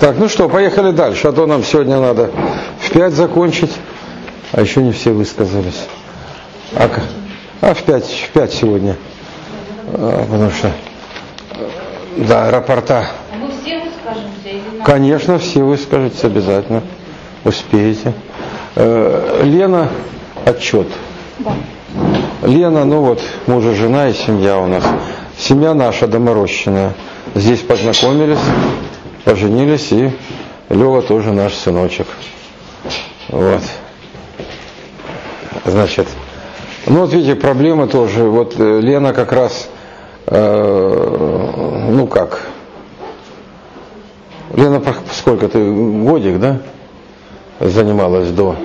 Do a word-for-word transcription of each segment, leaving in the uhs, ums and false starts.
Так, ну что, поехали дальше, а то нам сегодня надо в пять закончить, а еще не все высказались. А, а в пять, в пять сегодня, а, потому что, да, рапорта. А мы все выскажемся или надо? Конечно, все выскажетесь обязательно, успеете. Э, Лена, отчет. Да. Лена, ну вот, муж и жена и семья у нас. Семья наша доморощенная. Здесь познакомились, поженились, и Лева тоже наш сыночек. Вот. Значит, ну вот видите, проблемы тоже. Вот Лена как раз, э, ну как, Лена, сколько ты, годик, да, занималась до?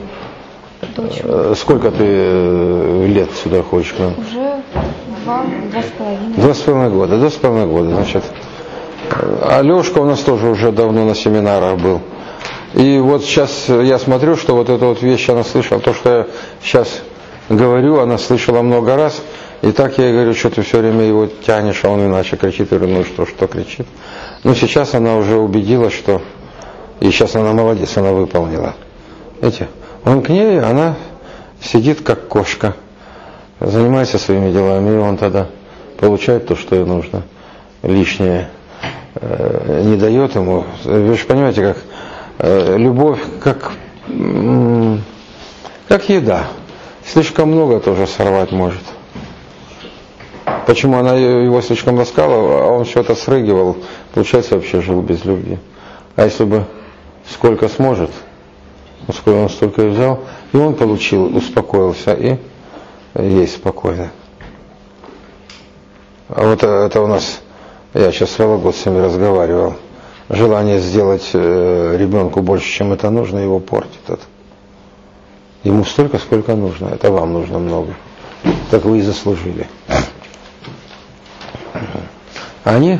До сколько ты лет сюда ходишь к нам? Уже два, два с половиной. Два с половиной года, два с половиной года, значит. Алешка у нас тоже уже давно на семинарах был. И вот сейчас я смотрю, что вот эту вот вещь она слышала, то, что я сейчас говорю, она слышала много раз. И так я ей говорю, что ты все время его тянешь, а он иначе кричит. Я говорю, ну что, что кричит? Но сейчас она уже убедилась, что... И сейчас она молодец, она выполнила. Видите? Он к ней, она сидит как кошка, занимается своими делами, и он тогда получает то, что ей нужно. Лишнее э, не дает ему. Вы же понимаете, как э, любовь, как, м- как еда. Слишком много тоже сорвать может. Почему она его слишком ласкала, а он что-то срыгивал, получается, вообще жил без любви. А если бы сколько сможет, сколько он столько и взял, и он получил, успокоился, и есть спокойно. А вот это у нас, я сейчас с вологодцами разговаривал, желание сделать э, ребенку больше, чем это нужно, его портит это. Ему столько, сколько нужно, это вам нужно много. Так вы и заслужили. А они?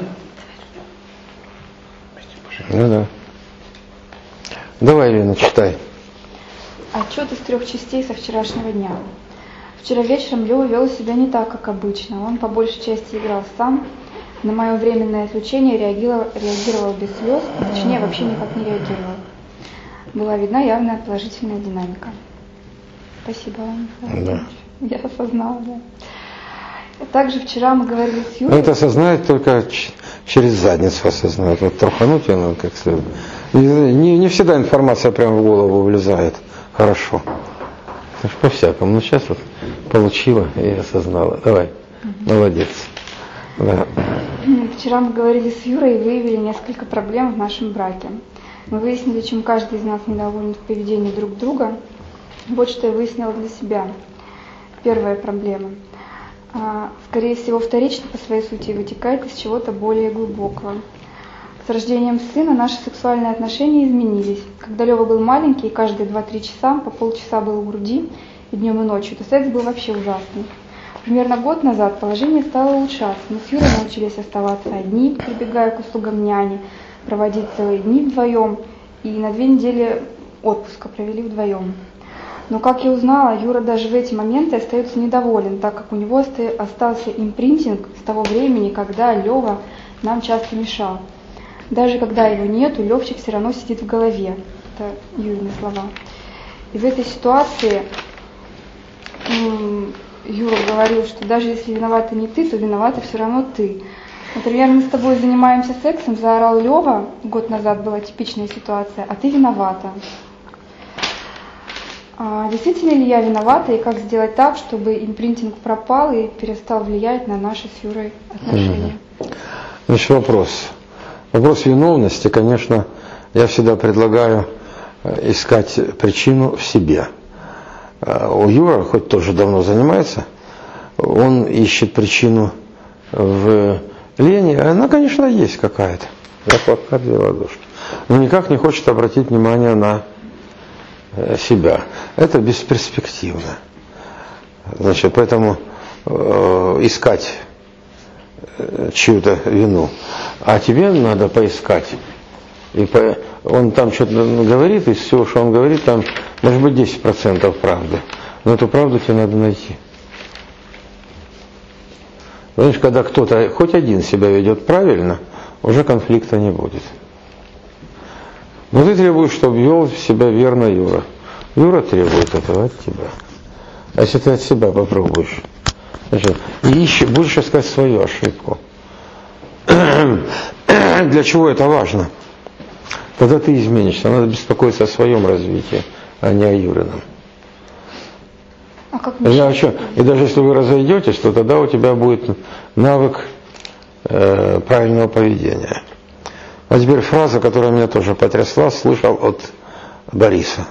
Ну да. Давай, Лена, читай. Отчет из трех частей со вчерашнего дня. Вчера вечером Лева вел себя не так, как обычно. Он по большей части играл сам. На мое временное отлучение реагировал, реагировал без слез, точнее вообще никак не реагировал. Была видна явная положительная динамика. Спасибо вам. Да. Я осознала, да. Также вчера мы говорили с Юрой. Это осознает только через задницу осознает. Вот трухануть ее надо как следует. Не, не всегда информация прямо в голову влезает. Хорошо. По-всякому. Но сейчас вот получила и осознала. Давай. Угу. Молодец. Да. Вчера мы говорили с Юрой и выявили несколько проблем в нашем браке. Мы выяснили, чем каждый из нас недоволен в поведении друг друга. Вот что я выяснила для себя. Первая проблема. Скорее всего, вторично по своей сути вытекает из чего-то более глубокого. С рождением сына наши сексуальные отношения изменились. Когда Лева был маленький, и каждые два-три часа, по полчаса был у груди, и днем, и ночью, то секс был вообще ужасный. Примерно год назад положение стало улучшаться. Мы с Юрой научились оставаться одни, прибегая к услугам няни, проводить целые дни вдвоем, и на две недели отпуска провели вдвоем. Но, как я узнала, Юра даже в эти моменты остается недоволен, так как у него остался импринтинг с того времени, когда Лева нам часто мешал. Даже когда его нету, Левчик все равно сидит в голове. Это Юрины слова. И в этой ситуации Юра говорил, что даже если виновата не ты, то виновата все равно ты. Например, мы с тобой занимаемся сексом, заорал Лева, год назад была типичная ситуация, а ты виновата. А действительно ли я виновата, и как сделать так, чтобы импринтинг пропал и перестал влиять на наши с Юрой отношения? Значит, вопрос. Вопрос виновности, конечно, я всегда предлагаю искать причину в себе. У Юра, хоть тоже давно занимается, он ищет причину в Лене, она, конечно, есть какая-то, как в каждой ладошке, но никак не хочет обратить внимание на себя. Это бесперспективно. Значит, поэтому э, искать чью-то вину. А тебе надо поискать. И по, он там что-то говорит, из всего, что он говорит, там может быть десять процентов правды. Но эту правду тебе надо найти. Знаешь, когда кто-то, хоть один себя ведет правильно, уже конфликта не будет. Но ты требуешь, чтобы вел себя верно Юра. Юра требует этого от тебя. А если ты от себя попробуешь, значит, и ищи, будешь искать свою ошибку. Для чего это важно? Тогда ты изменишься. Надо беспокоиться о своем развитии, а не о Юрином. А как Я, и даже если вы разойдетесь, то тогда у тебя будет навык э, правильного поведения. А теперь фраза, которая меня тоже потрясла, слышал от Бориса.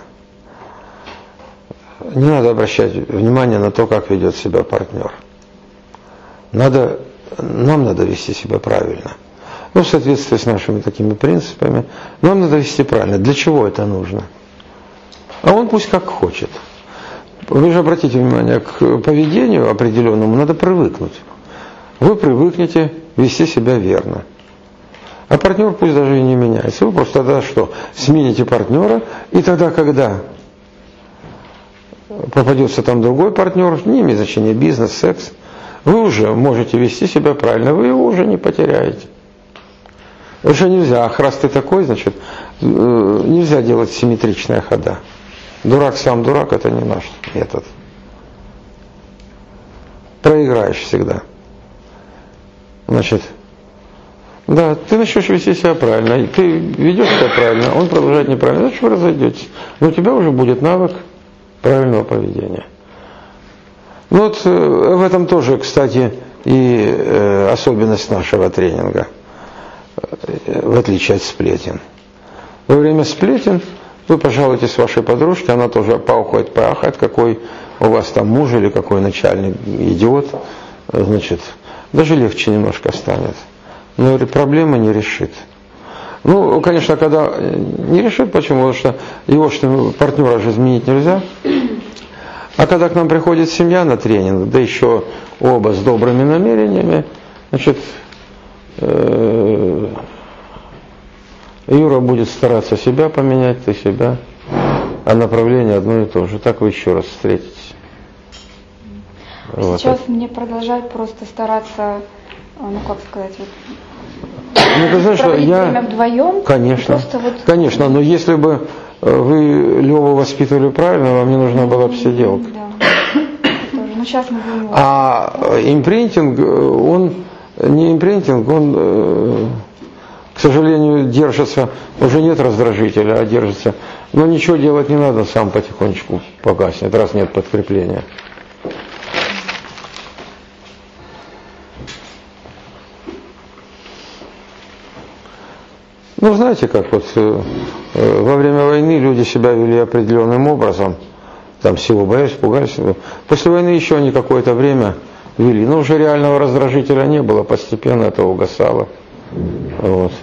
Не надо обращать внимание на то, как ведет себя партнер. Надо, нам надо вести себя правильно. Ну, в соответствии с нашими такими принципами, нам надо вести правильно. Для чего это нужно? А он пусть как хочет. Вы же обратите внимание, к поведению определенному надо привыкнуть. Вы привыкнете вести себя верно. А партнер пусть даже и не меняется. Вы просто тогда что? Смените партнера, и тогда, когда попадется там другой партнер, не имеет значения бизнес, секс, вы уже можете вести себя правильно, вы его уже не потеряете. Уже нельзя, ах, раз ты такой, значит, нельзя делать симметричные хода. Дурак сам дурак, это не наш метод. Проиграешь всегда. Значит, да, ты начнешь вести себя правильно, ты ведешь себя правильно, он продолжает неправильно, значит, вы разойдетесь. Но у тебя уже будет навык правильного поведения. Ну вот в этом тоже, кстати, и э, особенность нашего тренинга, в отличие от сплетен. Во время сплетен вы пожалуйтесь вашей подружке, она тоже поухает, поахает, какой у вас там муж или какой начальник идиот, значит, даже легче немножко станет. Но проблемы не решит. Ну, конечно, когда не решит, почему? Потому что его что, партнера же изменить нельзя. А когда к нам приходит семья на тренинг, да еще оба с добрыми намерениями, значит, э, Юра будет стараться себя поменять, ты себя, а направление одно и то же. Так вы еще раз встретитесь. Сейчас вот. Мне продолжать просто стараться, ну как сказать, вот, ну, ты знаешь, проводить я... время вдвоем. Конечно, вот... конечно, но если бы вы Леву воспитывали правильно, вам не нужна была бы сиделка. Да. Тоже. Ну, сейчас мы будем... А импринтинг, он не импринтинг, он, к сожалению, держится, уже нет раздражителя, а держится. Но ничего делать не надо, сам потихонечку погаснет, раз нет подкрепления. Ну, знаете, как вот э, во время войны люди себя вели определенным образом, там всего боялись, пугались. После войны еще они какое-то время вели, но уже реального раздражителя не было, постепенно это угасало. Вот.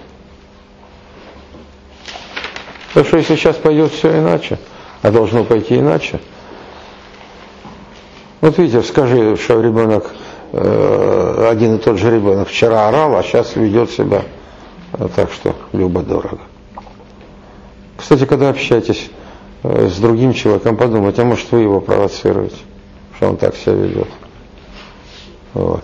Так что если сейчас пойдет все иначе, а должно пойти иначе, вот видите, скажи, что ребенок, э, один и тот же ребенок вчера орал, а сейчас ведет себя так, что любо-дорого. Кстати, когда общаетесь э, с другим человеком, подумайте, а может вы его провоцируете, что он так себя ведет. Вот.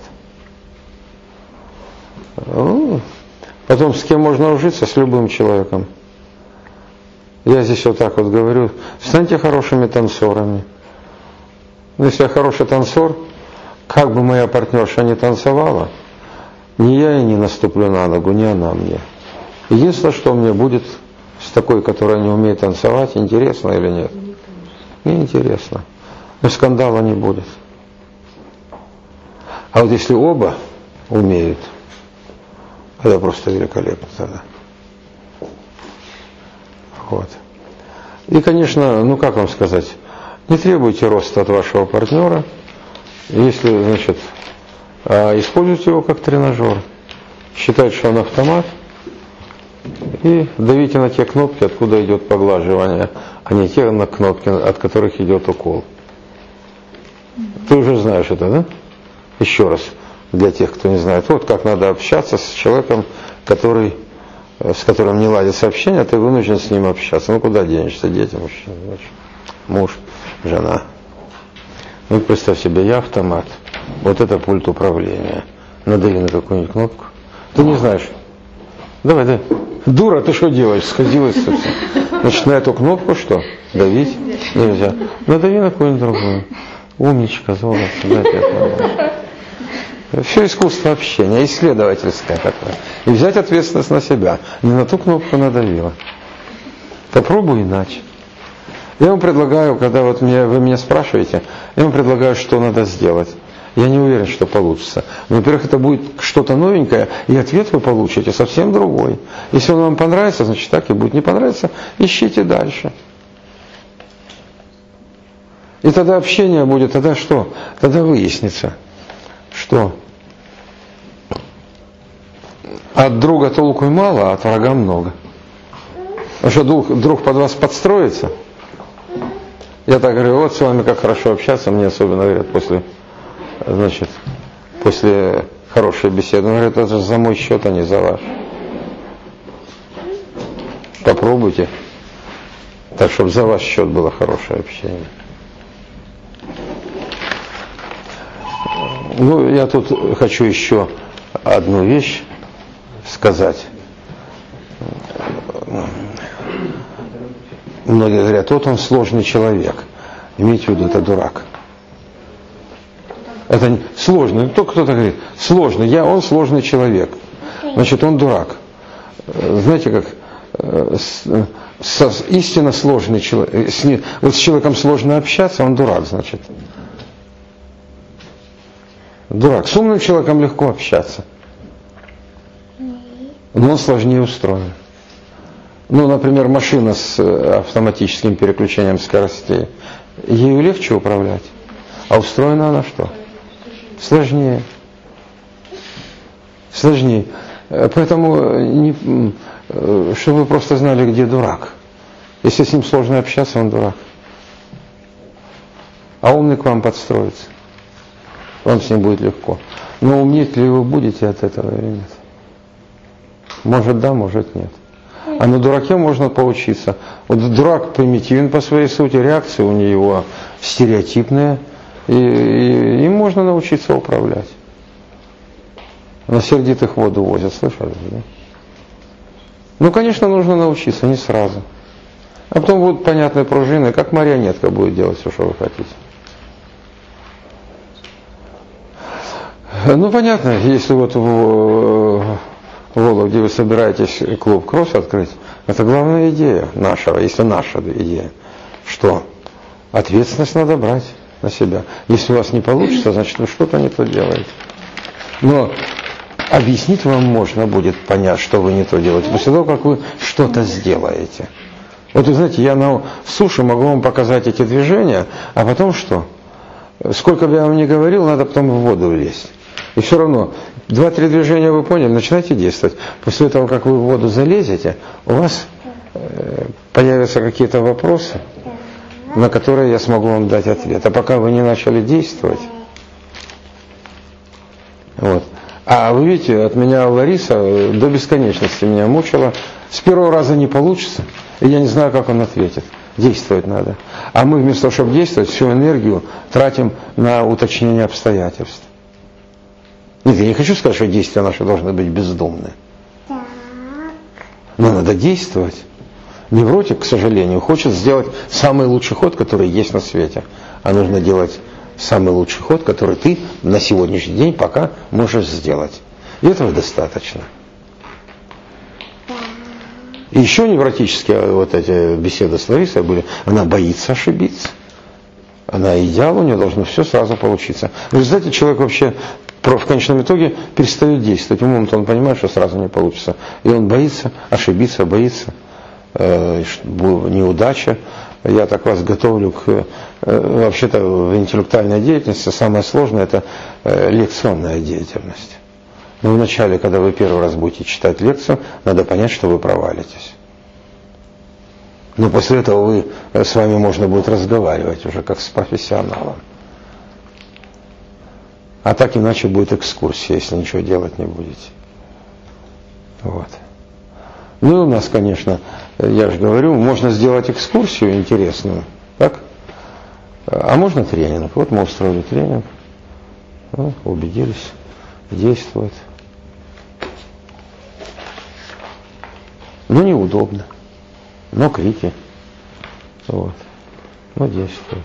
Ну, потом с кем можно ужиться? С любым человеком. Я здесь вот так вот говорю, станьте хорошими танцорами. Но если я хороший танцор, как бы моя партнерша не танцевала, ни я ей не наступлю на ногу, ни она мне. Единственное, что мне будет с такой, которая не умеет танцевать, интересно или нет? Неинтересно. Но скандала не будет. А вот если оба умеют, это просто великолепно тогда. Вот. И, конечно, ну как вам сказать, не требуйте роста от вашего партнера, если, значит, а используйте его как тренажер. Считайте, что он автомат, и давите на те кнопки, откуда идет поглаживание, а не те на кнопки, от которых идет укол. Ты уже знаешь это, да? Еще раз, для тех, кто не знает. Вот как надо общаться с человеком, который, с которым не ладится общение, а ты вынужден с ним общаться. Ну куда денешься, дети, мужчина, муж, жена. Ну представь себе, я автомат. Вот это пульт управления. Надели на какую-нибудь кнопку. Ты не знаешь, Давай, давай. Дура, ты что делаешь? Сходилась совсем. Значит, на эту кнопку что? Давить нельзя. Надави на какую-нибудь другую. Умничка, золото. Все искусство общения, исследовательское такое. И взять ответственность на себя. Не на ту кнопку надавила. Попробуй иначе. Я вам предлагаю, когда вот меня, вы меня спрашиваете, я вам предлагаю, что надо сделать. Я не уверен, что получится. Но, во-первых, это будет что-то новенькое, и ответ вы получите совсем другой. Если он вам понравится, значит так и будет. Не понравится, ищите дальше. И тогда общение будет, тогда что? Тогда выяснится, что от друга толку и мало, а от врага много. Потому что друг, друг под вас подстроится. Я так говорю, вот с вами как хорошо общаться, мне особенно говорят после, значит, после хорошей беседы. Он говорит, это же за мой счет, а не за ваш. Попробуйте, так, чтобы за ваш счет было хорошее общение. Ну, я тут хочу еще одну вещь сказать. Многие говорят, вот он сложный человек. Имейте в виду, это дурак. Это сложный. Только кто-то говорит, сложный. Я, он сложный человек. Значит, он дурак. Знаете, как с, с, истинно сложный человек. С, вот с человеком сложно общаться, он дурак, значит. Дурак. С умным человеком легко общаться. Но он сложнее устроен. Ну, например, машина с автоматическим переключением скоростей. Ею легче управлять. А устроена она что? Сложнее. Сложнее. Поэтому, не, чтобы вы просто знали, где дурак. Если с ним сложно общаться, он дурак. А умный к вам подстроится. Вам с ним будет легко. Но умнеть ли вы будете от этого или нет? Может да, может нет. А на дураке можно поучиться. Вот дурак примитивен по своей сути, реакции у него стереотипные, и, и им можно научиться управлять. На сердитых воду возят, слышали? Да? Ну, конечно, нужно научиться, не сразу. А потом будут понятные пружины, как марионетка будет делать все, что вы хотите. Ну, понятно, если вот в Вологде вы собираетесь клуб «Кросс» открыть, это главная идея нашего, если наша идея, что ответственность надо брать на себя. Если у вас не получится, значит вы что-то не то делаете. Но объяснить вам можно будет понять, что вы не то делаете, после того, как вы что-то сделаете. Вот вы знаете, я на суше могу вам показать эти движения, а потом что? Сколько бы я вам ни говорил, надо потом в воду влезть. И все равно, два-три движения вы поняли, начинайте действовать. После того, как вы в воду залезете, у вас э, появятся какие-то вопросы, на которые я смогу вам дать ответ. А пока вы не начали действовать. Вот. А вы видите, от меня Лариса до бесконечности меня мучила. С первого раза не получится, и я не знаю, как он ответит. Действовать надо. А мы вместо того, чтобы действовать, всю энергию тратим на уточнение обстоятельств. Нет, я не хочу сказать, что действия наши должны быть бездумны. Но надо действовать. Невротик, к сожалению, хочет сделать самый лучший ход, который есть на свете. А нужно делать самый лучший ход, который ты на сегодняшний день пока можешь сделать. И этого достаточно. И еще невротические вот эти беседы с Ларисой были, она боится ошибиться. Она идеал, у нее должно все сразу получиться. В результате человек вообще в конечном итоге перестает действовать. Умом-то он понимает, что сразу не получится. И он боится ошибиться, боится э, неудачи. Я так вас готовлю к... Э, вообще-то в интеллектуальной деятельности самое сложное – это э, лекционная деятельность. Но вначале, когда вы первый раз будете читать лекцию, надо понять, что вы провалитесь. Но после этого вы, с вами можно будет разговаривать уже как с профессионалом. А так иначе будет экскурсия, если ничего делать не будете. Вот. Ну и у нас, конечно, я же говорю, можно сделать экскурсию интересную, так? А можно тренинг. Вот мы устроили тренинг, ну, убедились, действует. Ну, неудобно. Но крики. Вот. Ну, действует.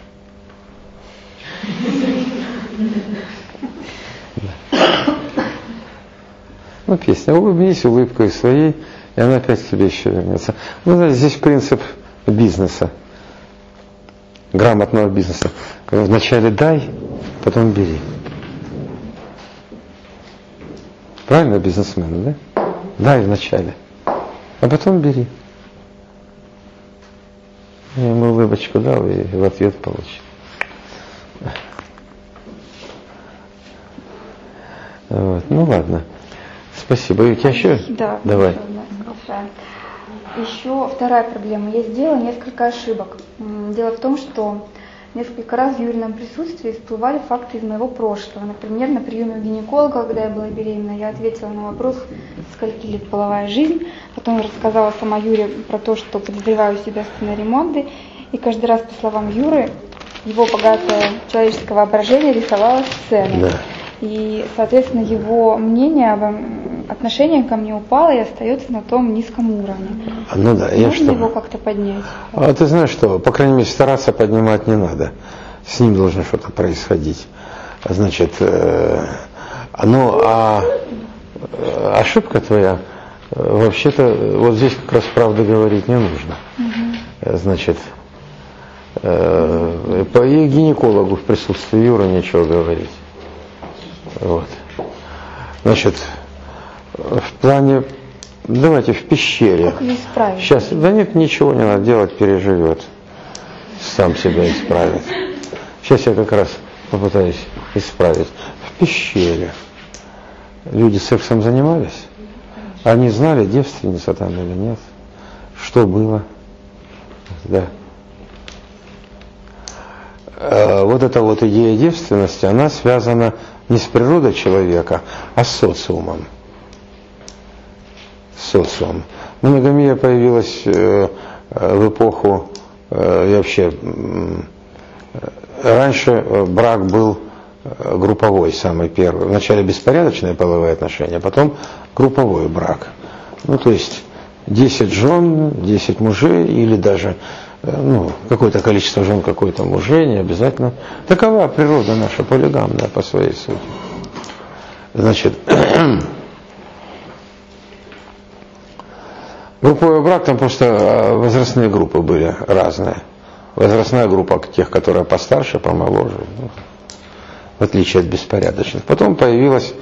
Ну, песня. Улыбнись улыбкой своей, и она опять к тебе еще вернется. Ну, знаете, здесь принцип бизнеса. Грамотного бизнеса. Вначале дай, потом бери. Правильно, бизнесмены, да? Дай вначале, а потом бери. Я ему улыбочку дал и в ответ получил. Вот. Ну ладно. Спасибо. И у тебя еще? Да. Давай. Еще вторая проблема. Я сделала несколько ошибок. Дело в том, что несколько раз в Юрином присутствии всплывали факты из моего прошлого. Например, на приеме у гинеколога, когда я была беременна, я ответила на вопрос, скольки лет половая жизнь. Потом рассказала сама Юре про то, что подозреваю себя в сценарии Монды. И каждый раз, по словам Юры, его богатое человеческое воображение рисовало сцены. Да. И, соответственно, его мнение об отношении ко мне упало и остается на том низком уровне. Ну да, я Можно что? его как-то поднять? А ты знаешь что, по крайней мере, стараться поднимать не надо. С ним должно что-то происходить. Значит, э, ну а ошибка твоя, вообще-то, вот здесь как раз правду говорить не нужно. Угу. Значит, э, по и гинекологу в присутствии Юры нечего говорить. Вот. Значит, в плане, давайте в пещере. Как ее исправить? Сейчас, да нет, ничего не надо делать, переживет. Сам себя исправит. Сейчас я как раз попытаюсь исправить. В пещере люди сексом занимались? Они знали, девственница там или нет? Что было? Да. Вот эта вот идея девственности, она связана не с природой человека, а с социумом. С социумом. Моногамия появилась э, в эпоху, э, и вообще, э, раньше брак был групповой, самый первый. Вначале беспорядочные половые отношения, а потом групповой брак. Ну, то есть десять жен, десять мужей, или даже ну, какое-то количество жен, какое-то мужей, не обязательно. Такова природа наша, полигамная по своей сути. Значит, групповой брак, там просто возрастные группы были разные. Возрастная группа тех, которые постарше, помоложе, ну, в отличие от беспорядочных. Потом появилась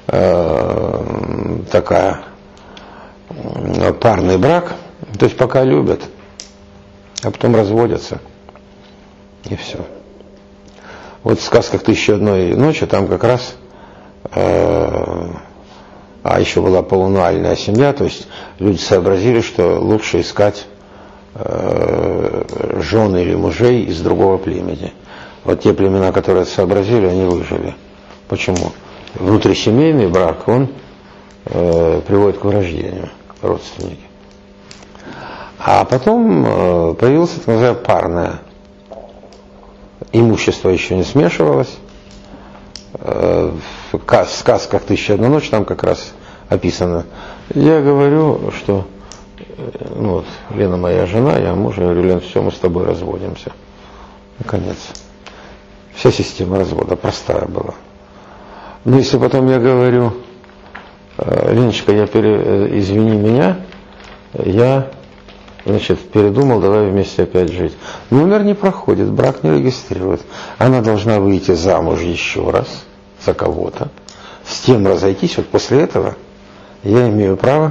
э, такая э, парный брак, то есть пока любят, а потом разводятся, и все. Вот в сказках «Тысяча одной ночи» там как раз, э, а еще была полунуальная семья, то есть люди сообразили, что лучше искать э, жен или мужей из другого племени. Вот те племена, которые это сообразили, они выжили. Почему? Внутрисемейный брак, он э, приводит к вырождению родственники. А потом э, появилось так называемое парное. Имущество еще не смешивалось. Э, в сказках «Тысяча одна ночь» там как раз описано. Я говорю, что э, ну вот, Лена моя жена, я муж, я говорю, Лен, все, мы с тобой разводимся. Наконец. Вся система развода простая была. Но если потом я говорю, Леночка, я пере... извини меня, я, значит, передумал, давай вместе опять жить. Номер не проходит, брак не регистрирует. Она должна выйти замуж еще раз за кого-то, с тем разойтись. Вот после этого я имею право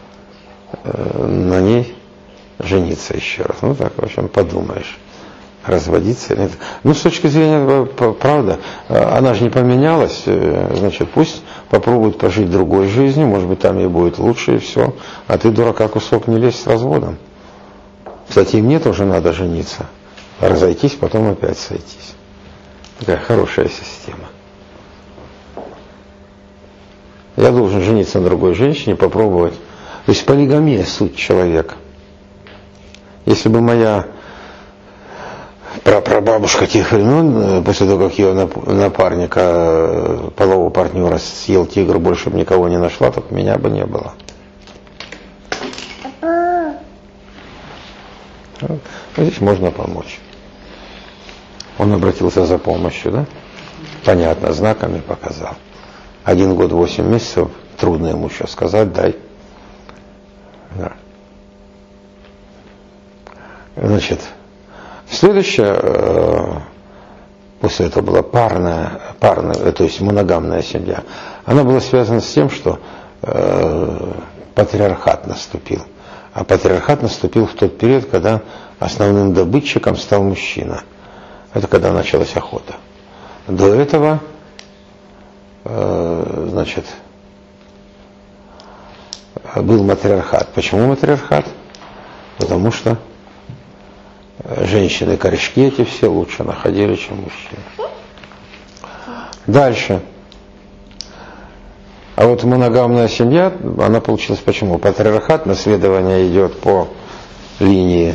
на ней жениться еще раз. Ну так, в общем, подумаешь. Разводиться или нет. Ну, с точки зрения, правда, она же не поменялась, значит, пусть попробует пожить другой жизнью, может быть, там ей будет лучше и все. А ты, дурака, кусок, не лезь с разводом. Кстати, и мне тоже надо жениться. Разойтись, потом опять сойтись. Такая хорошая система. Я должен жениться на другой женщине, попробовать. То есть полигамия – суть человека. Если бы моя прапрабабушка тех времен, после того, как ее напарника, полового партнера съел тигр, больше бы никого не нашла, так меня бы не было. А Вот здесь можно помочь. Он обратился за помощью, да? Понятно, знаками показал. Один год, восемь месяцев, трудно ему еще сказать, дай. Да. Значит, следующее, после этого была парная, парная, то есть моногамная семья. Она была связана с тем, что э, патриархат наступил. А патриархат наступил в тот период, когда основным добытчиком стал мужчина. Это когда началась охота. До этого, э, значит, был матриархат. Почему матриархат? Потому что женщины корешки эти все лучше находили, чем мужчины. Дальше. А вот моногамная семья, она получилась почему? Патриархат, наследование идет по линии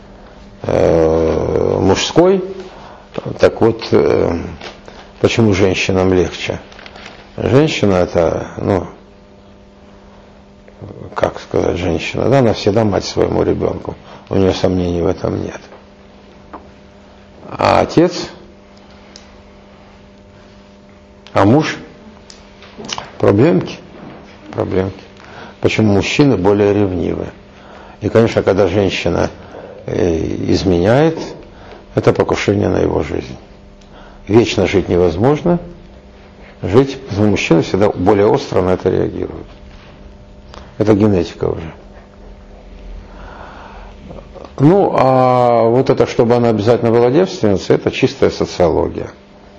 э, мужской. Так вот, э, почему женщинам легче? Женщина это, ну, как сказать, женщина, да, она всегда мать своему ребенку. У нее сомнений в этом нет. А отец, а муж, проблемки, проблемки. Почему мужчины более ревнивы? И, конечно, когда женщина изменяет, это покушение на его жизнь. Вечно жить невозможно. Жить, мужчины всегда более остро на это реагируют. Это генетика уже. Ну, а вот это, чтобы она обязательно была девственницей, это чистая социология.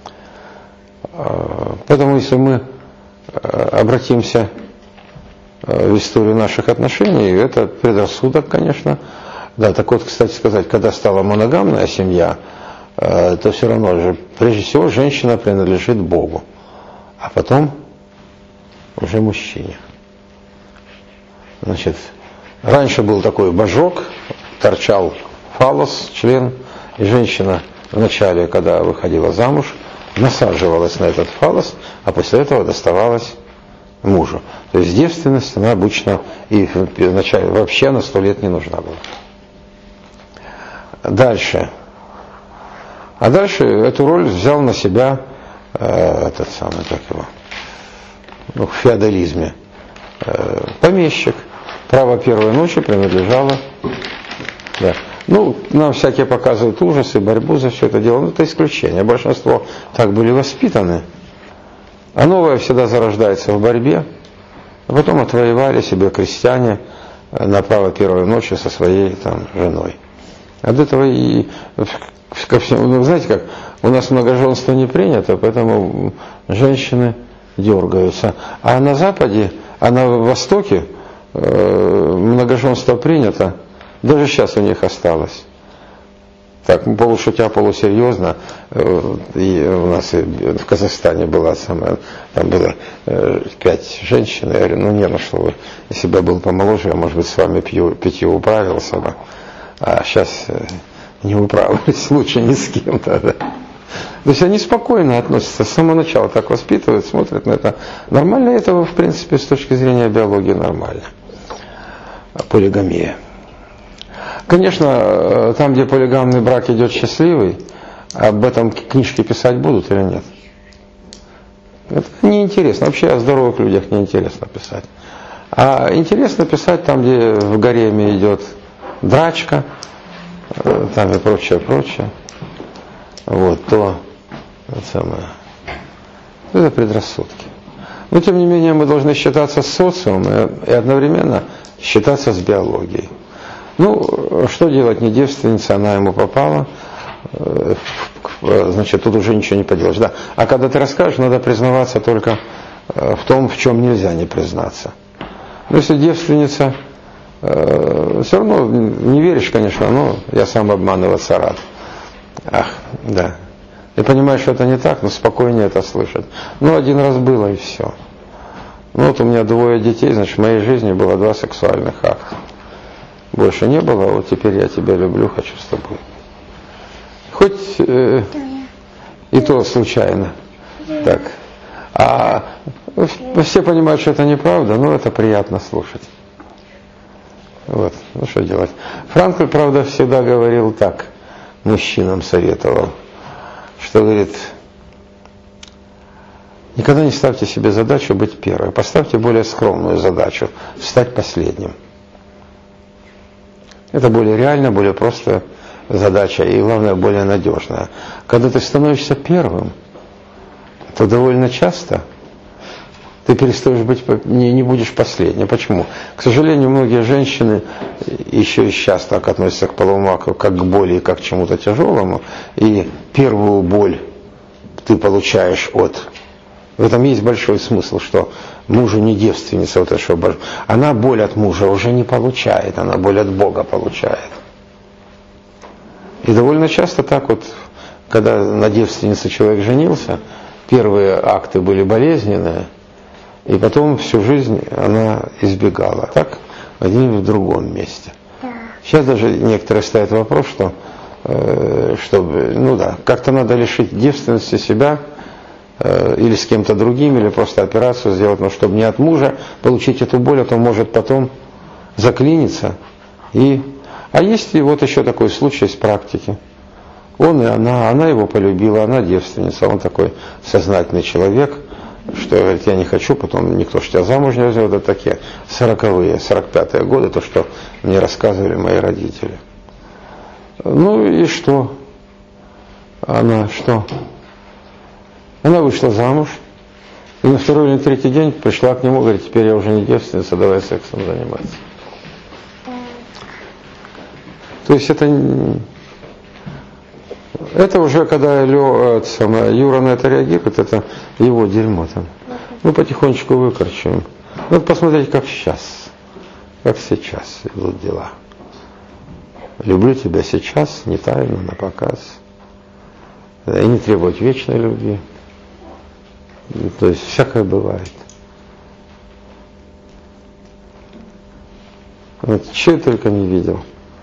Поэтому, если мы обратимся в историю наших отношений, это предрассудок, конечно. Да, так вот, кстати сказать, когда стала моногамная семья, то все равно же, прежде всего, женщина принадлежит Богу, а потом уже мужчине. Значит, раньше был такой божок, торчал фаллос, член, и женщина вначале, когда выходила замуж, насаживалась на этот фаллос, а после этого доставалась мужу. То есть девственность, она обычно и вначале вообще на сто лет не нужна была. Дальше. А дальше эту роль взял на себя э, этот самый, как его, ну, в феодализме э, помещик. Право первой ночи принадлежало. Да. Ну, нам всякие показывают ужасы, борьбу за все это дело. Ну, это исключение. Большинство так были воспитаны. А новое всегда зарождается в борьбе. А потом отвоевали себе крестьяне на право первой ночи со своей там женой. От этого и ко всему, ну, знаете как, у нас многоженство не принято, поэтому женщины дергаются. А на Западе, а на Востоке э, многоженство принято, даже сейчас у них осталось. Так, полушутя, полусерьезно, э, и у нас и в Казахстане была самая, там было э, пять женщин, я говорю, ну не, ну что вы, если бы я был помоложе, я, может быть, с вами пью, питью управился бы. А сейчас не управились, лучше ни с кем-то. Да. То есть они спокойно относятся, с самого начала так воспитывают, смотрят на это. Нормально этого, в принципе, с точки зрения биологии нормально. Полигамия. Конечно, там, где полигамный брак идет счастливый, об этом книжки писать будут или нет? Это неинтересно. Вообще о здоровых людях неинтересно писать. А интересно писать там, где в гареме идет драчка, там и прочее, прочее. Вот, то это самое. Это предрассудки. Но, тем не менее, мы должны считаться с социумом и одновременно считаться с биологией. Ну, что делать, не девственница, она ему попала, значит, тут уже ничего не поделаешь. Да. А когда ты расскажешь, надо признаваться только в том, в чем нельзя не признаться. Но если девственница, все равно не веришь, конечно, но я сам обманываться рад. Ах, да. И понимаешь, что это не так, но спокойнее это слышать. Ну, один раз было и все. Ну, вот у меня двое детей, значит, в моей жизни было два сексуальных акта. Больше не было, а вот теперь я тебя люблю, хочу с тобой. Хоть э, и то случайно. Так. А все понимают, что это неправда, но это приятно слушать. Вот, ну что делать. Франкль, правда, всегда говорил так, мужчинам советовал, что говорит, никогда не ставьте себе задачу быть первым, поставьте более скромную задачу, стать последним. Это более реально, более простая задача и, главное, более надежная. Когда ты становишься первым, то довольно часто ты перестаешь быть, не, не будешь последним. Почему? К сожалению, многие женщины еще и сейчас так относятся к половому акту, как к боли, как к чему-то тяжелому, и первую боль ты получаешь от... В этом есть большой смысл, что мужу не девственница, вот это что, она боль от мужа уже не получает, она боль от Бога получает. И довольно часто так вот, когда на девственнице человек женился, первые акты были болезненные, и потом всю жизнь она избегала. Так, в одном и в другом месте. Сейчас даже некоторые ставят вопрос, что, э, чтобы, ну да, как-то надо лишить девственности себя, э, или с кем-то другим, или просто операцию сделать, но чтобы не от мужа получить эту боль, а то может потом заклиниться. И... А есть и вот еще такой случай из практики. Он и она, она его полюбила, она девственница, он такой сознательный человек, что говорит, я не хочу, потом никто ж тебя замуж не возьмет, это такие сороковые, сорок пятые годы, то, что мне рассказывали мои родители. Ну и что? Она что? Она вышла замуж, и на второй или третий день пришла к нему, говорит, теперь я уже не девственница, давай сексом заниматься. То есть это, это уже, когда Лё, это самое, Юра на это реагирует, это его дерьмо там. Мы потихонечку выкорчуем. Надо посмотреть, как сейчас, как сейчас идут дела. Люблю тебя сейчас, не тайно, на показ. И не требовать вечной любви. То есть всякое бывает. Вот чего я только не видел.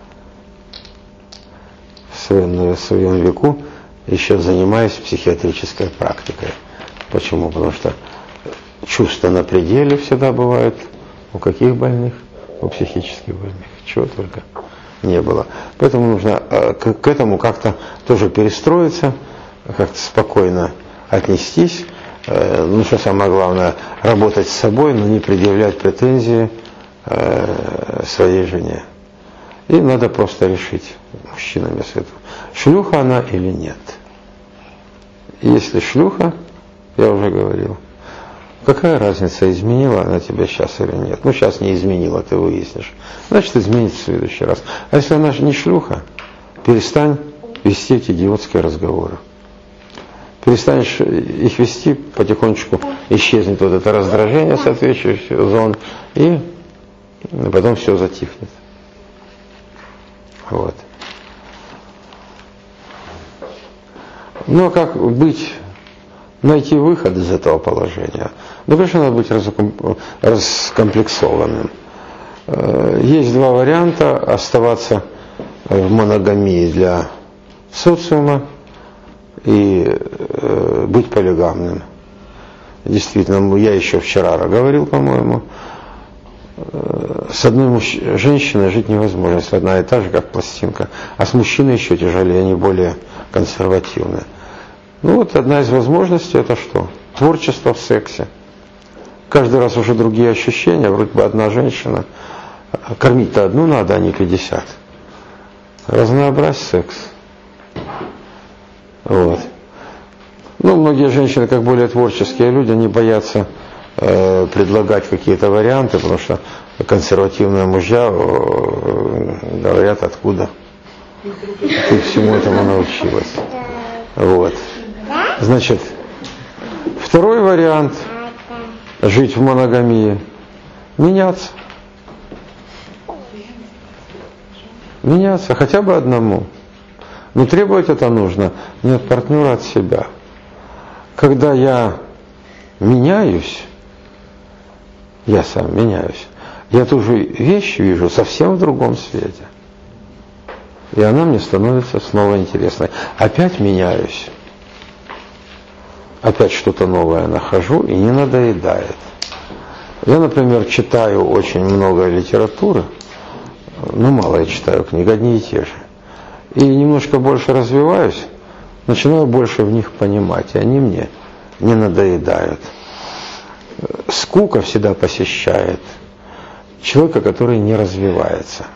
В своем, в своем веку, еще занимаюсь психиатрической практикой. Почему? Потому что чувства на пределе всегда бывают. У каких больных? У психических больных. Чего только не было. Поэтому нужно к, к этому как-то тоже перестроиться, как-то спокойно отнестись. Ну, что самое главное, работать с собой, но не предъявлять претензии своей жене. И надо просто решить, мужчинами с этого, шлюха она или нет. Если шлюха, я уже говорил, какая разница, изменила она тебя сейчас или нет? Ну, сейчас не изменила, ты выяснишь. Значит, изменит в следующий раз. А если она же не шлюха, перестань вести эти идиотские разговоры. Перестанешь их вести, потихонечку исчезнет вот это раздражение соответствующих зон, и потом все затихнет. Вот. Ну, а как быть, найти выход из этого положения? Ну, конечно, надо быть раскомплексованным. Есть два варианта: оставаться в моногамии для социума и быть полигамным. Действительно, я еще вчера говорил, по-моему, с одной мужч... женщиной жить невозможно, если одна и та же, как пластинка, а с мужчиной еще тяжелее, они более консервативные. Ну вот одна из возможностей — это что? Творчество в сексе. Каждый раз уже другие ощущения, вроде бы одна женщина, кормить-то одну надо, а не пятьдесят. Разнообразь секс. Вот. Ну, многие женщины, как более творческие люди, они боятся э, предлагать какие-то варианты, потому что консервативные мужья э, говорят, откуда ты всему этому научилась. Вот. Значит, второй вариант — жить в моногамии, меняться. Меняться хотя бы одному. Но требовать это нужно не от партнера, а от себя. Когда я меняюсь, я сам меняюсь, я ту же вещь вижу совсем в другом свете. И она мне становится снова интересной. Опять меняюсь. Опять что-то новое нахожу и не надоедает. Я, например, читаю очень много литературы, ну мало я читаю книг, одни и те же. И немножко больше развиваюсь, начинаю больше в них понимать, и они мне не надоедают. Скука всегда посещает человека, который не развивается.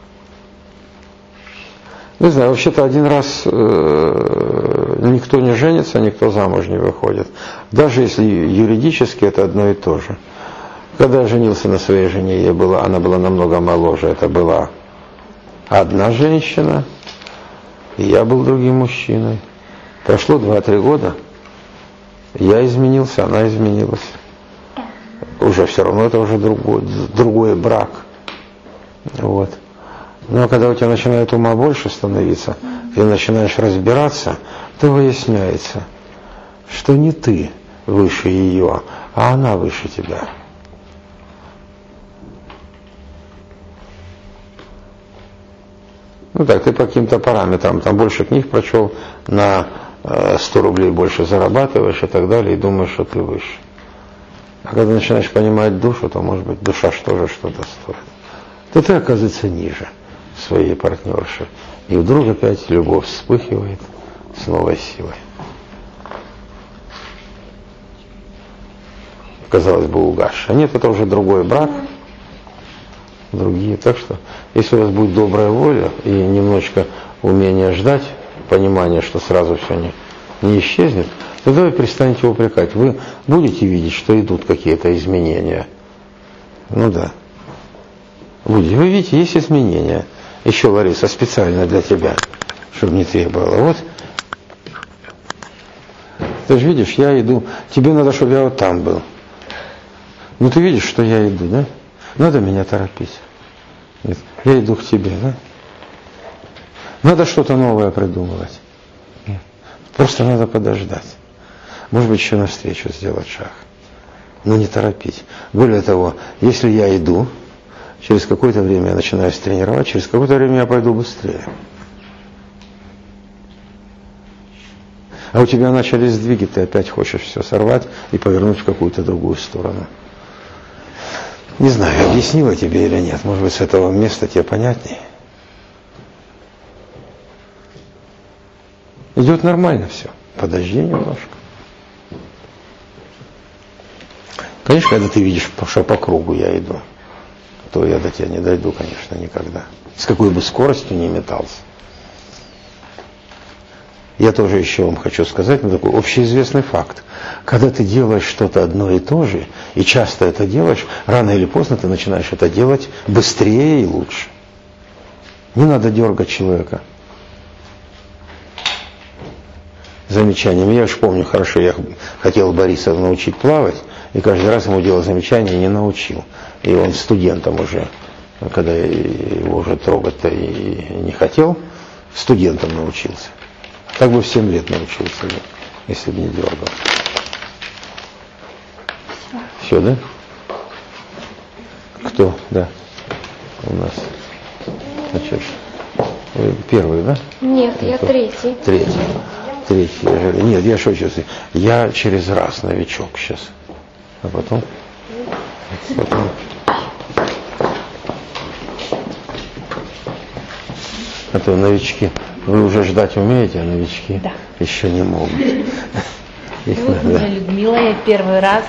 Не знаю, вообще-то один раз э, никто не женится, никто замуж не выходит. Даже если юридически это одно и то же. Когда я женился на своей жене, ей было, она была намного моложе, это была одна женщина, и я был другим мужчиной. Прошло два-три года, я изменился, она изменилась. Уже все равно это уже другой, другой брак. Вот. Но когда у тебя начинает ума больше становиться, ты начинаешь разбираться, то выясняется, что не ты выше ее, а она выше тебя. Ну так, ты по каким-то параметрам, там больше книг прочел, на сто рублей больше зарабатываешь и так далее, и думаешь, что ты выше. А когда начинаешь понимать душу, то, может быть, душа что же что-то стоит. То ты, оказывается, ниже своей партнерши. И вдруг опять любовь вспыхивает с новой силой. Казалось бы, угасшая. А нет, это уже другой брак, другие. Так что, если у вас будет добрая воля и немножечко умение ждать, понимание, что сразу все не, не исчезнет, тогда вы перестанете упрекать. Вы будете видеть, что идут какие-то изменения. Ну да. Будете. Вы видите, есть изменения. Еще, Лариса, специально для тебя, чтобы не требовала. Вот. Ты же видишь, я иду. Тебе надо, чтобы я вот там был. Ну ты видишь, что я иду, да? Надо меня торопить. Нет, я иду к тебе, да? Надо что-то новое придумывать. Нет. Просто надо подождать. Может быть, еще навстречу сделать шаг. Но не торопить. Более того, если я иду, через какое-то время я начинаю тренировать, через какое-то время я пойду быстрее. А у тебя начались сдвиги, ты опять хочешь все сорвать и повернуть в какую-то другую сторону. Не знаю, объяснила тебе или нет. Может быть, с этого места тебе понятнее. Идет нормально все. Подожди немножко. Конечно, когда ты видишь, что по кругу я иду, то я до тебя не дойду, конечно, никогда. С какой бы скоростью ни метался. Я тоже еще вам хочу сказать, ну, такой общеизвестный факт. Когда ты делаешь что-то одно и то же, и часто это делаешь, рано или поздно ты начинаешь это делать быстрее и лучше. Не надо дергать человека. Замечанием. Я уж помню хорошо, я хотел Бориса научить плавать, и каждый раз ему делал замечание, не научил. И он студентом уже, когда я его уже трогать-то и не хотел, студентом научился. Так бы в семь лет научился, если бы не дергал. Все, да? Кто? Да. У нас. Значит, первый, да? Нет, я Кто? третий. Третий. Третий. Я говорю, нет, я что сейчас? Я через раз новичок сейчас. А потом? Потом. А то новички. Вы уже ждать умеете, а новички да. еще не могут. Я Людмила, я первый раз.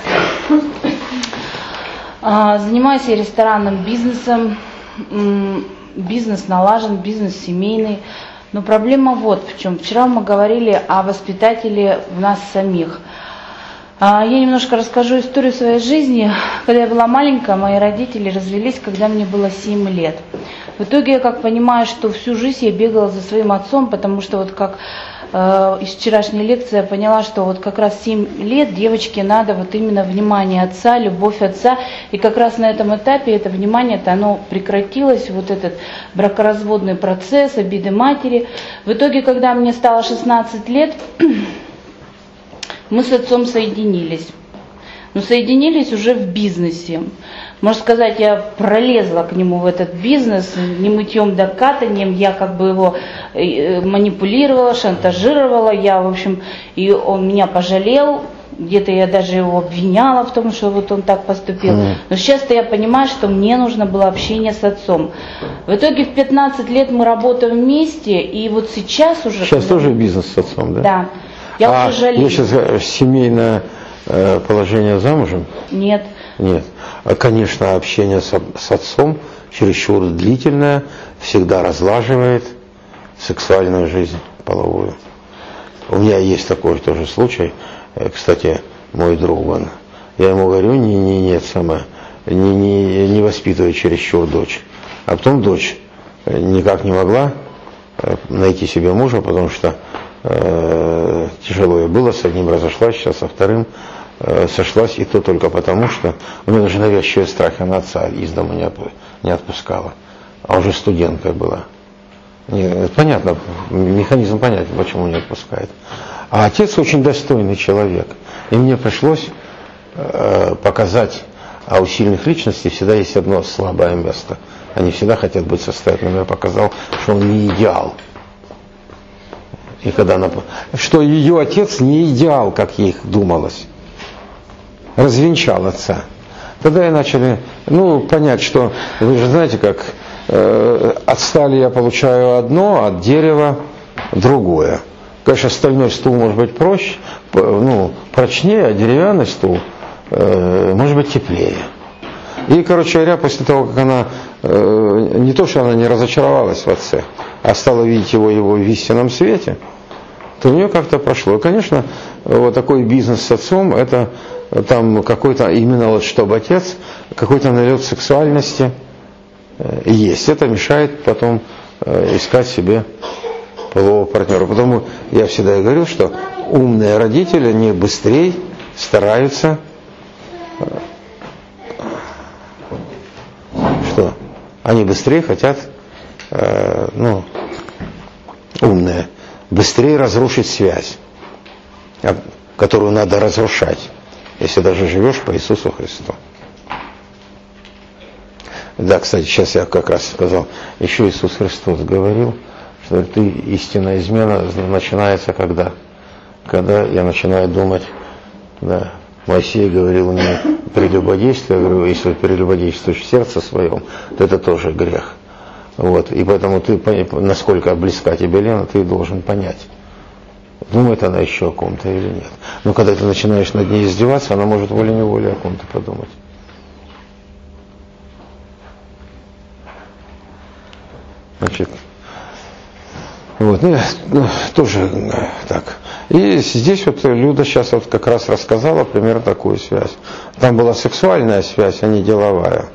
Занимаюсь я ресторанным бизнесом. Бизнес налажен, бизнес семейный. Но проблема вот в чем. Вчера мы говорили о воспитателе в нас самих. Я немножко расскажу историю своей жизни. Когда я была маленькая, мои родители развелись, когда мне было семь лет. В итоге я как понимаю, что всю жизнь я бегала за своим отцом, потому что вот как э, из вчерашней лекции я поняла, что вот как раз семь лет девочке надо вот именно внимание отца, любовь отца. И как раз на этом этапе это внимание-то оно прекратилось, вот этот бракоразводный процесс, обиды матери. В итоге, когда мне стало шестнадцать лет, мы с отцом соединились. Но соединились уже в бизнесе. Можно сказать, я пролезла к нему в этот бизнес, не мытьем да катанием, я как бы его манипулировала, шантажировала, я, в общем, и он меня пожалел, где-то я даже его обвиняла в том, что вот он так поступил. Mm. Но сейчас-то я понимаю, что мне нужно было общение с отцом. В итоге в пятнадцать лет мы работаем вместе, и вот сейчас уже... Сейчас тоже бизнес с отцом, да? Да. Я а уже жалею. сейчас семейное э, положение замужем? Нет. Нет. А, конечно, общение с, с отцом чересчур длительное, всегда разлаживает сексуальную жизнь половую. У меня есть такой тоже случай. Кстати, мой друг, он, я ему говорю, не, не, нет, сама, не, не, не воспитывай чересчур дочь. А потом дочь никак не могла найти себе мужа, потому что э, тяжело ей было, с одним разошлась, сейчас со вторым э, сошлась, и то только потому, что у нее даже навязчивые страхи на отца из дома не, не отпускала. А уже студенткой была. Не, понятно, механизм понятен, почему не отпускает. А отец очень достойный человек. И мне пришлось э, показать, а у сильных личностей всегда есть одно слабое место. Они всегда хотят быть состоятельными. Я показал, что он не идеал. И когда она, что ее отец не идеал, как ей думалось. Развенчал отца. Тогда и начали, ну, понять, что, вы же знаете, как э, от стали я получаю одно, от дерева другое. Конечно, стальной стул может быть проще, ну, прочнее, а деревянный стул э, может быть теплее. И, короче говоря, после того, как она, э, не то, что она не разочаровалась в отце, а стала видеть его, его в истинном свете, то у нее как-то прошло. И, конечно, вот такой бизнес с отцом, это там какой-то, именно вот чтобы отец, какой-то налет сексуальности э, есть. Это мешает потом э, искать себе полового партнера. Потому я всегда и говорю, что умные родители не быстрее стараются, что они быстрее хотят, э, ну, умные, быстрее разрушить связь, которую надо разрушать, если даже живешь по Иисусу Христу. Да, кстати, сейчас я как раз сказал, еще Иисус Христос говорил, что ты, истинная измена начинается когда? Когда я начинаю думать, да, Моисей говорил мне прелюбодействие, я говорю, если ты прелюбодействуешь в сердце своем, то это тоже грех. Вот, и поэтому ты, насколько близка тебе Лена, ты должен понять, думает она еще о ком-то или нет. Но когда ты начинаешь над ней издеваться, она может волей-неволей о ком-то подумать. Значит, вот, ну, ну, тоже так. И здесь вот Люда сейчас вот как раз рассказала примерно такую связь. Там была сексуальная связь, а не деловая.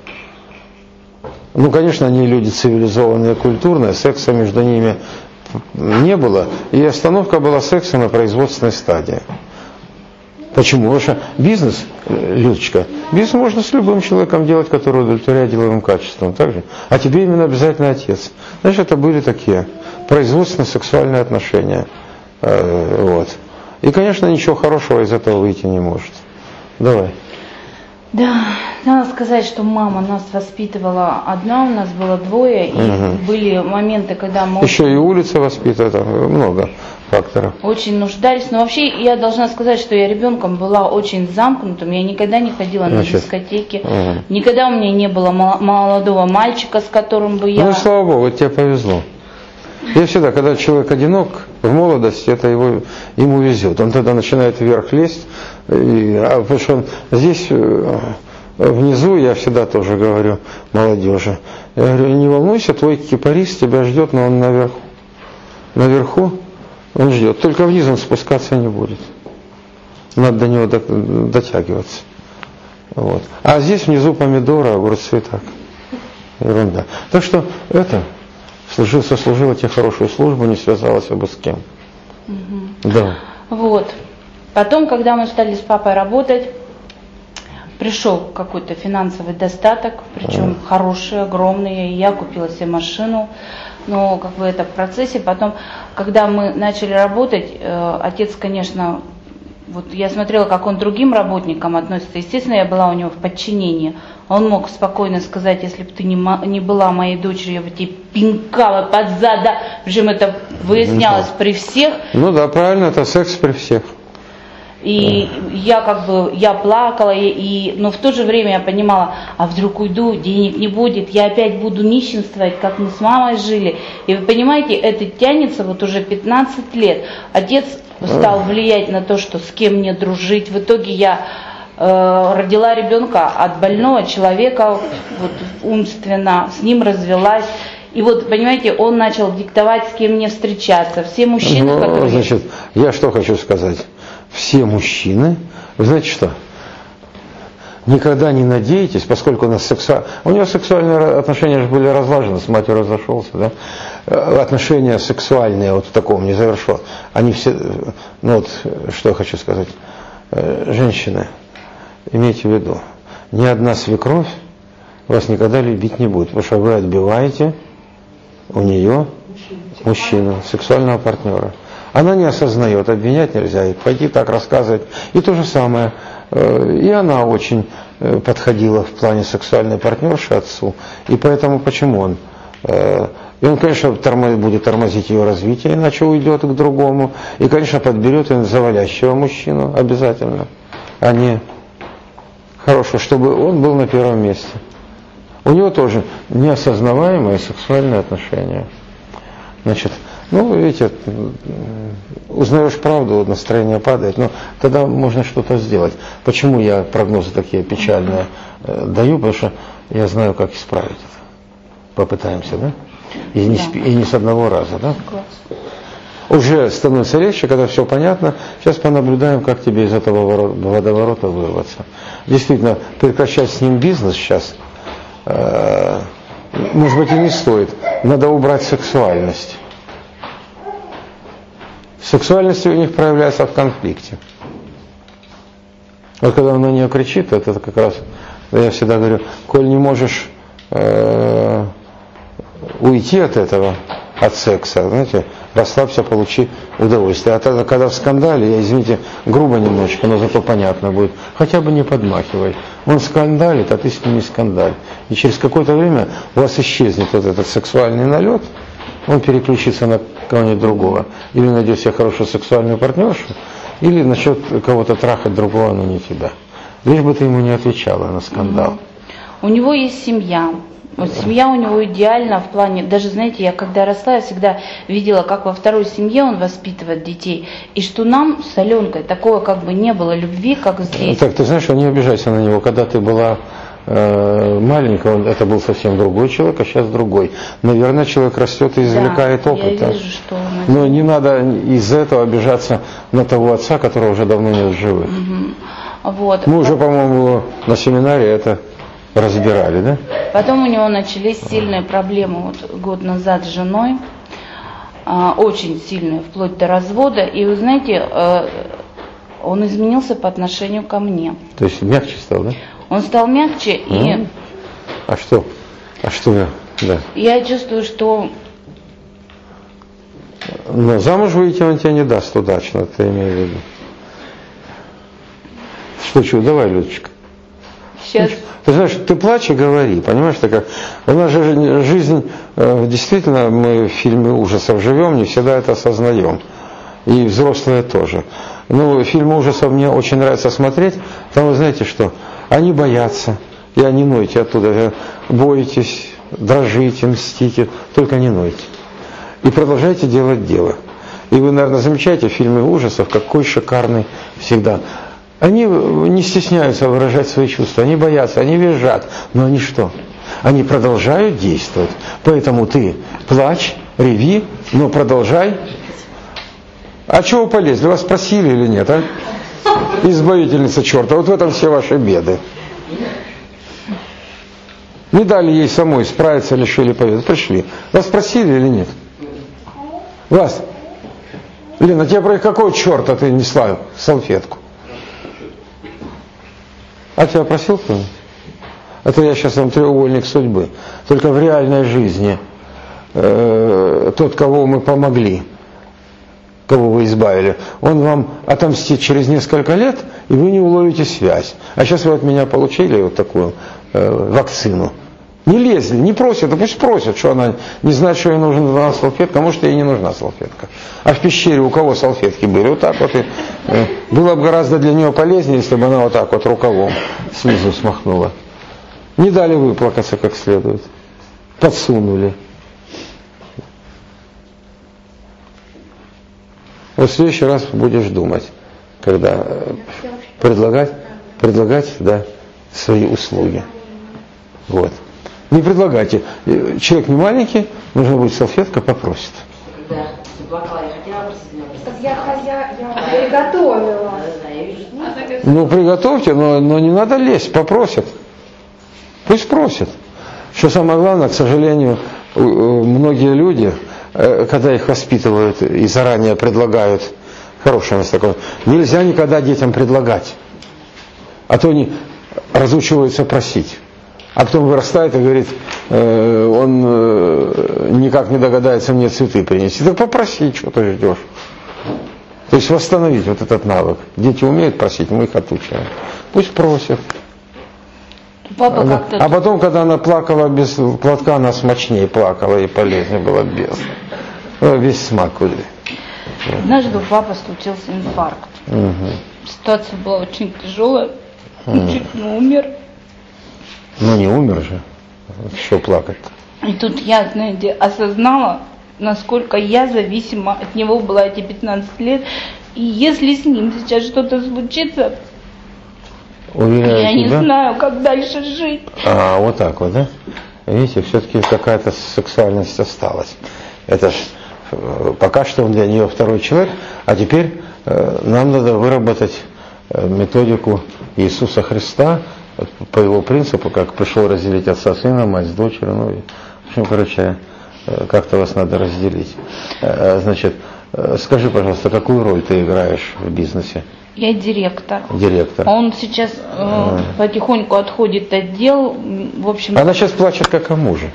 Ну, конечно, они люди цивилизованные, культурные, секса между ними не было. И остановка была секса на производственной стадии. Почему? Потому что бизнес, Людочка, бизнес можно с любым человеком делать, который удовлетворяет деловым качеством. Так же? А тебе именно обязательно отец. Знаешь, это были такие производственно-сексуальные отношения. Вот. И, конечно, ничего хорошего из этого выйти не может. Давай. Да, надо сказать, что мама нас воспитывала одна, у нас было двое, и угу. были моменты, когда мы... Еще очень... и улица воспитывает, много факторов. Очень нуждались, но вообще я должна сказать, что я ребенком была очень замкнутым, я никогда не ходила Значит, на дискотеки, угу. никогда у меня не было молодого мальчика, с которым бы я... Ну, слава Богу, тебе повезло. Я всегда, когда человек одинок, в молодости, это его, ему везет. Он тогда начинает вверх лезть, и, а, потому что он здесь, внизу, я всегда тоже говорю молодежи, я говорю, не волнуйся, твой кипарис тебя ждет, но он наверху. Наверху он ждет, только вниз он спускаться не будет. Надо до него дотягиваться. Вот. А здесь внизу помидоры, огурцы, так. Ерунда. Так что это... Служил, сослужила тебе хорошую службу, не связалась бы с кем. Угу. Да. Вот. Потом, когда мы стали с папой работать, пришел какой-то финансовый достаток, причем а. хороший, огромный, и я купила себе машину. Но как бы это в процессе. Потом, когда мы начали работать, э, отец, конечно, вот я смотрела, как он к другим работникам относится. Естественно, я была у него в подчинении. Он мог спокойно сказать, если бы ты не, не была моей дочерью, я бы тебе пинкала под зада. Причем это выяснялось ну, при всех. Ну да, правильно, это секс при всех. И я как бы, я плакала, и, и, но в то же время я понимала, а вдруг уйду, денег не будет, я опять буду нищенствовать, как мы с мамой жили. И вы понимаете, это тянется вот уже пятнадцать лет. Отец стал влиять на то, что с кем мне дружить. В итоге я э, родила ребенка от больного человека, вот, умственно, с ним развелась. И вот, понимаете, он начал диктовать, с кем мне встречаться. Все мужчины, ну, которые... Значит, я что хочу сказать. Все мужчины, вы знаете что, никогда не надейтесь, поскольку у нас сексуальные... У него сексуальные отношения же были разлажены, с матерью разошелся, да? Отношения сексуальные вот в таком не завершил. Они все... Ну вот, что я хочу сказать. Женщины, имейте в виду, ни одна свекровь вас никогда любить не будет, потому что вы отбиваете у нее мужчину, сексуального партнера. Она не осознает, обвинять нельзя, и пойти так рассказывать. И то же самое, и она очень подходила в плане сексуальной партнерши отцу. И поэтому почему он? И он, конечно, будет тормозить ее развитие, иначе уйдет к другому. И, конечно, подберет завалящего мужчину обязательно, а не хорошего, чтобы он был на первом месте. У него тоже неосознаваемые сексуальные отношения. Значит, ну, видите, узнаешь правду, настроение падает, но тогда можно что-то сделать. Почему я прогнозы такие печальные э, даю? Потому что я знаю, как исправить это. Попытаемся, да? И не, да. И не с одного раза, да? Класс. Уже становится легче, когда все понятно. Сейчас понаблюдаем, как тебе из этого водоворота вырваться. Действительно, прекращать с ним бизнес сейчас, э, может быть, и не стоит. Надо убрать сексуальность. Сексуальность у них проявляется в конфликте. Вот когда он на нее кричит, это как раз, я всегда говорю, коль не можешь э, уйти от этого, от секса, знаете, расслабься, получи удовольствие. А тогда, когда в скандале, я, извините, грубо немножечко, но зато понятно будет, хотя бы не подмахивай. Он скандалит, а ты с ним не скандаль. И через какое-то время у вас исчезнет вот этот сексуальный налет, он переключится на кого-нибудь другого. Или найдет себе хорошую сексуальную партнершу, или начнет кого-то трахать другого, но не тебя. Лишь бы ты ему не отвечала на скандал. У него есть семья. Вот семья у него идеальна в плане, даже, знаете, я когда росла, я всегда видела, как во второй семье он воспитывает детей, и что нам с Аленкой такого как бы не было любви, как здесь. Так, ты знаешь, не обижайся на него. Когда ты была э, маленькая, он, это был совсем другой человек, а сейчас другой. Наверное, человек растет и извлекает да, опыт. Я вижу, что он... Но не надо из-за этого обижаться на того отца, которого уже давно нет в живых. Угу. Вот. Мы уже, по-моему, на семинаре это разбирали, да? Потом у него начались сильные проблемы вот, год назад с женой, а, очень сильные, вплоть до развода. И вы знаете, а, он изменился по отношению ко мне. То есть мягче стал, да? Он стал мягче и... А что? А что я? Да. Я чувствую, что... Но замуж выйти он тебе не даст удачно, ты имеешь в виду. Что, что, давай, Людочка. Сейчас... Ты знаешь, ты плачь и говори, понимаешь, такая. У нас же жизнь, действительно, мы в фильме ужасов живем, не всегда это осознаем. И взрослые тоже. Ну, фильмы ужасов мне очень нравится смотреть, там вы знаете что, они боятся, и они нойте оттуда, бойтесь, дрожите, мстите, только не нойте. И продолжайте делать дело. И вы, наверное, замечаете в фильме ужасов, какой шикарный всегда. Они не стесняются выражать свои чувства, они боятся, они визжат, но они что? Они продолжают действовать. Поэтому ты плачь, реви, но продолжай. А чего вы полезли? Вас спросили или нет, а? Избавительница черта, вот в этом все ваши беды. Не дали ей самой справиться, лишили победы. Пришли. Вас спросили или нет? Вас? Лена, тебе про какого черта ты несла салфетку? А тебя просил кто-нибудь? Это я сейчас вам треугольник судьбы. Только в реальной жизни э, тот, кого мы помогли, кого вы избавили, он вам отомстит через несколько лет, и вы не уловите связь. А сейчас вы от меня получили вот такую э, вакцину. Не лезли, не просят, да пусть просят, что она не знает, что ей нужна салфетка, а может ей не нужна салфетка. А в пещере у кого салфетки были? Вот так вот. И, э, было бы гораздо для нее полезнее, если бы она вот так вот рукавом снизу смахнула. Не дали выплакаться как следует. Подсунули. Вот в следующий раз будешь думать, когда предлагать, предлагать, да, свои услуги. Вот. Не предлагайте. Человек не маленький, нужно будет салфетка, попросит. Да, заплакала, я хотела просто. Так я хозя... я приготовила. Ну, приготовьте, но, но не надо лезть, попросят. Пусть просят. Что самое главное, к сожалению, многие люди, когда их воспитывают и заранее предлагают, хорошее у нас такое, нельзя никогда детям предлагать, а то они разучиваются просить. А потом вырастает и говорит, э, он э, никак не догадается мне цветы принести. Так попроси, что ты ждешь. То есть восстановить вот этот навык. Дети умеют просить, мы их отучаем. Пусть просят. Папа Она, как-то... а потом, когда она плакала без платка, она смачнее плакала и полезнее было без. Весь смак выли. Однажды у папы случился инфаркт. Угу. Ситуация была очень тяжелая. Он чуть не умер. Ну не умер же. Что плакать-то? И тут я, знаете, осознала, насколько я зависима от него была эти пятнадцать лет. И если с ним сейчас что-то случится, Уверяю я тебя. не знаю, как дальше жить. А, вот так вот, да? Видите, все-таки какая-то сексуальность осталась. Это ж э, пока что он для нее второй человек, а теперь э, нам надо выработать э, методику Иисуса Христа по его принципу, как пришел разделить отца сына, мать с дочерью. Ну, в общем, короче, э, как-то вас надо разделить. Э, значит, э, скажи, пожалуйста, какую роль ты играешь в бизнесе? Я директор. Директор. Он сейчас э, потихоньку отходит от дел. В общем. Она сейчас плачет как о муже.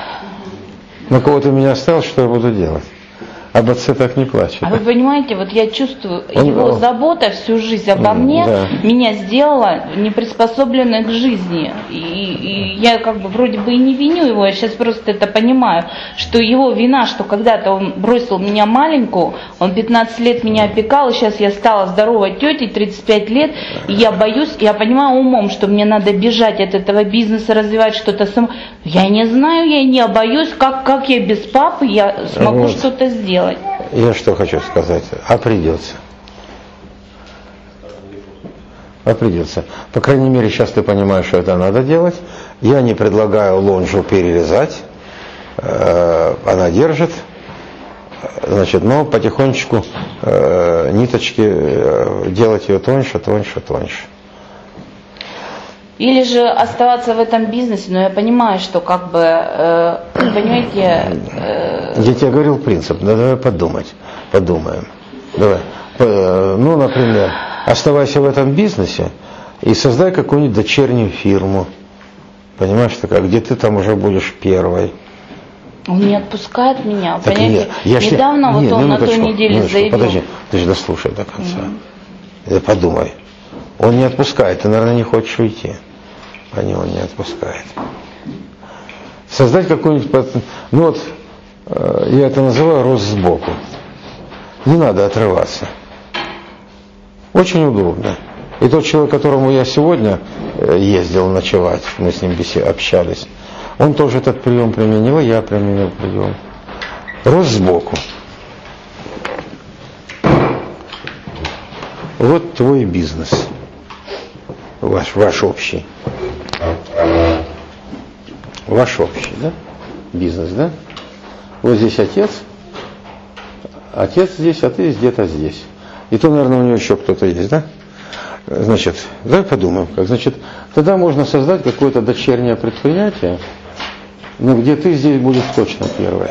На кого ты меня оставил, что я буду делать? Об отце так не плачет. А вы понимаете, вот я чувствую, Он, его он, забота всю жизнь обо он, мне да. меня сделала неприспособленной к жизни. И, и я как бы вроде бы и не виню его, я сейчас просто это понимаю, что его вина, что когда-то он бросил меня маленькую, он пятнадцать лет меня опекал, и сейчас я стала здоровой тетей, тридцать пять лет, и я боюсь, я понимаю умом, что мне надо бежать от этого бизнеса, развивать что-то сам. Я не знаю, я не боюсь, как, как я без папы я смогу вот. что-то сделать. Я что хочу сказать, а придется. А придется. По крайней мере, сейчас ты понимаешь, что это надо делать. Я не предлагаю лонжу перерезать. Она держит. Значит, но потихонечку ниточки делать ее тоньше, тоньше, тоньше. Или же оставаться в этом бизнесе, но я понимаю, что как бы, э, понимаете... Э... Я тебе говорил принцип, да давай подумать, подумаем. Давай. Ну, например, оставайся в этом бизнесе и создай какую-нибудь дочернюю фирму. Понимаешь, такая, где ты там уже будешь первой. Он не отпускает меня, Так понимаете? Нет, я Недавно не, вот нет, он на той минуточку, неделе минуточку, заявил... Подожди, подожди, дослушай до конца. Mm-hmm. Подумай. Он не отпускает, ты, наверное, не хочешь уйти. А не, он не отпускает. Создать какой-нибудь... Ну вот, я это называю рост сбоку. Не надо отрываться. Очень удобно. И тот человек, к которому я сегодня ездил ночевать, мы с ним общались, он тоже этот прием применил, и я применил прием. Рост сбоку. Вот твой бизнес. Ваш, ваш общий. Ваш общий, да? Бизнес, да? Вот здесь отец. Отец здесь, а ты где-то здесь. И то, наверное, у него еще кто-то есть, да? Значит, давай подумаем, как. Значит, тогда можно создать какое-то дочернее предприятие, но где ты здесь будешь точно первой.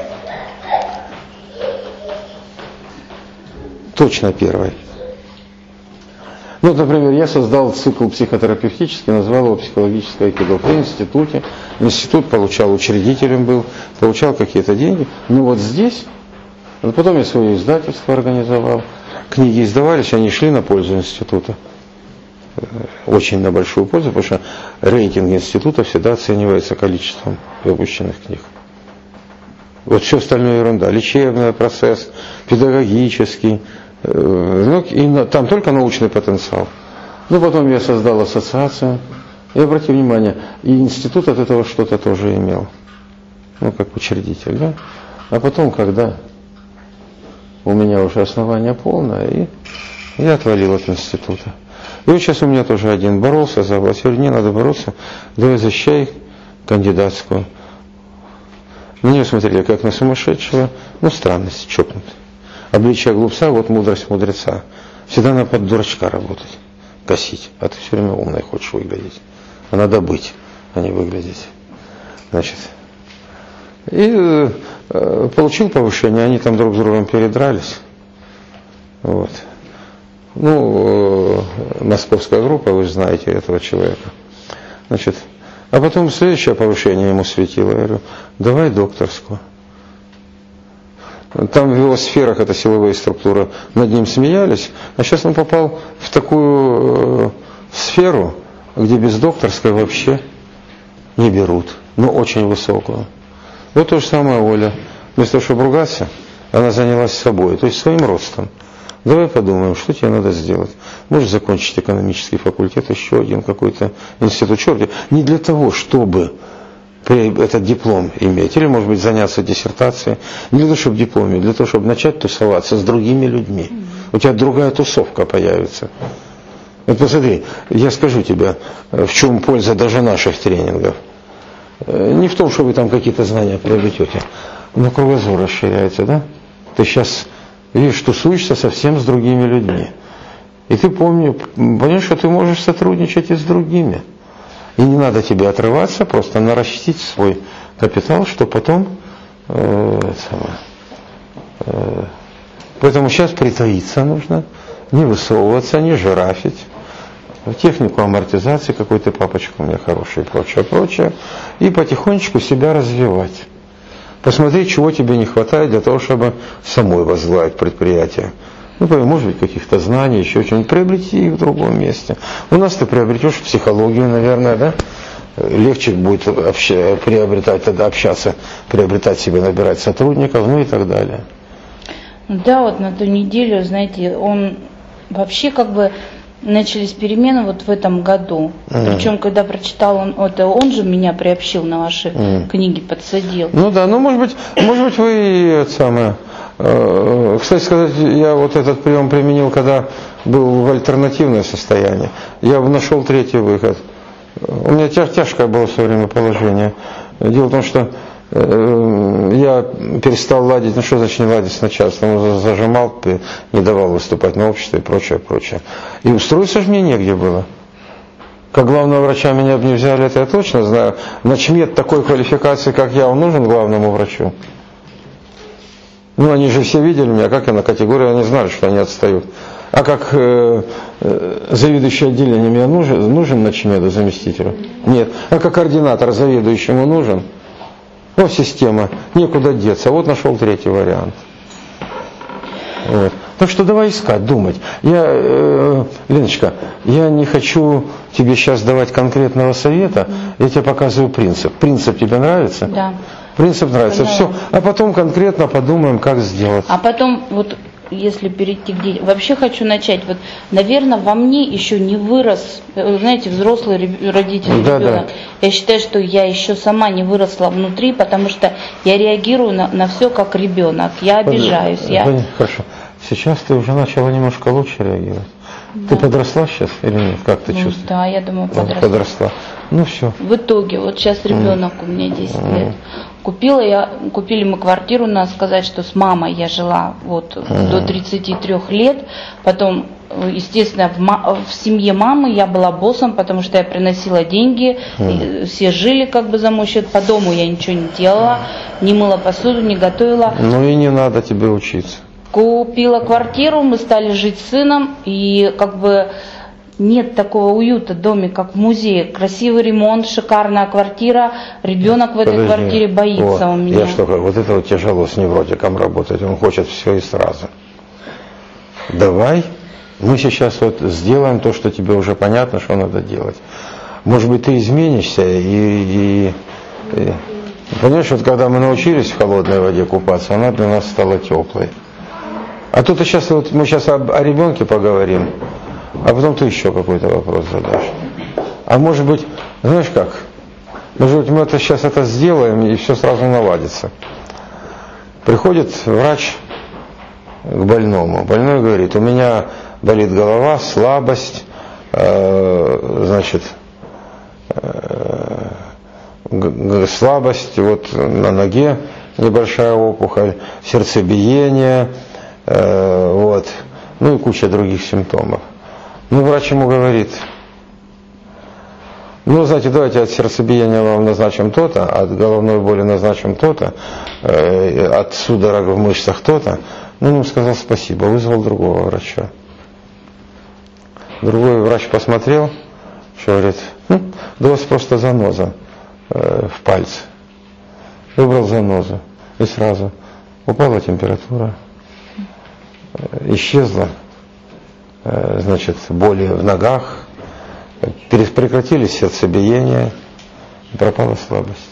Точно первой. Ну, например, я создал цикл психотерапевтический, назвал его «Психологическое айкидо» при институте. Институт получал, учредителем был, получал какие-то деньги. Ну вот здесь, ну, потом я свое издательство организовал. Книги издавались, они шли на пользу института. очень на большую пользу, потому что рейтинг института всегда оценивается количеством выпущенных книг. Вот все остальное ерунда. Лечебный процесс, педагогический, ну, и там только научный потенциал. Ну, потом я создал ассоциацию, и обратите внимание, и институт от этого что-то тоже имел. Ну, как учредитель, да? А потом, когда у меня уже основание полное, и я отвалил от института. И вот сейчас у меня тоже один боролся за власть. Я говорю, не надо бороться, давай защищай кандидатскую. Мне смотрели как на сумасшедшего, ну, странность, чокнутый. Обличие глупца, вот мудрость мудреца. Всегда надо под дурачка работать, косить. А ты все время умной хочешь выглядеть. А надо быть, а не выглядеть. Значит, и э, получил повышение, они там друг с другом передрались. Вот. Ну, э, московская группа, вы знаете этого человека. Значит, а потом следующее повышение ему светило. Я говорю, давай докторскую. Там в его сферах, это силовые структуры, над ним смеялись. А сейчас он попал в такую э, сферу, где без докторской вообще не берут. Но очень высокую. Вот то же самое Оля. Вместо того, чтобы ругаться, она занялась собой, то есть своим ростом. Давай подумаем, что тебе надо сделать. Можешь закончить экономический факультет, еще один какой-то институт. Черт, не для того, чтобы этот диплом иметь, или, может быть, заняться диссертацией, не для того, чтобы диплом иметь, для того, чтобы начать тусоваться с другими людьми. У тебя другая тусовка появится. Вот посмотри, я скажу тебе, в чем польза даже наших тренингов. Не в том, что вы там какие-то знания приобретете, но кругозор расширяется, да? Ты сейчас, видишь, тусуешься совсем с другими людьми. И ты помни, понимаешь, что ты можешь сотрудничать и с другими. И не надо тебе отрываться, просто нарастить свой капитал, что потом... Э, самое, э, поэтому сейчас притаиться нужно, не высовываться, не жирафить. Технику амортизации, какой-то папочка у меня хороший, и прочее, прочее. И потихонечку себя развивать. Посмотри, чего тебе не хватает для того, чтобы самой возглавить предприятие. Ну, может быть, каких-то знаний, еще что-нибудь. Приобрети их в другом месте. У нас ты приобретешь психологию, наверное, да? Легче будет обща- приобретать, тогда общаться, приобретать себе, набирать сотрудников, ну и так далее. Да, вот на ту неделю, знаете, он вообще как бы... Начались перемены вот в этом году. Mm. Причем, когда прочитал он, это он же меня приобщил на ваши mm. книги, подсадил. Ну да, ну может быть, может быть вы это самое. Э, кстати сказать, я вот этот прием применил, когда был в альтернативное состояние. Я нашел третий выход. У меня тяж, тяжкое было в свое время положение. Дело в том, что э, я перестал ладить, ну что значит не ладить с начальством, он зажимал, не давал выступать на обществе и прочее, прочее. И устроиться же мне негде было. Как главного врача меня бы не взяли, это я точно знаю. Начмед такой квалификации, как я, он нужен главному врачу. Ну, они же все видели меня, как я на категории, они знали, что они отстают. А как э, э, заведующий отделением мне нужен, нужен начмеду, заместителю? Нет. А как координатор заведующему нужен? Вот система, некуда деться. Вот нашел третий вариант. Вот. Так что давай искать, думать. Я, э, Леночка, я не хочу тебе сейчас давать конкретного совета, я тебе показываю принцип. Принцип тебе нравится? Да. Принцип нравится, Поняла. все. А потом конкретно подумаем, как сделать. А потом, вот если перейти к детям, вообще хочу начать, вот, наверное, во мне еще не вырос, знаете, взрослый родитель, да, ребенок. Да. Я считаю, что я еще сама не выросла внутри, потому что я реагирую на, на все как ребенок, я обижаюсь. Под, я... под, хорошо. Сейчас ты уже начала немножко лучше реагировать. Да. Ты подросла сейчас или нет? Как ты ну, чувствуешь? Да, я думаю, подросла. подросла. Ну все. В итоге, вот сейчас ребенок mm. у меня десять mm. лет. Купила я, купили мы квартиру, надо сказать, что с мамой я жила вот mm. до тридцати трёх лет. Потом, естественно, в, ма- в семье мамы я была боссом, потому что я приносила деньги, mm. все жили как бы за мой счет. По дому я ничего не делала, не мыла посуду, не готовила. Ну и не надо тебе учиться. Купила квартиру, мы стали жить с сыном, и как бы нет такого уюта в доме, как в музее. Красивый ремонт, шикарная квартира, ребенок в этой Подожди. квартире боится О, у меня. Я что, вот это вот тяжело с невротиком работать, он хочет все и сразу. Давай Мы сейчас вот сделаем то, что тебе уже понятно, что надо делать. Может быть, ты изменишься и, и, и... Понимаешь, вот когда мы научились в холодной воде купаться, она для нас стала теплой. А тут сейчас вот мы сейчас об, о ребенке поговорим, а потом ты еще какой-то вопрос задашь. А может быть, знаешь как? Может быть, мы это сейчас это сделаем, и все сразу наладится. Приходит врач к больному. Больной говорит: у меня болит голова, слабость, э, значит, э, слабость вот на ноге, небольшая опухоль, сердцебиение, э, вот, ну и куча других симптомов. Ну, врач ему говорит: ну, знаете, давайте от сердцебиения вам назначим то-то, от головной боли назначим то-то, э, от судорог в мышцах то-то. Ну, он ему сказал спасибо, вызвал другого врача. Другой врач посмотрел, что говорит: ну, да у вас просто заноза э, в пальце. Выбрал занозу, и сразу упала температура, э, исчезла, э, значит, боли в ногах, прекратились сердцебиение, пропала слабость.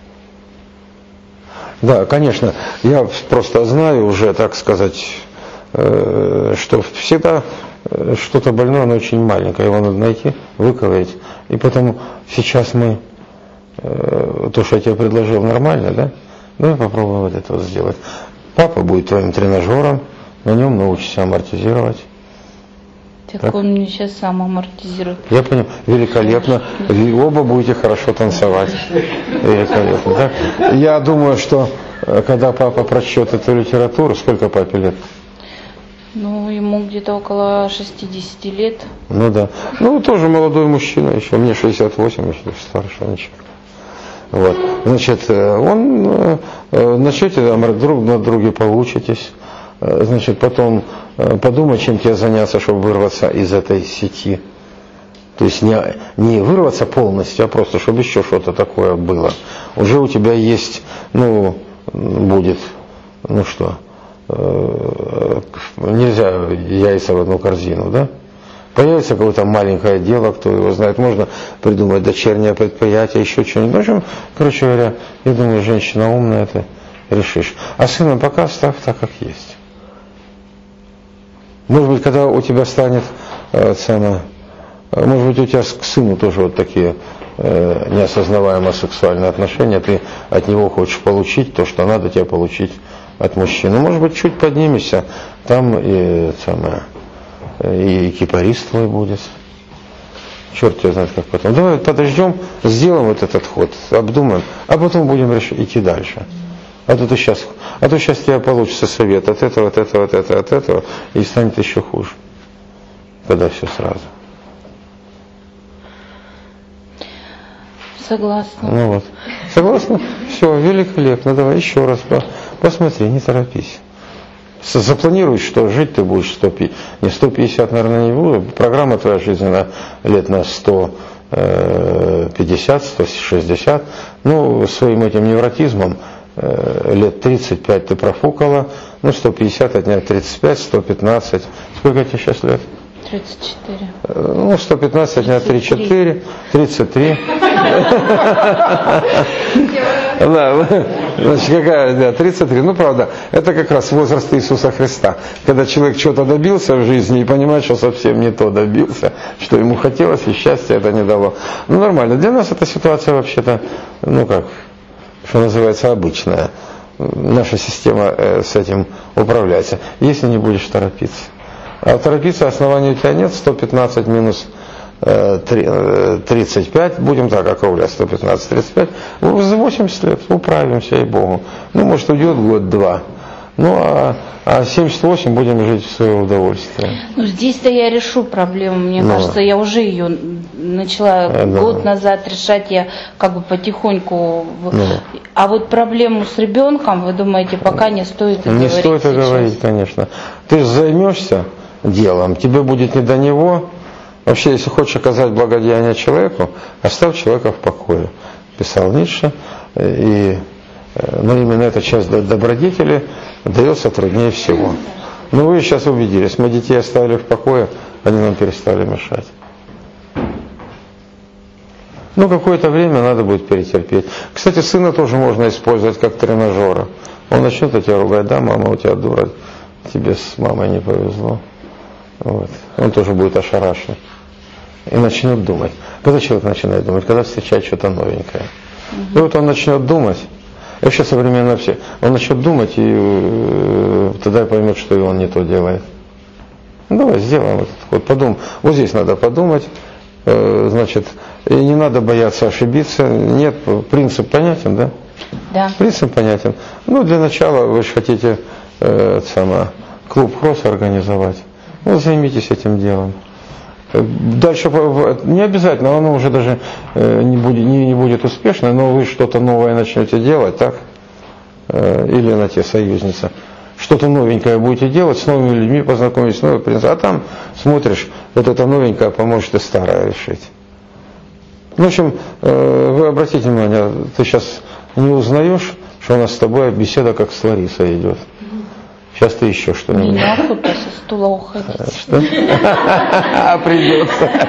Да, конечно, я просто знаю уже, так сказать, что всегда что-то больное, оно очень маленькое, его надо найти, выковырять. И потом сейчас мы, то, что я тебе предложил, нормально, да? Ну, я попробую вот это вот сделать. Папа будет твоим тренажером, на нем научишься амортизировать. Так, так он мне сейчас сам амортизирует. Я понял, великолепно. И оба будете хорошо танцевать. Великолепно. Так? Я думаю, что когда папа прочтет эту литературу, сколько папе лет? Ну, ему где-то около шестидесяти лет. Ну да. Ну, тоже молодой мужчина еще. Мне шестьдесят восемь, еще старше, ничего. Вот. Значит, он, начнете друг на друге поучитесь. Значит, потом подумай, чем тебе заняться, чтобы вырваться из этой сети. То есть не, не вырваться полностью, а просто, чтобы еще что-то такое было. Уже у тебя есть, ну, будет, ну что, э, нельзя яйца в одну корзину, да? Появится какое-то маленькое дело, кто его знает, можно придумать дочернее предприятие, еще что-нибудь. В общем, короче говоря, я думаю, женщина умная, это решишь. А сына пока оставь так, как есть. Может быть, когда у тебя станет э, цена, может быть, у тебя к сыну тоже вот такие э, неосознаваемые сексуальные отношения, ты от него хочешь получить то, что надо тебе получить от мужчины. Может быть, чуть поднимешься, там и, самое, и кипарист твой будет. Черт тебя знает, как потом. Давай подождем, сделаем вот этот ход, обдумаем, а потом будем решить, идти дальше. А то, ты сейчас, а то сейчас тебе получится совет от этого, от этого, от этого, от этого, и станет еще хуже. Когда все сразу. Согласна. Ну вот. Согласна? Все, великолепно. Давай еще раз посмотри, не торопись. Запланируй, что жить ты будешь сто пятьдесят, не сто пятьдесят, наверное, не буду. Программа твоя жизненная лет на сто пятьдесят, сто шестьдесят. Ну, своим этим невротизмом лет тридцать пять ты профукала, ну сто пятьдесят отнять тридцать пять, сто пятнадцать. Сколько тебе сейчас лет? тридцать четыре. Ну, сто пятнадцать отнять тридцать четыре, тридцать три. Да, значит, какая, да, тридцать три. Ну, правда, это как раз возраст Иисуса Христа. Когда человек что-то добился в жизни и понимает, что совсем не то добился, что ему хотелось, и счастье это не дало. Ну, нормально. Для нас эта ситуация вообще-то, ну как, что называется, обычная. Наша система с этим управляется, если не будешь торопиться. А торопиться оснований у тебя нет. Сто пятнадцать минус тридцать пять, будем так округлять, сто пятнадцать, тридцать пять, за восемьдесят лет управимся, и Богу. Ну, может, уйдет год-два. Ну, а, а семьдесят восемь будем жить в свое удовольствие. Ну, здесь-то я решу проблему. Мне ну, кажется, я уже ее начала а, год да. назад решать, я как бы потихоньку. Ну. А вот проблему с ребенком, вы думаете, пока не стоит и не говорить стоит и говорить, конечно. Ты займешься делом, тебе будет не до него. Вообще, если хочешь оказать благодеяние человеку, оставь человека в покое. Писал Ницше. И, но именно эта часть добродетели дается труднее всего. Но вы сейчас убедились, мы детей оставили в покое, они нам перестали мешать. Ну, какое-то время надо будет перетерпеть. Кстати, сына тоже можно использовать как тренажера. Он начнет на тебя ругать: да, мама, у тебя дура, тебе с мамой не повезло. Вот. Он тоже будет ошарашен. И начнет думать. Когда человек начинает думать? Когда встречает что-то новенькое. Угу. И вот он начнет думать. И вообще современно все. Он начнет думать, и э, тогда поймет, что и он не то делает. Ну, давай сделаем этот ход. Подумай. Вот здесь надо подумать. Э, значит, и не надо бояться ошибиться. Нет, принцип понятен, да? Да. Принцип понятен. Ну, для начала вы же хотите э, сама, клуб кросс организовать. Вот займитесь этим делом. Дальше не обязательно, оно уже даже не будет, не, не будет успешно, но вы что-то новое начнете делать, так? Или на те союзница. Что-то новенькое будете делать, с новыми людьми познакомитесь, с новым принципом. А там смотришь, вот это новенькое поможет и старое решить. В общем, вы обратите внимание, ты сейчас не узнаешь, что у нас с тобой беседа как с Ларисой идет. Сейчас ты еще что-нибудь. Не неохота со стула уходить. Что? Придется.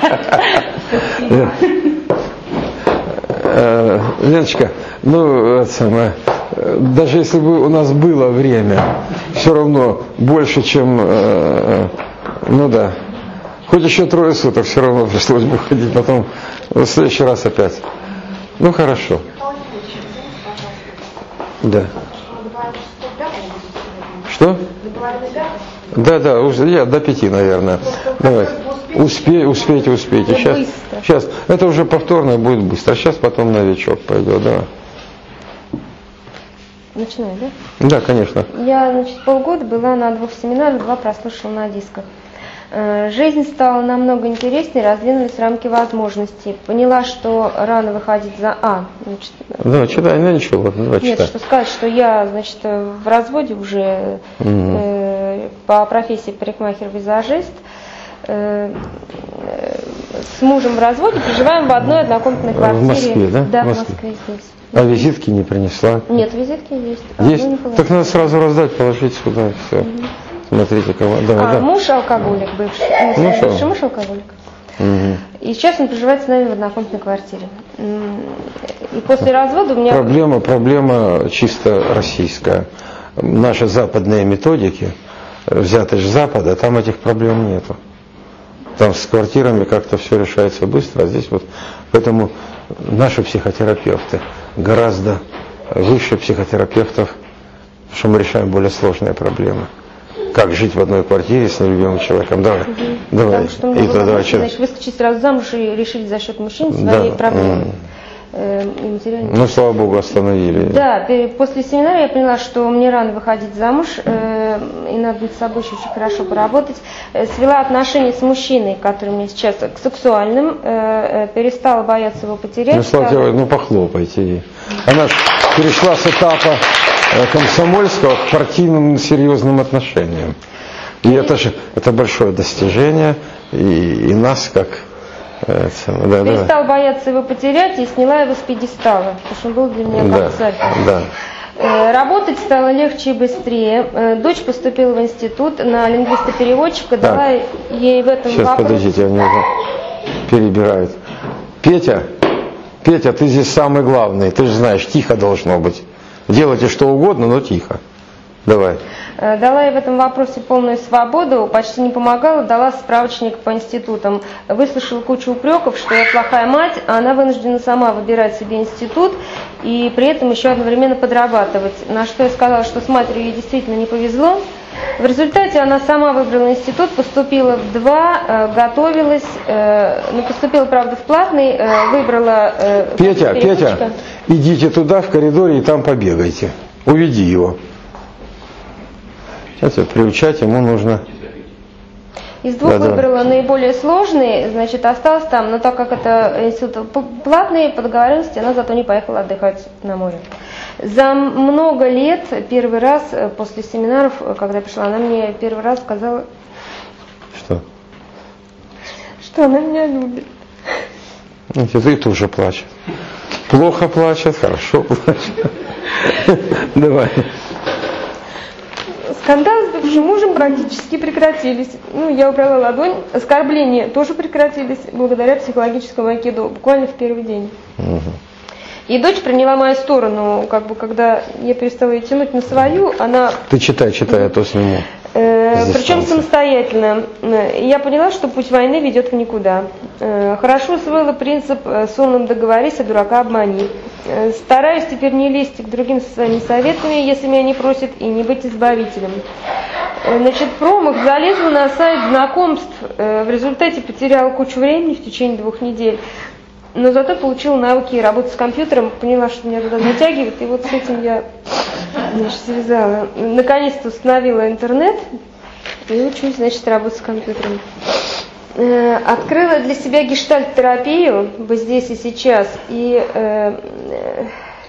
Леночка, ну, даже если бы у нас было время, все равно больше, чем, ну да, хоть еще трое суток, все равно пришлось бы ходить, потом в следующий раз опять. Ну, хорошо. Да. Что? Да, да, я до пяти, наверное. Давайте. Успей, успейте, успейте. Сейчас, сейчас. Это уже повторно будет быстро. Сейчас потом новичок пойдет, да. Начинаю, да? Да, конечно. Я, значит, полгода была на двух семинарах, два прослушала на дисках. Жизнь стала намного интереснее, раздвинулись рамки возможностей. Поняла, что рано выходить за... А, значит... Да, читай, ну ничего, давай Нет, читай. что сказать, что я, значит, в разводе уже угу. э, по профессии парикмахер-визажист. Э, э, с мужем в разводе, проживаем в одной однокомнатной квартире. В Москве, да? Да, в Москве, в Москве здесь. А визитки не принесла? Нет, визитки есть. Есть? Так надо сразу раздать, положить сюда, и все. Угу. Смотрите, кого. Давай, а, да. Муж алкоголик бывший. Ну, бывший муж алкоголик. Угу. И сейчас он проживает с нами в однокомнатной квартире. И после развода у меня... Проблема, проблема чисто российская. Наши западные методики, взятые с Запада, там этих проблем нету. Там с квартирами как-то все решается быстро, а здесь вот... Поэтому наши психотерапевты гораздо выше психотерапевтов, что мы решаем более сложные проблемы. Как жить в одной квартире с нелюбимым человеком. Давай, угу. давай. Потому что мне и было, давай, значит, выскочить сразу замуж и решить за счет мужчин свои да. проблемы. Mm. Э, и материальные. Ну, слава Богу, остановили. Да, после семинара я поняла, что мне рано выходить замуж, э, и надо над собой еще очень хорошо поработать. Э, свела отношения с мужчиной, который мне сейчас к сексуальным, э, э, перестала бояться его потерять. Ну, слава тебе, ну похлопайте ей. Она же перешла с этапа комсомольского к партийным серьезным отношениям. И это же это большое достижение, и, и нас как... Это, да, перестал да. бояться его потерять и сняла его с пьедестала, потому что он был для меня да, как царь. Да. Э, работать стало легче и быстрее. Э, дочь поступила в институт на лингвиста-переводчика, Так. дала ей в этом Сейчас, вопрос... подождите, они уже перебирают. Петя, Петя, ты здесь самый главный, ты же знаешь, тихо должно быть. Делайте что угодно, но тихо. Давай. Дала ей в этом вопросе полную свободу, почти не помогала, дала справочник по институтам. Выслушала кучу упреков, что я плохая мать, а она вынуждена сама выбирать себе институт и при этом еще одновременно подрабатывать. На что я сказала, что с матерью ей действительно не повезло. В результате она сама выбрала институт, поступила в два, готовилась, ну, поступила, правда, в платный, выбрала... Петя, Петя, идите туда, в коридоре, и там побегайте. Уведи его. Знаете, приучать ему нужно... Из двух да, выбрала да. наиболее сложный, значит, осталось там, но так как это институт платный, по договоренности она зато не поехала отдыхать на море. За много лет, первый раз после семинаров, когда я пришла, она мне первый раз сказала, что, что она меня любит. Знаете, ты тоже плачет. Плохо плачет, хорошо плачет. Давай. Скандалы с бывшим мужем практически прекратились. Ну, я убрала ладонь. Оскорбления тоже прекратились благодаря психологическому айкидо, буквально в первый день. Угу. И дочь приняла мою сторону, как бы, когда я перестала ее тянуть на свою, она... Ты читай, читай, а то сниму. Э, причем самостоятельно. Я поняла, что путь войны ведет в никуда. Э, хорошо усвоила принцип «с умным договорись, а дурака обмани». Э, стараюсь теперь не лезть к другим со своими советами, если меня не просят, и не быть избавителем. Э, значит, промах, залезла на сайт знакомств, э, в результате потеряла кучу времени в течение двух недель. Но зато получила навыки работы с компьютером, поняла, что меня туда затягивает, и вот с этим я, значит, связала. Наконец-то установила интернет и учусь, значит, работать с компьютером. Э, открыла для себя гештальт-терапию бы здесь и сейчас, и э, э,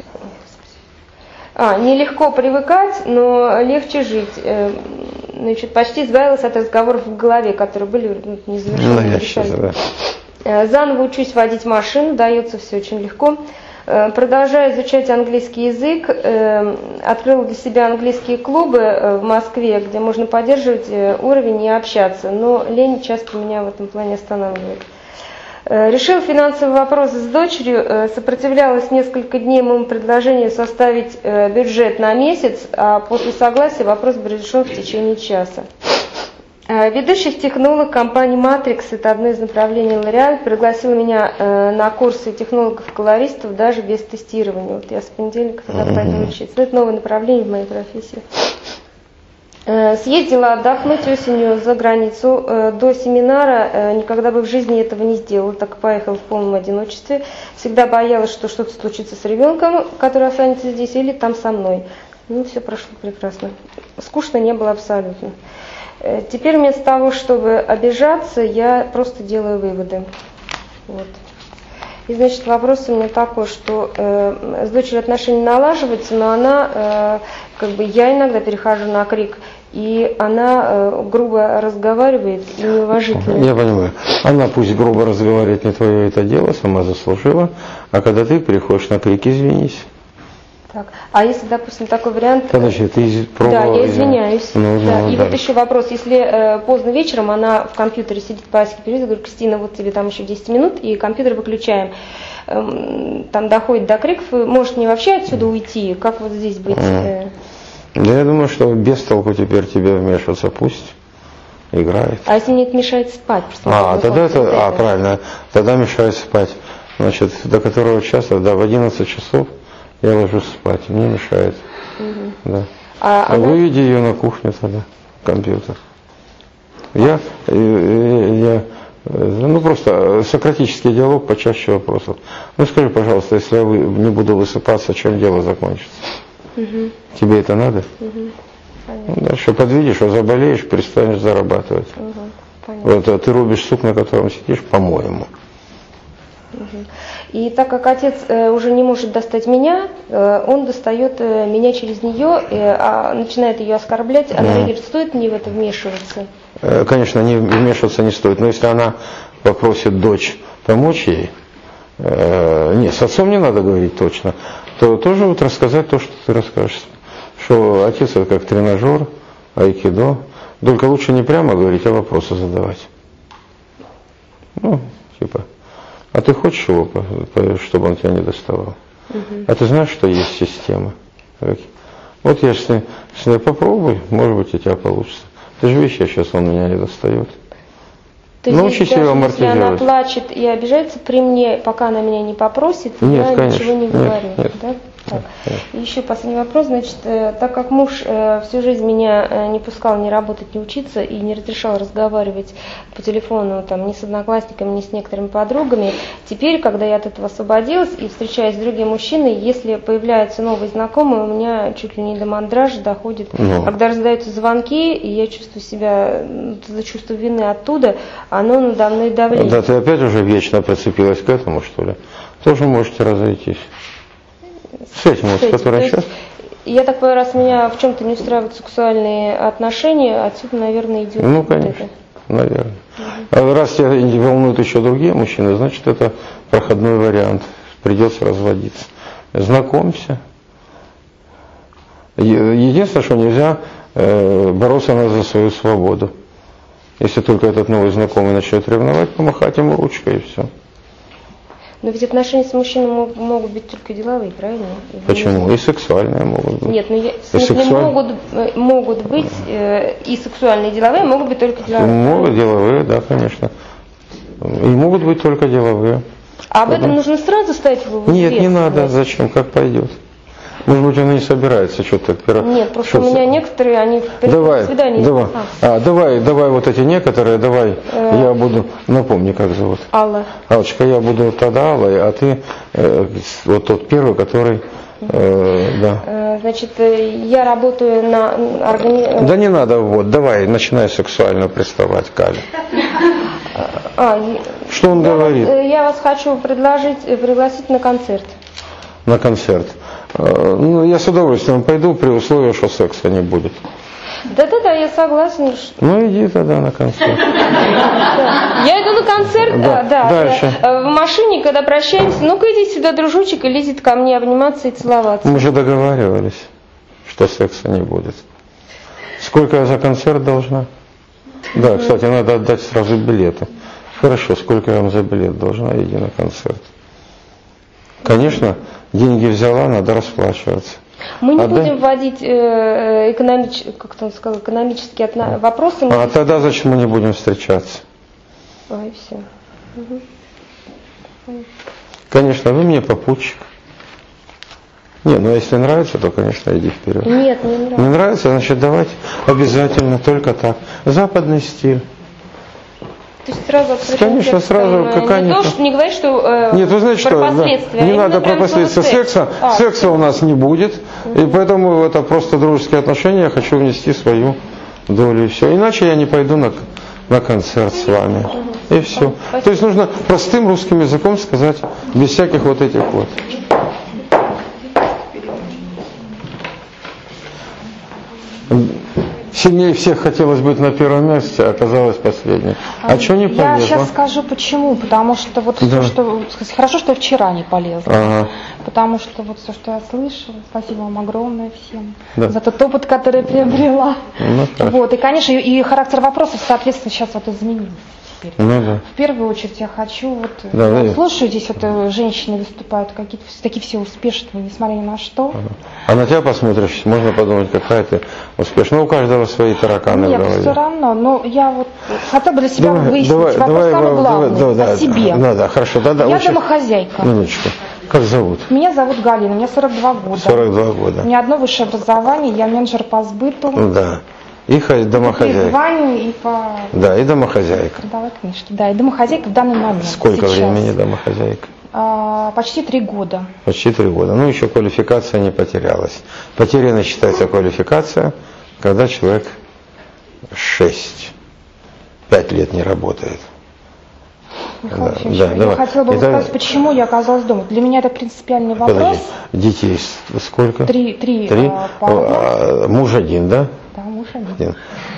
а, нелегко привыкать, но легче жить. Э, значит, почти избавилась от разговоров в голове, которые были ну, незавершенными. Ну, заново учусь водить машину, дается все очень легко. Продолжаю изучать английский язык. Открыла для себя английские клубы в Москве, где можно поддерживать уровень и общаться. Но лень часто меня в этом плане останавливает. Решила финансовый вопрос с дочерью. Сопротивлялась несколько дней моему предложению составить бюджет на месяц, а после согласия вопрос был решен в течение часа. Ведущих технолог компании Matrix, это одно из направлений L'Oréal, пригласил меня э, на курсы технологов-колористов даже без тестирования. Вот я с понедельника туда пойду учиться. Это новое направление в моей профессии. Э, съездила отдохнуть осенью за границу. Э, до семинара э, никогда бы в жизни этого не сделала, так и поехала в полном одиночестве. Всегда боялась, что что-то случится с ребенком, который останется здесь, или там со мной. Ну, все прошло прекрасно. Скучно не было абсолютно. Теперь вместо того, чтобы обижаться, я просто делаю выводы. Вот. И, значит, вопрос у меня такой, что э, с дочерью отношения налаживаются, но она, э, как бы, я иногда перехожу на крик, и она э, грубо разговаривает и неуважительно. Я понимаю. Она пусть грубо разговаривает, не твое это дело, сама заслужила, а когда ты переходишь на крик, извинись. Так. А если, допустим, такой вариант... Подожди, ты пробовала... Да, я извиняюсь. Ну, да. Ну, И да. вот еще вопрос. Если э, поздно вечером она в компьютере сидит по аське перед, я говорю: Кристина, вот тебе там еще десять минут, и компьютер выключаем. Эм, там доходит до криков, может не вообще отсюда уйти? Как вот здесь быть? Э... Да я думаю, что без толку теперь тебе вмешиваться, пусть играет. А если мне это мешает спать? А, тогда это, это... А, правильно, тогда мешает спать. Значит, до которого часа, да, в одиннадцать часов я ложусь спать, мне мешает. Угу. Да. А, а выведи она... ее на кухню тогда, компьютер. Я, я, я, ну просто сократический диалог, почаще вопросов. Ну скажи, пожалуйста, если я не буду высыпаться, чем дело закончится? Угу. Тебе это надо? Угу. Ну, дальше подвидишь, что заболеешь, перестанешь зарабатывать. Угу. Вот, а ты рубишь сук, на котором сидишь, по-моему. Угу. И так как отец э, уже не может достать меня, э, он достает э, меня через нее, э, а начинает ее оскорблять. Она mm. говорит: стоит мне в это вмешиваться? Э, конечно, не вмешиваться не стоит. Но если она попросит дочь помочь ей, э, нет, с отцом не надо говорить точно, то тоже вот рассказать то, что ты расскажешь. Что отец это как тренажер, айкидо. Только лучше не прямо говорить, а вопросы задавать. Ну, типа... А ты хочешь его, чтобы он тебя не доставал? Угу. А ты знаешь, что есть система? Вот я с ней, с ней попробуй, может быть, у тебя получится. Ты же видишь, сейчас он меня не достает. То есть, даже если она плачет и обижается при мне, пока она меня не попросит, нет, я конечно, ничего не нет, говорю. Нет. Да? Так. И еще последний вопрос. Значит, э, так как муж э, всю жизнь меня э, не пускал ни работать, ни учиться и не разрешал разговаривать по телефону там, ни с одноклассниками, ни с некоторыми подругами, теперь, когда я от этого освободилась и встречаюсь с другим мужчиной, если появляются новые знакомые, у меня чуть ли не до мандража доходит. Ну. Когда раздаются звонки, и я чувствую себя, за чувство вины оттуда, оно надо мной давлеет. Да, ты опять уже вечно прицепилась к этому, что ли? Тоже можете разойтись. С этим, с, вот, с которым сейчас? Я так понимаю, раз меня в чем-то не устраивают сексуальные отношения, отсюда, наверное, идет. Ну, конечно, вот наверное. Угу. А раз тебя волнуют еще другие мужчины, значит, это проходной вариант. Придется разводиться. Знакомься. Единственное, что нельзя э, бороться надо за свою свободу. Если только этот новый знакомый начнет ревновать, помахать ему ручкой и все. Но ведь отношения с мужчиной могут быть только деловые, правильно? Почему? И сексуальные могут быть. Нет, ну я, в смысле, сексуаль... могут, могут быть э, и сексуальные, и деловые, могут быть только деловые. Могут деловые, да, конечно. И могут быть только деловые. А об этом нужно сразу ставить его в Нет, не надо. Зачем? Как пойдет? Может быть, он и не собирается что-то так. Нет, просто у меня некоторые, они в давай, свидании. Давай, а. А, давай, давай вот эти некоторые, давай, э, я буду, напомни, как зовут. Алла. Аллочка, я буду тогда Аллой, а ты э, вот тот первый, который, э, да. Э, значит, я работаю на организации. Да не надо, вот, давай, начинай сексуально приставать к Але. А, что он я говорит? Вас, я вас хочу предложить, пригласить на концерт. На концерт. Ну, я с удовольствием пойду при условии, что секса не будет. Да-да-да, я согласна. Что... Ну, иди тогда на концерт. Да. Я иду на концерт, да, да. Дальше. Я, в машине, когда прощаемся, ну-ка иди сюда, дружочек, и лезет ко мне обниматься и целоваться. Мы же договаривались, что секса не будет. Сколько я за концерт должна? Да, кстати, надо отдать сразу билеты. Хорошо, сколько я вам за билет должна? Иди на концерт. Конечно, деньги взяла, надо расплачиваться. Мы не Отдай. будем вводить э, экономич... как он сказал, экономические отна... вопросы. А тогда зачем мы не будем встречаться? А, и все. Угу. Конечно, вы мне попутчик. Не, ну если нравится, то, конечно, иди вперед. Нет, не нравится. Не нравится, значит, давайте обязательно только так. Западный стиль. То есть сразу Конечно, сразу, какая не то, что не говорить, что э, нет, вы знаете, про что последствия. не а надо про последствия секса. А, секса у нас не будет, угу. И поэтому это просто дружеские отношения. Я хочу внести свою долю и все. Иначе я не пойду на, на концерт с вами. Угу. И все. Спасибо. То есть нужно простым русским языком сказать, без всяких вот этих вот. Сильнее всех хотелось быть на первом месте, а оказалось последней. А, а что не полезло? Я сейчас скажу почему. Потому что вот да. все, что хорошо, что вчера не полезло. Ага. Потому что вот все, что я слышала, спасибо вам огромное всем да. за тот опыт, который я приобрела. Ну, вот, и, конечно, и, и характер вопросов, соответственно, сейчас вот изменился. Ну, да. В первую очередь я хочу, вот да, я да. слушаю, здесь вот женщины выступают, какие-то такие все успешные, несмотря ни на что. Ага. А на тебя посмотришь, можно подумать, какая ты успешная. Ну, у каждого свои тараканы Нет, в голове. все равно, но я вот хотела бы для себя давай, выяснить давай, вопрос давай, самый главный, давай, да, о себе. Да, да, хорошо. Да, да, я очень... домохозяйка. Минуточку. Как зовут? Меня зовут Галина, мне сорок два года. сорок два года. У меня одно высшее образование, я менеджер по сбыту. Да. И домохозяйка. И по званию, и по... Да, и домохозяйка. Давай книжки. Да, и домохозяйка в данный момент. Сколько сейчас. времени домохозяйка? А, почти три года. Почти три года. Ну, еще квалификация не потерялась. Потеряна считается квалификация, когда человек шесть, пять лет не работает. Михаил да, да, я давай. хотела бы Итак, сказать, почему я оказалась дома. Для меня это принципиальный вопрос. Подожди, детей сколько? Три. Три. Три? А, а, муж один, да? Да, муж один. один.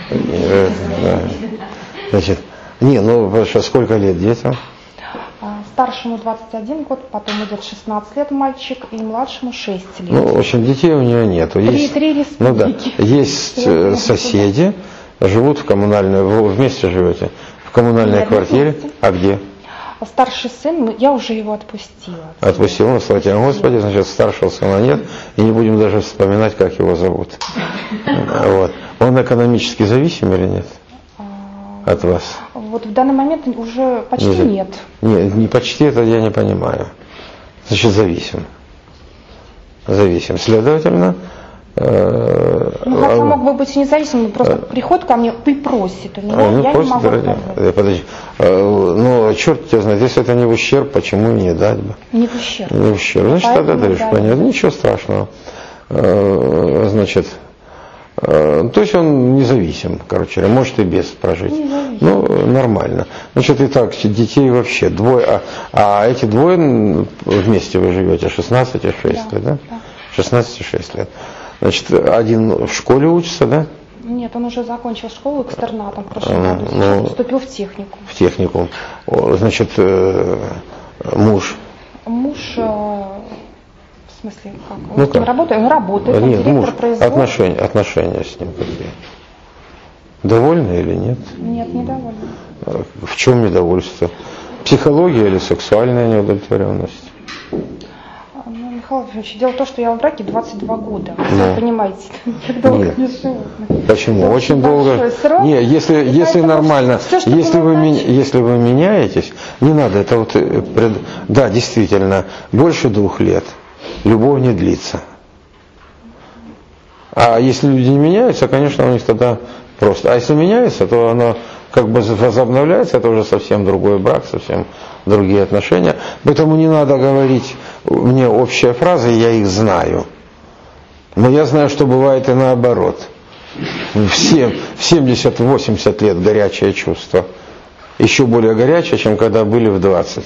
Значит, не, ну, что, сколько лет детям? Старшему двадцать один год, потом идет шестнадцать лет мальчик, и младшему шесть лет. Ну, в общем, детей у нее нету. Есть, три, три республики. Ну да, есть соседи, живут в коммунальной, вы вместе живете, в коммунальной Нет, квартире. Вместе. А где? Старший сын, я уже его отпустила. Отпустила, ну, слава тебе, Господи, значит, старшего сына нет, и не будем даже вспоминать, как его зовут. Вот. Он экономически зависим или нет? От вас? Вот в данный момент уже почти не, нет. Нет, не почти, это я не понимаю. Значит, зависим. Зависим. Следовательно... Э, ну, хотя а, мог бы быть независимым, просто э, приходит ко мне и просит у меня, а, ну, я просит, не могу отказать. Подожди, э, ну, черт тебя знает, если это не в ущерб, почему не дать бы? Не в ущерб. Не в ущерб. Значит, Поэтому тогда даешь, понятно, ничего страшного. Э, значит... То есть он независим, короче, может и без прожить. Ну, нормально. Значит, и так, детей вообще двое, а, а эти двое вместе вы живете, шестнадцать и шесть да, лет, да? да? шестнадцать и шесть лет. Значит, один в школе учится, да? Нет, он уже закончил школу экстернатом в прошлом году, ну, поступил в техникум. В техникум. Значит, муж? Муж... смысле, как? Он Ну с ним как? работает? Он работает, он Нет, директор муж, производства. отношения, отношения с ним какие? Довольны или нет? Нет, недовольна. В чем недовольство? Психология или сексуальная неудовлетворенность? Ну, Михаил Ильич, дело в том, что я в браке двадцать два года. Вы Да. понимаете, так долго Нет. не живу. Почему? Это Очень очень долго. большой срок. Не, если, И если поэтому нормально, всё, что если было вы, ми- раньше. если вы меняетесь, не надо, это вот, э, пред- да, действительно, больше двух лет любовь не длится. А если люди не меняются, конечно, у них тогда просто. А если меняется, то оно как бы возобновляется, это уже совсем другой брак, совсем другие отношения. Поэтому не надо говорить мне общие фразы, я их знаю. Но я знаю, что бывает и наоборот. В семьдесят-восемьдесят лет горячее чувство. Еще более горячее, чем когда были в двадцать.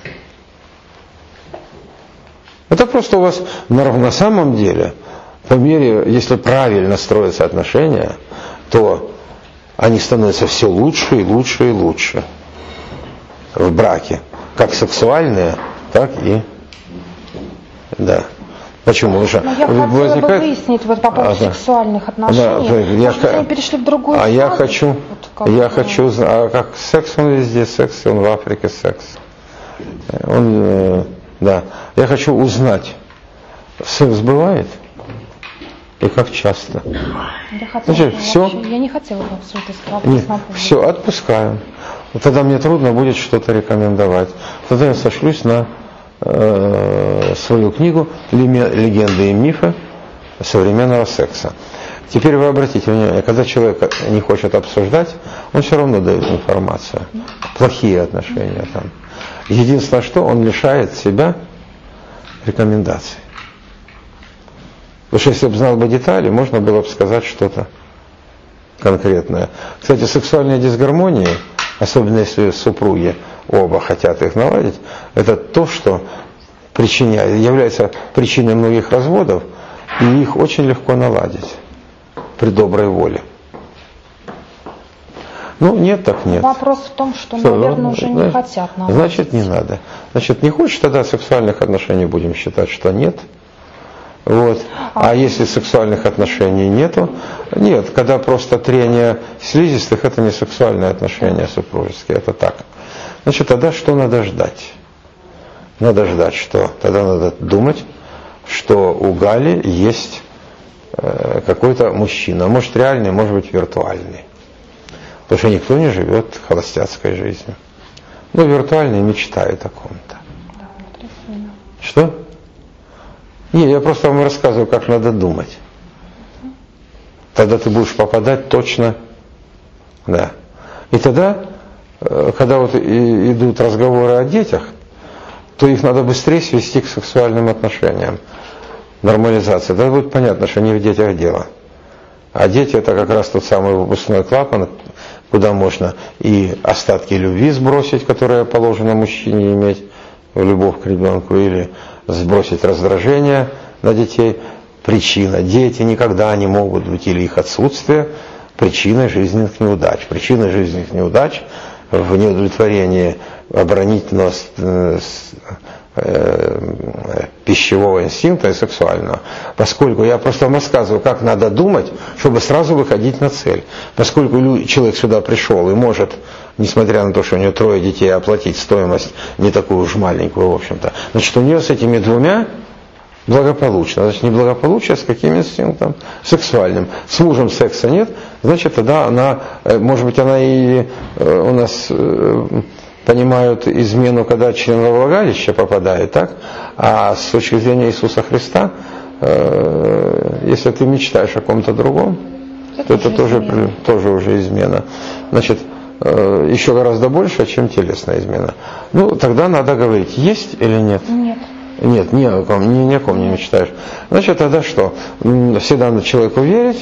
Это просто у вас на, на самом деле, по мере, если правильно строятся отношения, то они становятся все лучше и лучше и лучше в браке. Как сексуальные, так и... Да. Почему? Потому что Но я хотела возникает... бы выяснить вот по поводу А, да. сексуальных отношений. Да, я, Может быть, они перешли в другую а фазу? я хочу, Вот как, я ну, хочу, а как секс он везде, секс он в Африке, секс. Он, э, да. Я хочу узнать, секс бывает и как часто. Я, хотела, Значит, бы все? вообще- я не хотела бы обсуждать этот вопрос. Нет, на публике. все, отпускаем. Вот тогда мне трудно будет что-то рекомендовать. Тогда я сошлюсь на э, свою книгу «Легенды и мифы современного секса». Теперь вы обратите внимание, когда человек не хочет обсуждать, он все равно дает информацию. Плохие отношения там. Единственное, что он лишает себя рекомендаций. Потому что если бы знал бы детали, можно было бы сказать что-то конкретное. Кстати, сексуальные дисгармонии, особенно если супруги оба хотят их наладить, это то, что причиняет, является причиной многих разводов, и их очень легко наладить при доброй воле. Ну, нет, так нет. Вопрос в том, что, Что, наверное, ну, уже значит, не хотят наладить. Значит, не надо. Значит, не хочешь, тогда сексуальных отношений будем считать, что нет. Вот. А если сексуальных отношений нету, нет, когда просто трение слизистых, это не сексуальные отношения супружеские, это так. Значит, тогда что надо ждать? Надо ждать, что? Тогда надо думать, что у Гали есть э, какой-то мужчина, может реальный, может быть виртуальный. Потому что никто не живет холостяцкой жизнью. Ну, виртуальный мечтает о ком-то. Что? Не, я просто вам рассказываю, как надо думать. Тогда ты будешь попадать точно. Да. И тогда, когда вот идут разговоры о детях, то их надо быстрее свести к сексуальным отношениям. Нормализация. Тогда будет понятно, что не в детях дело. А дети — это как раз тот самый выпускной клапан, куда можно и остатки любви сбросить, которые положено мужчине иметь, любовь к ребенку, или сбросить раздражение на детей. Причина. Дети никогда не могут быть, или их отсутствие, причиной жизненных неудач. Причиной жизненных неудач в неудовлетворении оборонительного э, э, пищевого инстинкта и сексуального. Поскольку я просто вам рассказываю, как надо думать, чтобы сразу выходить на цель. Поскольку человек сюда пришел и может, несмотря на то, что у него трое детей, оплатить стоимость не такую уж маленькую, в общем-то, значит, у нее с этими двумя благополучно. Значит, не благополучие, с каким инстинктом? Сексуальным. С мужем секса нет, значит, тогда она, может быть, она и у нас понимают измену, когда член во влагалище попадает, так? А с точки зрения Иисуса Христа, если ты мечтаешь о ком-то другом, это то это тоже, тоже уже измена. Значит, еще гораздо больше, чем телесная измена. Ну, тогда надо говорить, есть или нет? Нет. Нет, ни о ком, ни, ни о ком не мечтаешь. Значит, тогда что? Всегда надо человеку верить,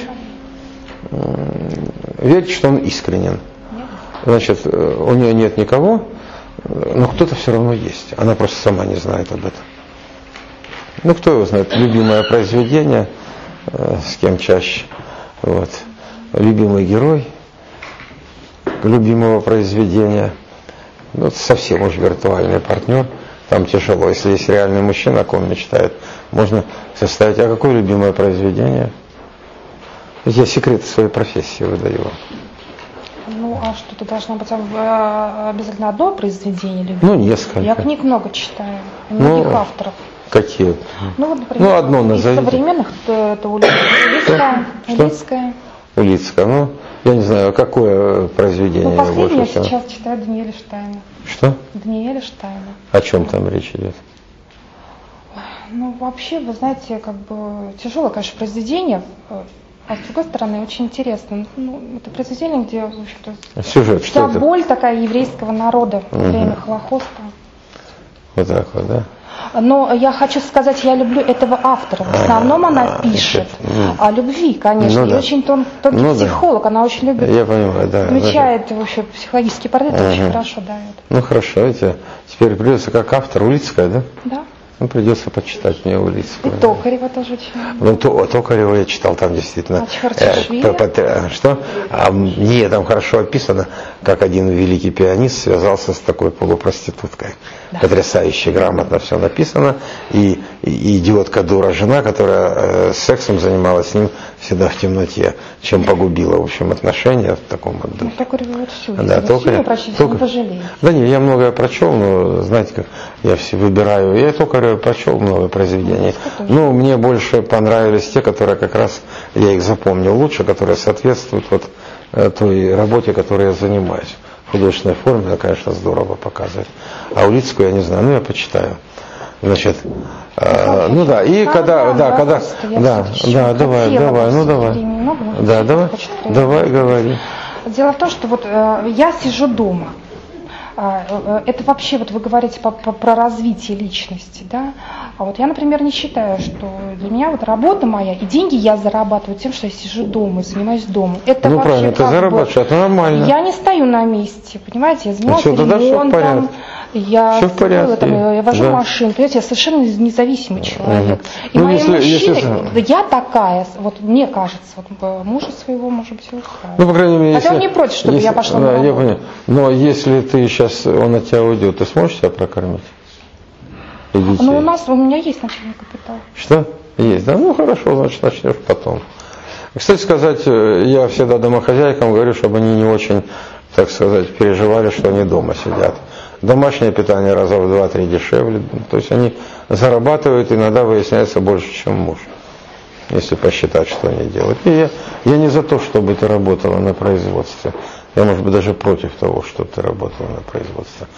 верить, что он искренен. Значит, у нее нет никого, но кто-то все равно есть. Она просто сама не знает об этом. Ну, кто его знает? Любимое произведение, с кем чаще. Вот. Любимый герой любимого произведения. Ну, совсем уж виртуальный партнер. Там тяжело. Если есть реальный мужчина, о ком мечтает, можно составить. А какое любимое произведение? Я секреты своей профессии выдаю вам. Ну, а что, ты должна быть обязательно одно произведение любимое? Ну, несколько. Я книг много читаю, многих ну, авторов. Какие? Ну, вот, например, ну одно назовите. Из современных это Улицкая. Улицкая. Улицкая. Ну, я не знаю, какое произведение ну, последнее больше я всего? сейчас читаю Даниэля Штайна. Что? Даниэля Штайна. О чем там речь идет? Ну, вообще, вы знаете, как бы тяжелое, конечно, произведение, а с другой стороны, очень интересно. Ну, это произведение, где, в общем-то, сюжет, вся что это? боль такая еврейского народа во Угу. время Холокоста. Вот так вот, да? Но я хочу сказать, я люблю этого автора. В основном она пишет о любви, конечно. Ну, и да. очень тон, тонкий ну, психолог, да. Она очень любит. Я понимаю, да. Включает вообще психологический портрет, ага. очень хорошо дает. Ну хорошо, видите, теперь придется как автор Улицкая, да? Да. Ну, придется почитать мне Улицкую. И Токарева тоже очень. Ну, то, Токарева я читал, там действительно. А э, что? А мне там хорошо описано, как один великий пианист связался с такой полупроституткой. Да. Потрясающе грамотно все написано. И, и идиотка дура жена, которая э, сексом занималась с ним всегда в темноте, чем погубила, в общем, отношения в таком вот духе. Ну, Токарева вот все. Да, Токарева. Прочесть, не пожалеете. Да не, я многое прочел, но знаете, как я все выбираю. Я Токарева прочел много произведений. Ну, мне больше понравились те, которые как раз, я их запомнил лучше, которые соответствуют вот той работе, которой я занимаюсь. В художественной форме, это, конечно, здорово показывает. А Улицкую я не знаю, ну я почитаю. Значит, э, ну да, и а, когда, да, да когда, да, да, давай, давай, ну давай. Много, да, давай, давай, говори. Дело в том, что вот э, я сижу дома. Это вообще, вот вы говорите по, по, про развитие личности, да? А вот я, например, не считаю, что для меня вот работа моя, и деньги я зарабатываю тем, что я сижу дома и занимаюсь домом. Это ну правильно, ты зарабатываешь, это нормально. Я не стою на месте, понимаете, я занимаюсь ну, ремонтом, я, все в порядке. Там, я вожу да. машину, понимаете, я совершенно независимый человек. Угу. И ну, мои если, мужчины, если... я такая, вот мне кажется, вот мужа своего, может быть, устраивает. Ну, по крайней мере, хотя если, он не против, чтобы если, я пошла да, на работу. Я понимаю. Но если ты сейчас, он от тебя уйдет, ты сможешь себя прокормить? Ну, у нас, у меня есть начальный капитал. Что? Есть, да? Ну, хорошо, значит, начнешь потом. Кстати сказать, я всегда домохозяйкам говорю, чтобы они не очень, так сказать, переживали, что они дома сидят. Домашнее питание раза в два-три дешевле. То есть они зарабатывают, иногда выясняется больше, чем муж. Если посчитать, что они делают. И я, я не за то, чтобы ты работала на производстве. Я, может быть, даже против того, чтобы ты работала на производстве.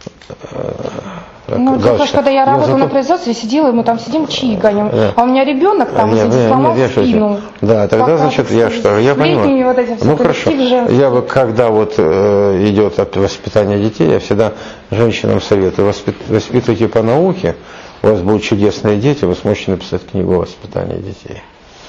Ну, потому что когда я работала я на производстве, сидела, и мы там сидим, чаи гоним. Yeah. А у меня ребенок там нет, сидит, сломал нет, спину. Да, тогда, пока, значит, я что, я понимаю. Вот эти ну, хорошо. Я бы, когда вот э, идет воспитание детей, я всегда женщинам советую, воспит, воспитывайте по науке, у вас будут чудесные дети, вы сможете написать книгу о воспитании детей.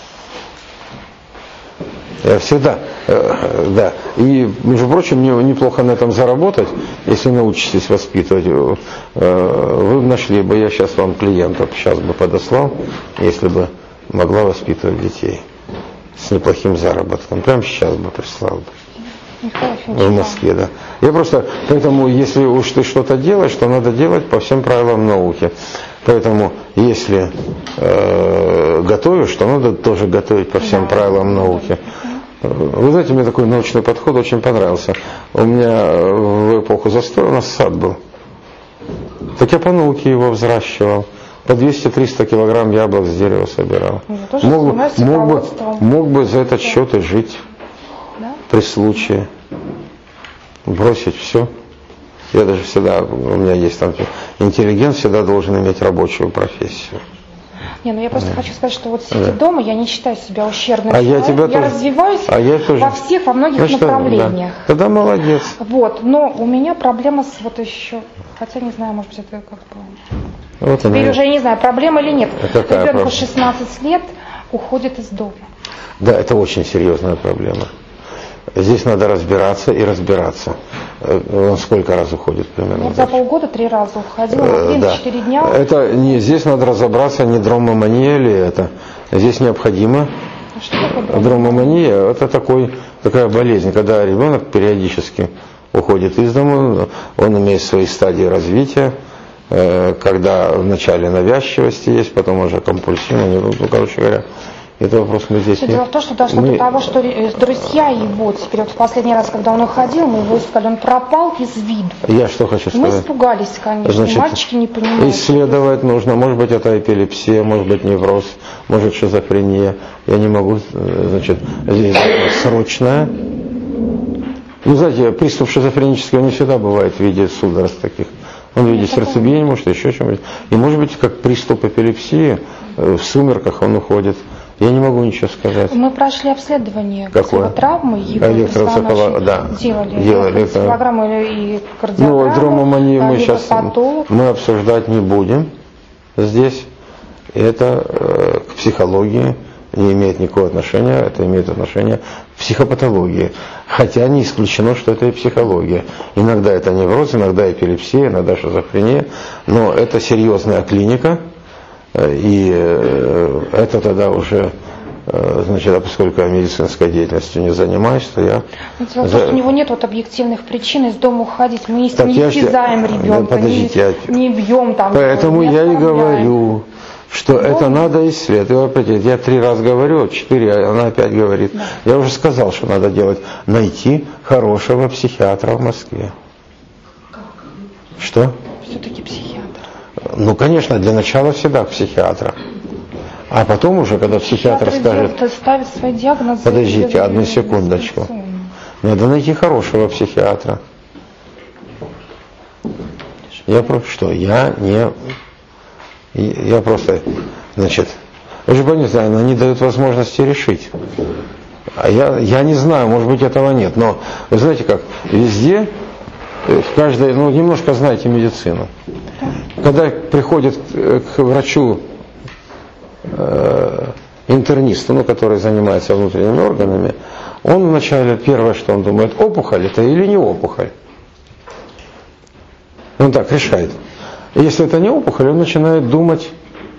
Я всегда, э, да. И, между прочим, мне неплохо на этом заработать, если научитесь воспитывать. Э, вы нашли бы, я сейчас вам клиентов сейчас бы подослал, если бы могла воспитывать детей с неплохим заработком. Прямо сейчас бы прислал бы. В Москве, да. Я просто, поэтому, если уж ты что-то делаешь, то надо делать по всем правилам науки. Поэтому, если э, готовишь, то надо тоже готовить по всем правилам науки. Вы знаете, мне такой научный подход очень понравился. У меня в эпоху застоя у нас сад был. Так я по науке его взращивал. По двести-триста килограмм яблок с дерева собирал. Мог, мог, бы, мог бы за этот счет и жить. Да? При случае. Бросить все. Я даже всегда, у меня есть там интеллигент, всегда должен иметь рабочую профессию. Не, ну я просто да. хочу сказать, что вот сидя да. дома, я не считаю себя ущербным а человеком. Я, тебя я тоже... развиваюсь а я тоже... во всех, во многих ну, направлениях. Да. Тогда молодец. Вот, но у меня проблема с вот еще, хотя не знаю, может быть, это как бы... Вот Теперь она... уже не знаю, проблема или нет. Ребенку шестнадцать лет уходит из дома. Да, это очень серьезная проблема. Здесь надо разбираться и разбираться. Он сколько раз уходит примерно? Вот за полгода три раза уходил, на тридцать-четыре дня. Это не, здесь надо разобраться, не дромомания ли это. Здесь необходимо. А что такое дромомания? Это такой, такая болезнь, когда ребенок периодически уходит из дома, он имеет свои стадии развития, когда вначале навязчивости есть, потом уже компульсивно, ну, короче говоря, это вопрос мы здесь... Дело в том, что дошло мы... до того, что друзья его, теперь вот в последний раз, когда он уходил, мы его искали, он пропал из виду. Я что хочу сказать? Мы испугались, конечно, Значит, мальчики не понимают. Исследовать нужно, может быть, это эпилепсия, может быть, невроз, может, шизофрения. Я не могу, значит, здесь срочная. Ну, знаете, приступ шизофренического не всегда бывает в виде судорог таких. Он в виде сердцебиения, может, еще чем-нибудь. И может быть, как приступ эпилепсии, в сумерках он уходит. Я не могу ничего сказать. Мы прошли обследование психотравмы, его электроэнцефалограмму, да, делали, делали энцефалограмму и кардиограмму. Ну, дромоманию мы сейчас патолог. мы обсуждать не будем здесь. Это э, к психологии не имеет никакого отношения, это имеет отношение к психопатологии. Хотя не исключено, что это и психология. Иногда это невроз, иногда эпилепсия, иногда шизофрения, но это серьезная клиника. И это тогда уже, значит, а поскольку я медицинской деятельностью не занимаюсь, то я... Дело в том, что у него нет вот объективных причин из дома уходить. Мы не, не истязаем ребенка, подождите, не, не бьем там. Поэтому я и говорю, что но... это надо исследовать. Я три раза говорю, четыре, она опять говорит. Да. Я уже сказал, что надо делать. Найти хорошего психиатра в Москве. Что? Все-таки психиатр. Ну, конечно, для начала всегда психиатра. А потом уже, когда психиатр, психиатр скажет... ставит свои диагнозы... Подождите, одну секундочку. Надо найти хорошего психиатра. Я просто что? Я не... Я просто... Значит... Вы же понимаете, они дают возможности решить. А я, я не знаю, может быть, этого нет. Но, вы знаете как, везде... В каждой, ну, немножко знаете медицину. Когда приходит к врачу э, интернисту, ну, который занимается внутренними органами, он вначале первое, что он думает, опухоль это или не опухоль. Он так решает. И если это не опухоль, он начинает думать,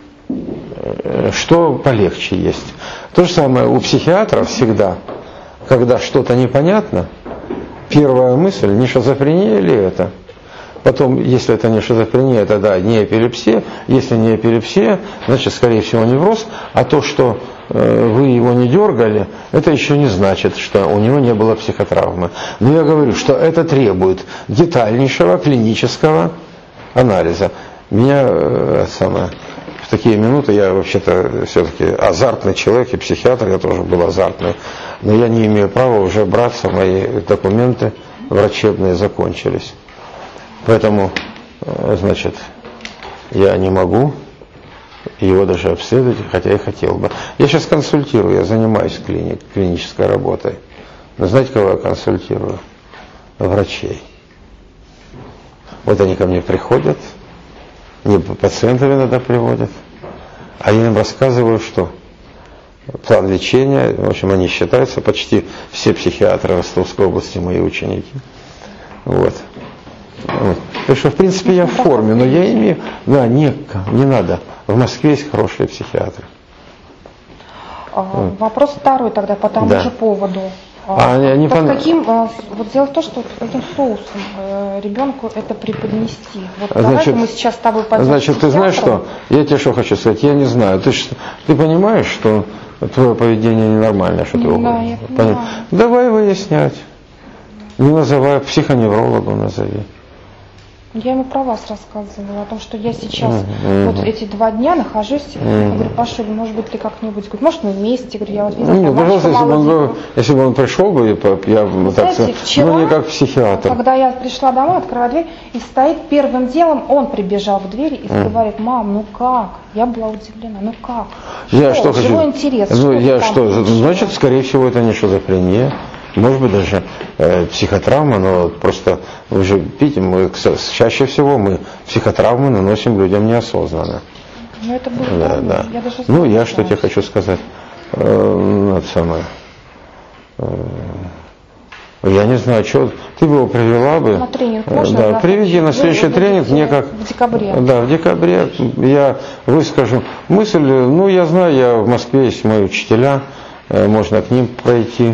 э, что полегче есть. То же самое у психиатров всегда, когда что-то непонятно, первая мысль, не шизофрения ли это? Потом, если это не шизофрения, тогда не эпилепсия. Если не эпилепсия, значит, скорее всего, невроз. А то, что э, вы его не дергали, это еще не значит, что у него не было психотравмы. Но я говорю, что это требует детальнейшего клинического анализа. Меня э, самое, в такие минуты, я вообще-то все-таки азартный человек и психиатр, я тоже был азартный. Но я не имею права уже браться, мои документы врачебные закончились. Поэтому, значит, я не могу его даже обследовать, хотя и хотел бы. Я сейчас консультирую, я занимаюсь клиник, клинической работой. Но знаете, кого я консультирую? Врачей. Вот они ко мне приходят, не пациентов иногда приводят, а я им рассказываю, что план лечения, в общем, они считаются, почти все психиатры Ростовской области мои ученики. Вот. Вот. Так что, в принципе, я в форме, но я имею... Да, не, не надо. В Москве есть хорошие психиатры. А, вот. Вопрос второй тогда по тому да. же поводу. А, а, не под каким, вот дело в том, что каким соусом э, ребенку это преподнести. Вот значит, мы сейчас с тобой пойдем. Значит, ты знаешь что? Я тебе что хочу сказать? Я не знаю. Ты, ты понимаешь, что твое поведение ненормальное, что ты да, уходишь? я понимаю. Давай выяснять. Не называй, психоневрологу назови. Я ему про вас рассказывала, о том, что я сейчас mm-hmm. вот эти два дня нахожусь, mm-hmm. я говорю, Паша, может быть, ты как-нибудь, говорит, может, мы вместе, говорю, я вот видела, ну, пожалуйста, если бы, он был, если бы он пришел бы, я бы так сказал, ну, не как психиатр. Когда я пришла домой, открыла дверь, и стоит первым делом, он прибежал к двери и mm. говорит, мам, ну как? Я была удивлена, ну как? Я что, что чего хочу? интерес? Ну, что я что, значит, скорее всего, это не шизофрения. Может быть, даже э, психотравма, но просто вы же видите, мы, чаще всего мы психотравмы наносим людям неосознанно. Ну, это было да, давно. да. Я даже ну, я что тебе хочу сказать. Э, это самое. Э, я не знаю, что. Ты бы его привела бы. На тренинг можно? Да, приведи на следующий ну, тренинг. Мне как. В декабре. Да, в декабре я выскажу мысль. Ну, я знаю, я в Москве есть мои учителя. Э, можно к ним пройти.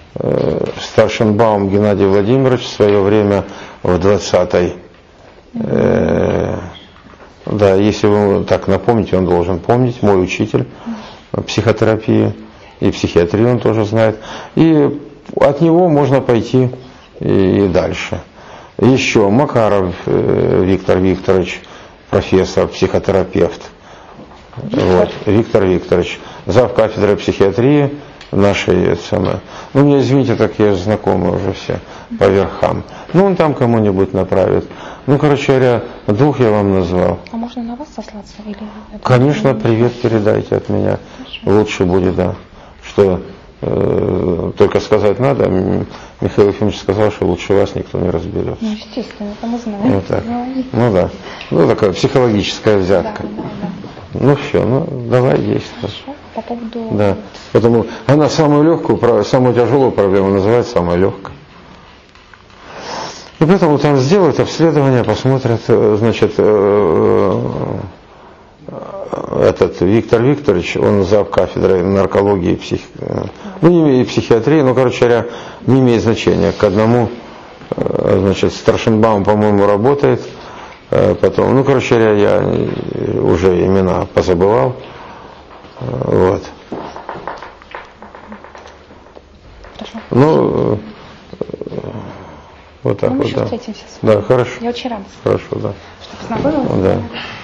Старшенбаум Геннадий Владимирович в свое время в двадцатой, э, да, если вы так напомните, он должен помнить, мой учитель психотерапии и психиатрии он тоже знает. И от него можно пойти и дальше. Еще Макаров Виктор Викторович, профессор, психотерапевт. Виктор, вот, Виктор Викторович, зав. Кафедры психиатрии нашей самой. Ну, мне извините, так я знакомы уже все по верхам. Ну, он там кому-нибудь направит. Ну, короче говоря, двух я вам назвал. А можно на вас сослаться? Или конечно, привет передайте от меня. Хорошо. Лучше будет, да. Что э, только сказать надо. Михаил Ефимович сказал, что лучше вас никто не разберет. Ну, естественно, это мы знаем. Вот так. Ну да. Ну, такая психологическая взятка. Да, да, да. Ну все, ну давай действуй. Хорошо. По поводу... Да. Поэтому она самую легкую, самую тяжелую проблему называет самой легкой. И поэтому там сделают обследование, посмотрят, значит, этот Виктор Викторович, он зав. Кафедрой наркологии и псих... ну, не имеет психиатрии, но, короче говоря, не имеет значения. К одному, значит, Старшенбаум, по-моему, работает. Потом, ну, короче говоря, я уже имена позабывал. Вот. Хорошо. Ну, вот так ну, мы вот, еще да. встретимся с вами. Да, хорошо. Я очень рада. Хорошо, да. Что познакомилась. Да.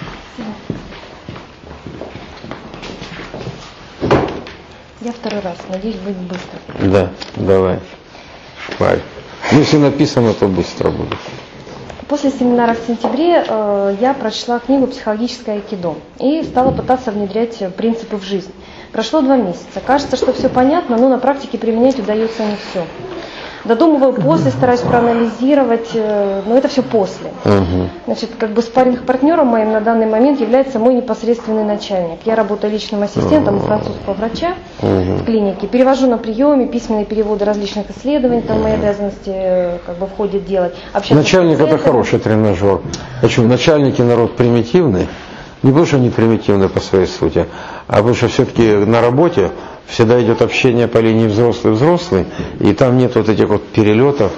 Я второй раз, надеюсь, будет быстро. Да, давай. Шпарь. Ну, если написано, то быстро будет. После семинара в сентябре э, я прочла книгу «Психологическое айкидо» и стала пытаться внедрять принципы в жизнь. Прошло два месяца. Кажется, что все понятно, но на практике применять удается не все. Додумываю после, стараюсь проанализировать, э, но это все после. Угу. Значит, как бы спарринг-партнером моим на данный момент является мой непосредственный начальник. Я работаю личным ассистентом у французского врача угу. в клинике. Перевожу на приеме, письменные переводы различных исследований, там мои обязанности э, как бы входит делать. Общаться Начальник это хороший тренажер. Почему? Начальники народ примитивный. Не потому что они примитивны по своей сути, а потому что все-таки на работе всегда идет общение по линии взрослый-взрослый, и там нет вот этих вот перелетов,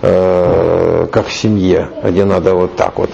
э, как в семье, где надо вот так вот.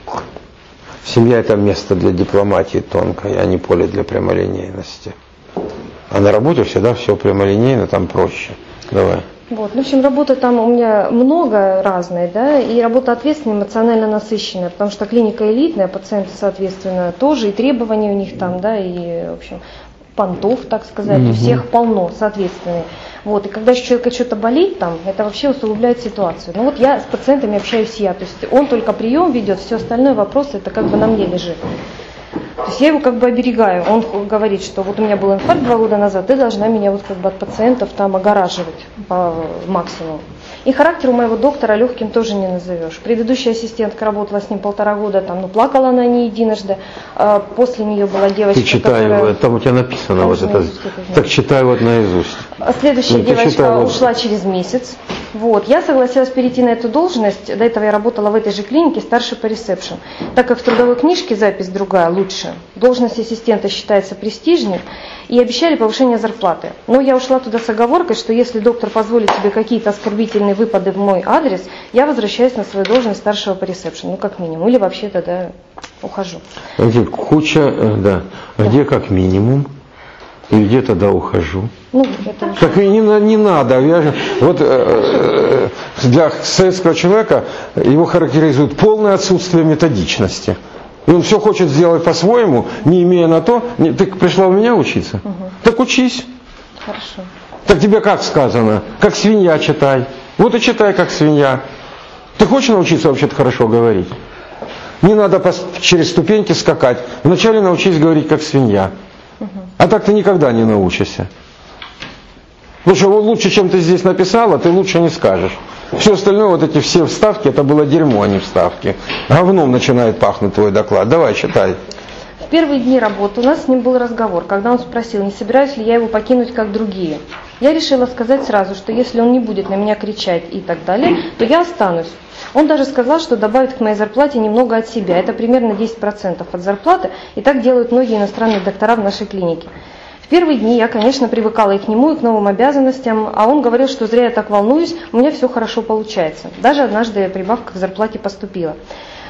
Семья это место для дипломатии тонкой, а не поле для прямолинейности. А на работе всегда все прямолинейно, там проще. Давай. Вот. В общем, работы там у меня много разной, да, и работа ответственная, эмоционально насыщенная, потому что клиника элитная, пациенты, соответственно, тоже, и требования у них там, да, и, в общем, понтов, так сказать, Mm-hmm. у всех полно, соответственно. Вот, и когда еще человека что-то болит там, это вообще усугубляет ситуацию. Ну вот я с пациентами общаюсь я, то есть он только прием ведет, все остальное вопросы, это как бы на мне лежит. То есть я его как бы оберегаю. Он говорит, что вот у меня был инфаркт два года назад, ты должна меня вот как бы от пациентов там огораживать по максимуму. И характер у моего доктора легким тоже не назовешь. Предыдущая ассистентка работала с ним полтора года, там, ну плакала она не единожды. А после нее была девочка, Ты читай, которая... там у тебя написано вот это. это Так читай вот наизусть. А следующая Ну, девочка читай, вот. ушла через месяц. Вот. Я согласилась перейти на эту должность. До этого я работала в этой же клинике, старшей по ресепшн. Так как в трудовой книжке запись другая, лучше. Должность ассистента считается престижней. И обещали повышение зарплаты. Но я ушла туда с оговоркой, что если доктор позволит себе какие-то оскорбительные выпады в мой адрес, я возвращаюсь на свою должность старшего по ресепшн. Ну, как минимум. Или вообще тогда ухожу. Где куча, да. Да. Где как минимум? И где тогда ухожу? Ну, это уже... Так и не, не надо. Я же, вот э, для советского человека его характеризует полное отсутствие методичности. И он все хочет сделать по-своему, не имея на то. Не, ты пришла у меня учиться? Угу. Так учись. Хорошо. Так тебе как сказано? Как свинья читай. Вот и читай как свинья. Ты хочешь научиться вообще-то хорошо говорить? Не надо по, через ступеньки скакать. Вначале научись говорить как свинья. Угу. А так ты никогда не научишься. Потому что лучше, чем ты здесь написала, ты лучше не скажешь. Все остальное, вот эти все вставки, это было дерьмо, а не вставки. Говном начинает пахнуть твой доклад. Давай, читай. В первые дни работы у нас с ним был разговор, когда он спросил, не собираюсь ли я его покинуть, как другие. Я решила сказать сразу, что если он не будет на меня кричать и так далее, то я останусь. Он даже сказал, что добавит к моей зарплате немного от себя. Это примерно десять процентов от зарплаты, и так делают многие иностранные доктора в нашей клинике. В первые дни я, конечно, привыкала и к нему, и к новым обязанностям, а он говорил, что зря я так волнуюсь, у меня все хорошо получается. Даже однажды прибавка к зарплате поступила.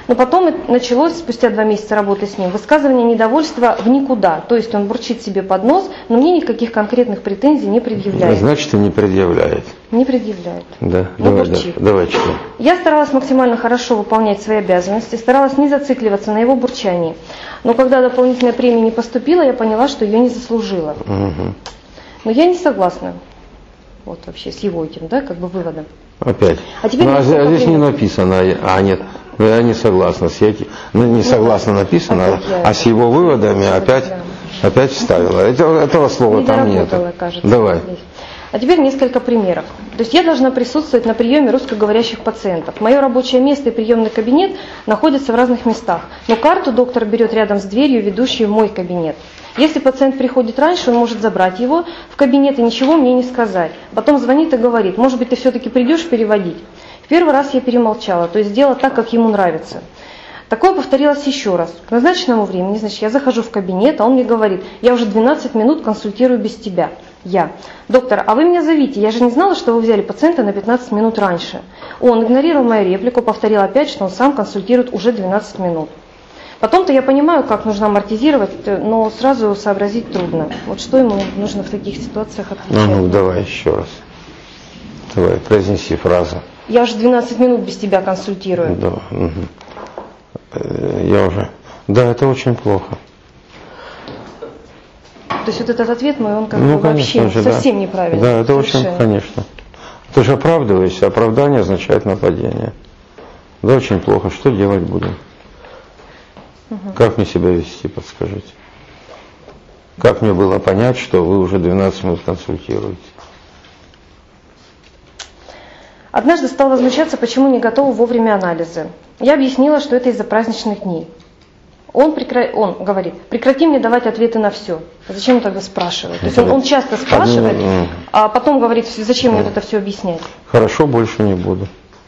Но потом началось, спустя два месяца работы с ним, высказывание недовольства в никуда. То есть он бурчит себе под нос, но мне никаких конкретных претензий не предъявляет. Значит, и не предъявляет. Не предъявляет. Да, Но давай, бурчит. да, давай читаем. Я старалась максимально хорошо выполнять свои обязанности, старалась не зацикливаться на его бурчании. Но когда дополнительная премия не поступила, я поняла, что ее не заслужила. Угу. Но я не согласна. Вот вообще с его этим, да, как бы выводом. Опять. А теперь ну, а здесь пример. не написано, а нет, я не согласна с этим. Ну, не согласна написано, а, а с его выводами опять, да. опять вставила. Это, этого слова Не там нет. Кажется, Давай. Здесь. А теперь несколько примеров. То есть я должна присутствовать на приеме русскоговорящих пациентов. Мое рабочее место и приемный кабинет находятся в разных местах. Но карту доктор берет рядом с дверью, ведущей в мой кабинет. Если пациент приходит раньше, он может забрать его в кабинет и ничего мне не сказать. Потом звонит и говорит: может быть, ты все-таки придешь переводить? В первый раз я перемолчала, то есть сделала так, как ему нравится. Такое повторилось еще раз. К назначенному времени, значит, я захожу в кабинет, а он мне говорит: я уже двенадцать минут консультирую без тебя. Я: доктор, а вы меня зовите, я же не знала, что вы взяли пациента на пятнадцать минут раньше. Он игнорировал мою реплику, повторил опять, что он сам консультирует уже двенадцать минут. Потом-то я понимаю, как нужно амортизировать, но сразу сообразить трудно. Вот что ему нужно в таких ситуациях отвечать. Ну, ну давай еще раз. Давай, произнеси фразу. Я уже двенадцать минут без тебя консультирую. Да, угу. Я уже. Да, это очень плохо. То есть вот этот ответ мой, он как ну, бы вообще же, совсем да. неправильный. Да, это совершенно. очень, конечно. Ты же оправдываешься, оправдание означает нападение. Да, очень плохо. Что делать будем? Угу. Как мне себя вести, подскажите? Как мне было понять, что вы уже двенадцать минут консультируете? Однажды стал возмущаться, почему не готова вовремя анализы. Я объяснила, что это из-за праздничных дней. Он, прекра... он говорит: прекрати мне давать ответы на все. Зачем он тогда спрашивает? То есть он, он часто спрашивает, а потом говорит: зачем мне это все объяснять? Хорошо, больше не буду.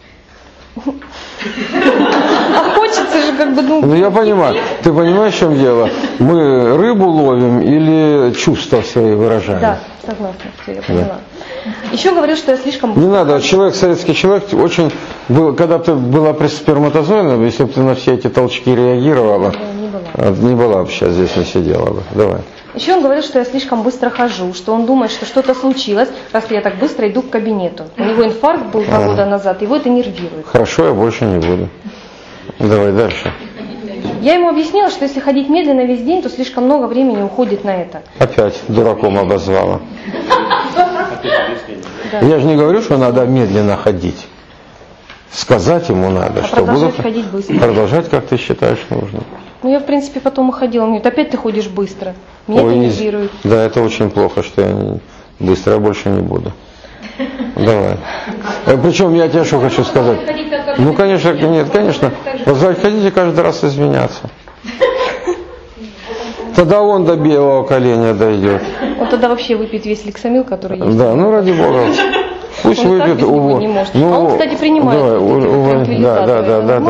А хочется же как бы... Ну, ну я понимаю. Ты понимаешь, в чем дело? Мы рыбу ловим или чувства свои выражаем? Да, согласна, все, я поняла. Да. Еще говорил, что я слишком... Не надо, человек, советский человек, очень был, когда ты была при сперматозоидном, если бы ты на все эти толчки реагировала, да, не была. не была бы сейчас здесь, не сидела бы. Давай. Еще он говорил, что я слишком быстро хожу, что он думает, что что-то случилось, раз я так быстро иду к кабинету. У него инфаркт был два года назад, его это нервирует. Хорошо, я больше не буду. Давай дальше. Я ему объяснила, что если ходить медленно весь день, то слишком много времени уходит на это. Опять дураком обозвала. Да. Я же не говорю, что надо медленно ходить. Сказать ему надо, а что продолжать буду ходить быстро. Продолжать, как ты считаешь нужно. Ну, я, в принципе, потом уходила. Он говорит: опять ты ходишь быстро. Меня Ой, это не... нервирует. Да, это очень плохо, что я не... быстро, я больше не буду. Давай. Причем я тебе что хочу сказать. Ну, конечно, нет, конечно. Позвать хотите каждый раз извиняться. Тогда он до белого коленя дойдет. Он тогда вообще выпьет весь лексамил, который есть. Да, ну ради бога. Пусть он выпьет. Так без него не может. Ну, а он, кстати, принимает. Давай, у, да, да, да, да,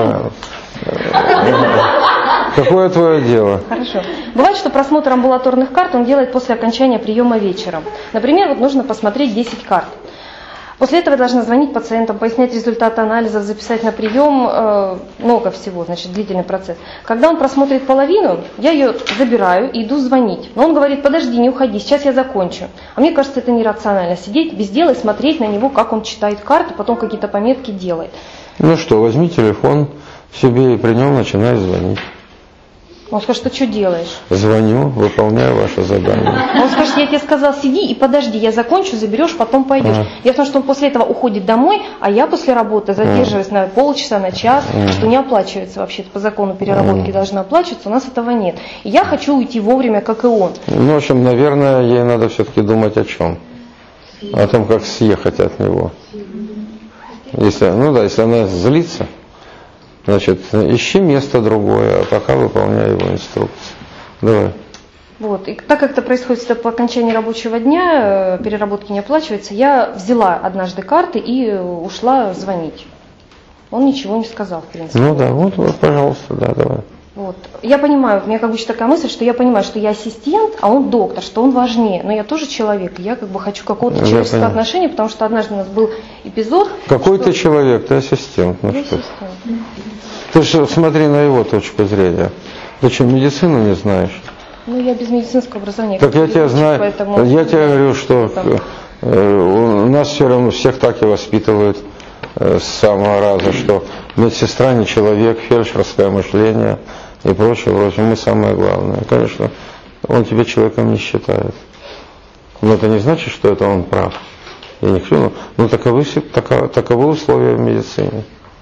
да. Какое твое дело? Хорошо. Бывает, что просмотр амбулаторных карт он делает после окончания приема вечером. Например, вот нужно посмотреть десять карт. После этого я должна звонить пациентам, пояснять результаты анализов, записать на прием, э, много всего, значит, длительный процесс. Когда он просмотрит половину, я ее забираю и иду звонить. Но он говорит: подожди, не уходи, сейчас я закончу. А мне кажется, это нерационально, сидеть без дела и смотреть на него, как он читает карты, потом какие-то пометки делает. Ну что, возьми телефон себе и при нем начинай звонить. Он скажет: что что делаешь? Звоню, выполняю ваше задание. Он скажет: я тебе сказал, сиди и подожди, я закончу, заберешь, потом пойдешь. А. Дело в том, что он после этого уходит домой, а я после работы задерживаюсь а. на полчаса, на час, а. что не оплачивается вообще, по закону переработки а. должна оплачиваться, у нас этого нет. И я хочу уйти вовремя, как и он. Ну, в общем, наверное, ей надо все-таки думать о чем? О том, как съехать от него. Если, ну да, если она злится, значит, ищи место другое, а пока выполняй его инструкции. Давай. Вот. И так как это происходит по окончании рабочего дня, переработки не оплачивается, я взяла однажды карты и ушла звонить. Он ничего не сказал, в принципе. Ну да, вот, вот пожалуйста, да, давай. Вот. Я понимаю, у меня как бы еще такая мысль, что я понимаю, что я ассистент, а он доктор, что он важнее. Но я тоже человек, и я как бы хочу какого-то я человеческого понимаю. отношения, потому что однажды у нас был эпизод. Какой что... ты человек? Ты ассистент. Ну, я что? ассистент. Ты же смотри на его точку зрения. Ты что, медицину не знаешь? Ну, я без медицинского образования. Так я тебя знаю, поэтому... я тебе говорю, что э, у нас все равно всех так и воспитывают э, с самого раза, что медсестра не человек, фельдшерское мышление и прочее, прочее. Мы самое главное. Конечно, он тебя человеком не считает. Но это не значит, что это он прав. Я не хочу, но таковы, таковы, таковы условия в медицине.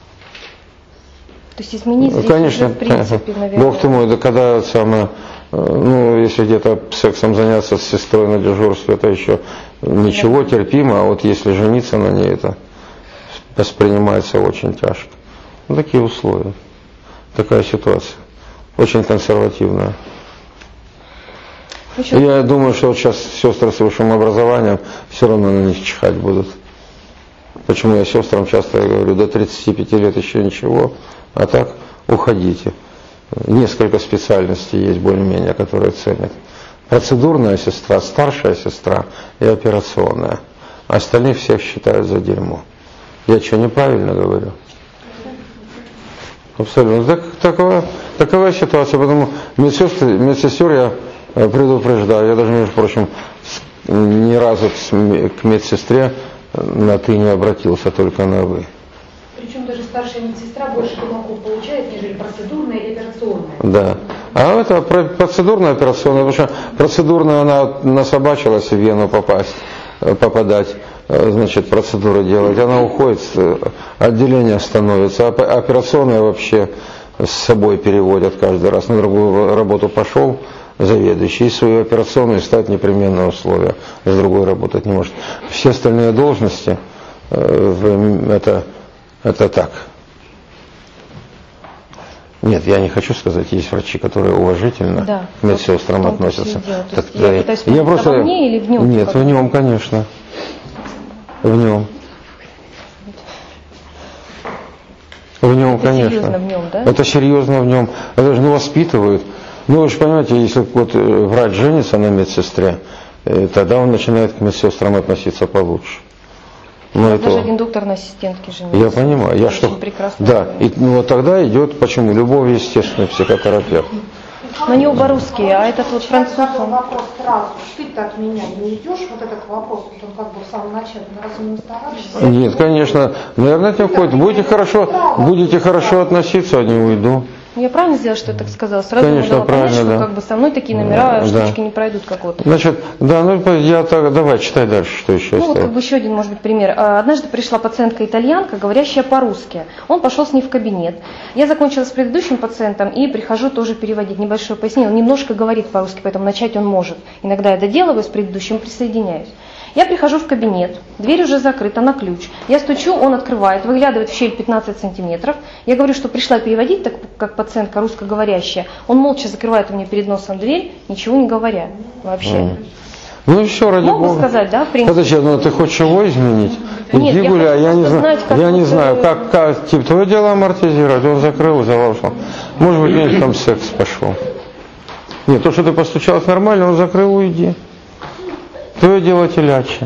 То есть изменить здесь конечно, уже в принципе, наверное. Бог ты мой, да когда самое, ну, если где-то сексом заняться с сестрой на дежурстве, это еще ничего, да. терпимо, а вот если жениться на ней, это воспринимается очень тяжко. Ну, такие условия, такая ситуация, очень консервативная. Еще... Я думаю, что вот сейчас сестры с высшим образованием все равно на них чихать будут. Почему я сестрам часто говорю, до тридцати пяти лет еще ничего, а так уходите. Несколько специальностей есть более-менее, которые ценят. Процедурная сестра, старшая сестра и операционная. Остальных всех считают за дерьмо. Я что, неправильно говорю? Абсолютно. Так, такова, такова ситуация, потому медсестер, медсестер я предупреждаю. Я даже, между прочим, ни разу к медсестре на «ты» не обратился, только на «вы». Причем даже старшая медсестра больше тумаков получает, нежели процедурная и операционная. Да. А это процедурная операционная, потому что процедурная она насобачилась в вену попасть, попадать, значит, процедуры делать. Она уходит, отделение становится. А операционная вообще с собой переводят каждый раз. На другую работу пошел заведующий, и свою операционную ставит непременное условие. С другой работать не может. Все остальные должности, это, это так. Нет, я не хочу сказать, есть врачи, которые уважительно да, к медсестрам относятся. Так, я да, пытаюсь я просто... во мне или в нем? Нет, в нем, конечно. В нем. В нем, это конечно. Серьезно в нем, да? Это серьезно в нем. Это же ну, воспитывают. Ну, вы же понимаете, если вот врач женится на медсестре, тогда он начинает к медсестрам относиться получше. Ну, даже это... один доктор на ассистентке женился. Я понимаю. Я что... прекрасно. Да, и ну, вот тогда идет, почему? Любовь, естественный психотерапевт. Но не оба русские, а этот вот француз. Он... вопрос сразу, ты-то от меня не идешь, вот этот вопрос, вот он как бы в самом начале, разве не стараешься? Нет, конечно, наверное, не входит. Будете хорошо, будете хорошо относиться, а не уйду. Я правильно сделала, что я так сказала? Сразу конечно, ему дала понять, что да. как бы со мной такие номера, да. штучки не пройдут, как вот. Значит, да, ну я так, давай, читай дальше, что еще. Ну вот как бы еще один, может быть, пример. Однажды пришла пациентка-итальянка, говорящая по-русски. Он пошел с ней в кабинет. Я закончила с предыдущим пациентом и прихожу тоже переводить. Небольшое пояснение. Он немножко говорит по-русски, поэтому начать он может. Иногда я доделываю, с предыдущим присоединяюсь. Я прихожу в кабинет, дверь уже закрыта на ключ. Я стучу, он открывает, выглядывает в щель пятнадцать сантиметров. Я говорю, что пришла переводить, так как пациентка русскоговорящая. Он молча закрывает у меня перед носом дверь, ничего не говоря вообще. Mm. Ну и все, ради Могу Бога. сказать, да, в принципе. Подожди, ну ты хочешь его изменить? Нет, иди я гуляй, я не, знать, знаю, я не вот знаю, как, как, типа, твое дело амортизировать, он закрыл, залажал. Может быть, у них там секс пошел. Нет, то, что ты постучалась нормально, он закрыл, уйди. Твое дело телячье.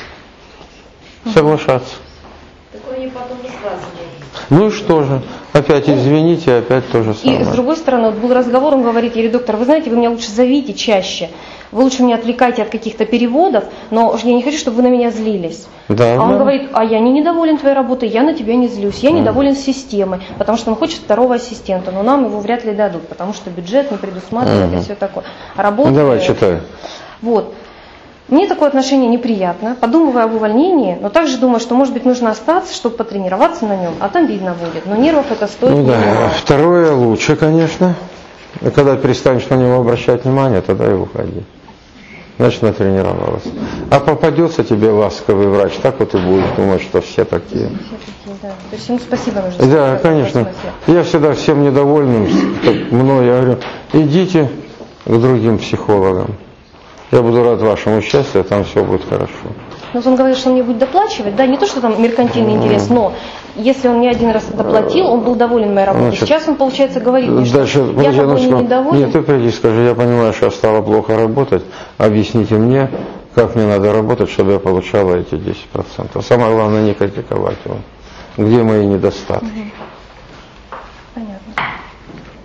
Соглашаться. Такое не потом высказывает. Ну и что же? Опять извините, опять то же самое. И с другой стороны, вот был разговор, он говорит, я говорю, доктор, вы знаете, вы меня лучше зовите чаще. Вы лучше меня отвлекайте от каких-то переводов, но я не хочу, чтобы вы на меня злились. Да, а да. он говорит, а я не недоволен твоей работой, я на тебя не злюсь, я недоволен системой, потому что он хочет второго ассистента, но нам его вряд ли дадут, потому что бюджет не предусматривает угу. и все такое. А работа... Ну, давай, читай. Вот. Мне такое отношение неприятно, подумываю об увольнении, но также думаю, что, может быть, нужно остаться, чтобы потренироваться на нем, а там видно будет. Но нервов это стоит. Ну да, второе лучше, конечно. И когда перестанешь на него обращать внимание, тогда и уходи. Значит, натренировалась. А попадется тебе ласковый врач, так вот и будешь думать, что все такие. Все такие, да. То есть ему спасибо нужно. Да, конечно. Я всегда всем недовольным, мной, я говорю, идите к другим психологам. Я буду рад вашему счастью, там все будет хорошо. Но он говорит, что он мне будет доплачивать, да, не то, что там меркантильный интерес, но если он мне один раз доплатил, он был доволен моей работой. Значит, сейчас он, получается, говорит мне, что дальше, я тобой не недоволен. Нет, ты приди, скажи, я понимаю, что я стала плохо работать, объясните мне, как мне надо работать, чтобы я получала эти десять процентов. Самое главное, не критиковать его. Где мои недостатки. Угу. Понятно.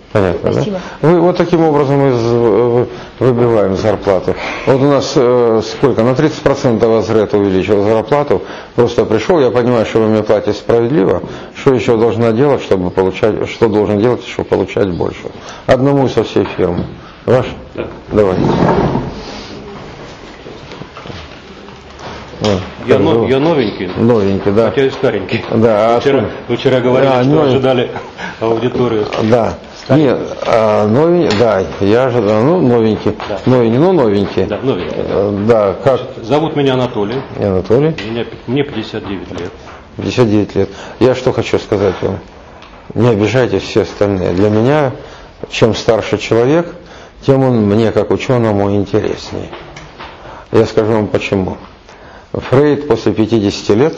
Понятно, Спасибо. да? Вы, вот таким образом мы з- выбиваем зарплату. Вот у нас э, сколько? На тридцать процентов Азрет увеличил зарплату. Просто пришел, я понимаю, что вы мне платите справедливо. Что еще должна делать, чтобы получать, что должен делать, чтобы получать больше? Одному со всей фирмы. Ваш? Да. Давай. Вот, Я, так но- зовут? я новенький, Новенький, да. хотя и старенький. Да, а Вчера, что? вы вчера говорили, А, что ну, ожидали аудиторию. Да. Нет, а, новенький, да, я ожидал, ну, новенький. Да. Новенький, ну, новенький. Да, новенький. Да. Э, Да, как Зовут меня Анатолий, Анатолий, меня, мне пятьдесят девять лет. пятьдесят девять лет. Я что хочу сказать вам, не обижайте все остальные. Для меня, чем старше человек, тем он мне, как ученому, интереснее. Я скажу вам почему. Фрейд после пятидесяти лет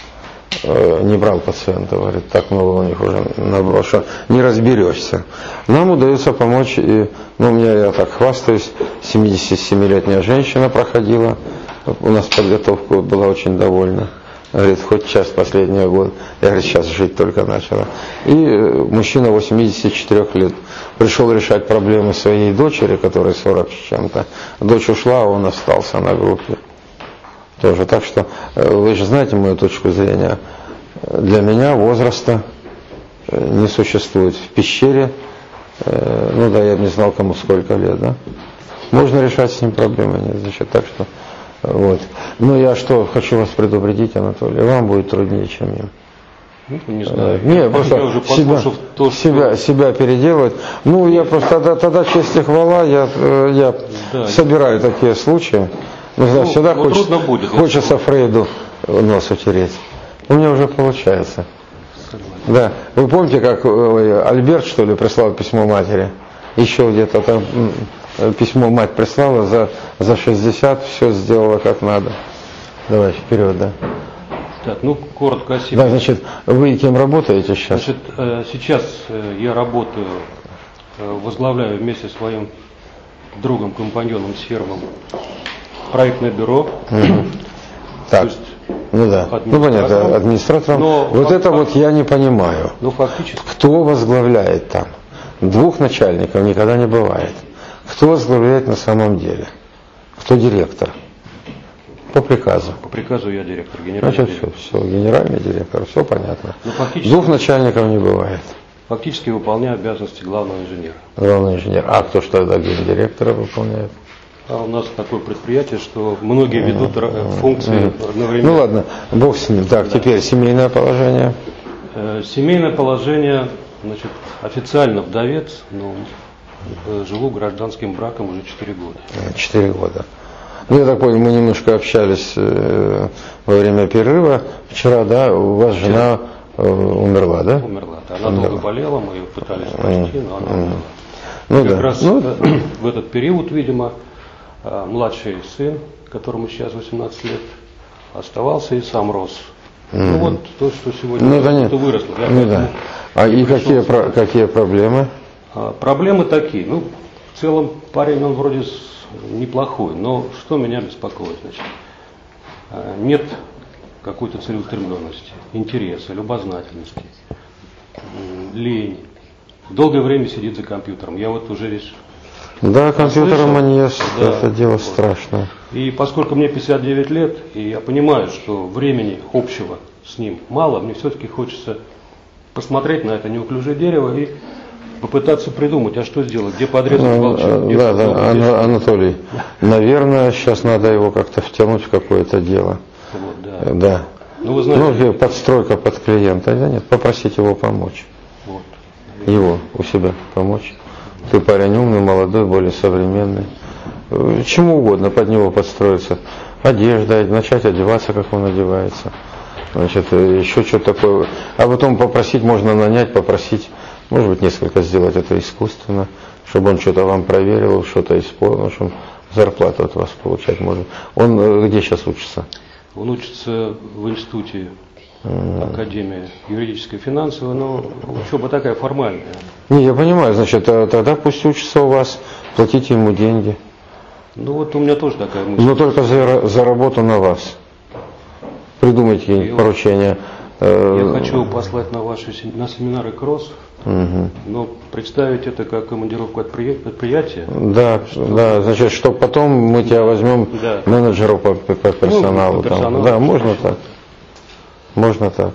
э, не брал пациента, говорит, так много у них уже набрало, что не разберешься. Нам удается помочь, и, ну, у меня, я так хвастаюсь, семидесятисемилетняя женщина проходила, у нас подготовку, была очень довольна. Говорит, хоть час последнего года. Я, говорит, сейчас жить только начала. И э, мужчина восьмидесяти четырёх лет пришел решать проблемы своей дочери, которой сорок с чем-то. Дочь ушла, а он остался на группе. Тоже. Так что э, вы же знаете мою точку зрения. Для меня возраста э, не существует. В пещере, э, ну да, я бы не знал, кому сколько лет, да. Можно решать с ним проблемы, нет, значит, так что. Вот. Но я что хочу вас предупредить, Анатолий, вам будет труднее, чем им. Ну, не знаю. Не, я просто уже себя, послушав то, что... себя, себя переделывать. Ну, я просто тогда, тогда честь и хвала, я, э, я Да. собираю такие случаи. Не знаю, Ну, всегда ну, хочется, трудно будет, хочется Фрейду нос утереть. У меня уже получается. Да. Вы помните, как ой, Альберт, что ли, прислал письмо матери? Еще где-то там м, письмо мать прислала за, за шестьдесят, все сделала как надо. Давай, вперед, да. Так, ну, коротко о себе. Да, значит, вы кем работаете сейчас? Значит, э, сейчас э, я работаю, э, возглавляю вместе со своим другом, компаньоном Сермом проектное бюро. Так, То есть, ну да, ну понятно, администратором. Но вот фак- это вот я не понимаю. ну, фактически, Кто возглавляет там? Двух начальников никогда не бывает. Кто возглавляет на самом деле? Кто директор? По приказу. по приказу я директор, генеральный Значит, директор. все, все, генеральный директор, все понятно. Ну, фактически, Двух начальников не бывает. фактически выполняю обязанности главного инженера. Главный инженер. А кто что тогда гендиректора выполняет? А у нас такое предприятие, что многие ведут ра- функции одновременно. Ну ладно, бог с ним. Так, теперь семейное положение. Э, Семейное положение, значит, официально вдовец, но э, живу гражданским браком уже четыре года. Четыре года. Ну, я так понял, мы немножко общались э, во время перерыва. Вчера, да, у вас жена э, умерла, да? Умерла. Она Умерла. долго болела, мы ее пытались спасти, но она умерла. Ну И да. как раз Ну, э, в этот период, видимо, э, младший сын, которому сейчас восемнадцать лет, оставался и сам рос. Ну вот то, что сегодня ну, да, нет. это выросло. Я Ну, поэтому да. А и пришел какие, сюда. про- какие проблемы? А, Проблемы такие. Ну, в целом парень, он вроде с- неплохой, но что меня беспокоит, значит, а, нет какой-то целеустремленности, интереса, любознательности, м, лень. Долгое время сидит за компьютером. Я вот уже здесь... Да, компьютером Слышал? маньяс, Да. это дело Вот. страшное. И поскольку мне пятьдесят девять лет, и я понимаю, что времени общего с ним мало, мне все-таки хочется посмотреть на это неуклюжее дерево и попытаться придумать, а что сделать, где подрезать Ну, волчок, где да, да, подловить Ана- дерево. Анатолий, наверное, сейчас надо его как-то втянуть в какое-то дело. Вот, да. Э, Да. Ну, вы Ну, знаете, где подстройка под клиента, да нет, попросить его помочь. вот. Его у себя помочь. Ты парень умный, молодой, более современный. Э, Чему угодно под него подстроиться. Одежда, начать одеваться, как он одевается. Значит, э, еще что-то такое. А потом попросить, можно нанять, попросить, может быть, несколько сделать это искусственно, чтобы он что-то вам проверил, что-то исполнил, в общем, зарплату от вас получать может. Он э, где сейчас учится? Он учится в институте Академии юридической и финансовой, но учеба такая формальная. Не, я понимаю, значит, а тогда пусть учится у вас, платите ему деньги. Ну вот у меня тоже такая мысль. Но только за, за работу на вас. Придумайте И- поручение. Я хочу послать на ваши на семинары КРОСС, угу. но представить это как командировку от предприятия. Да, да, значит, что потом мы тебя возьмем да. менеджеру по, по персоналу. Ну, по персоналу. Да, можно так. Можно так.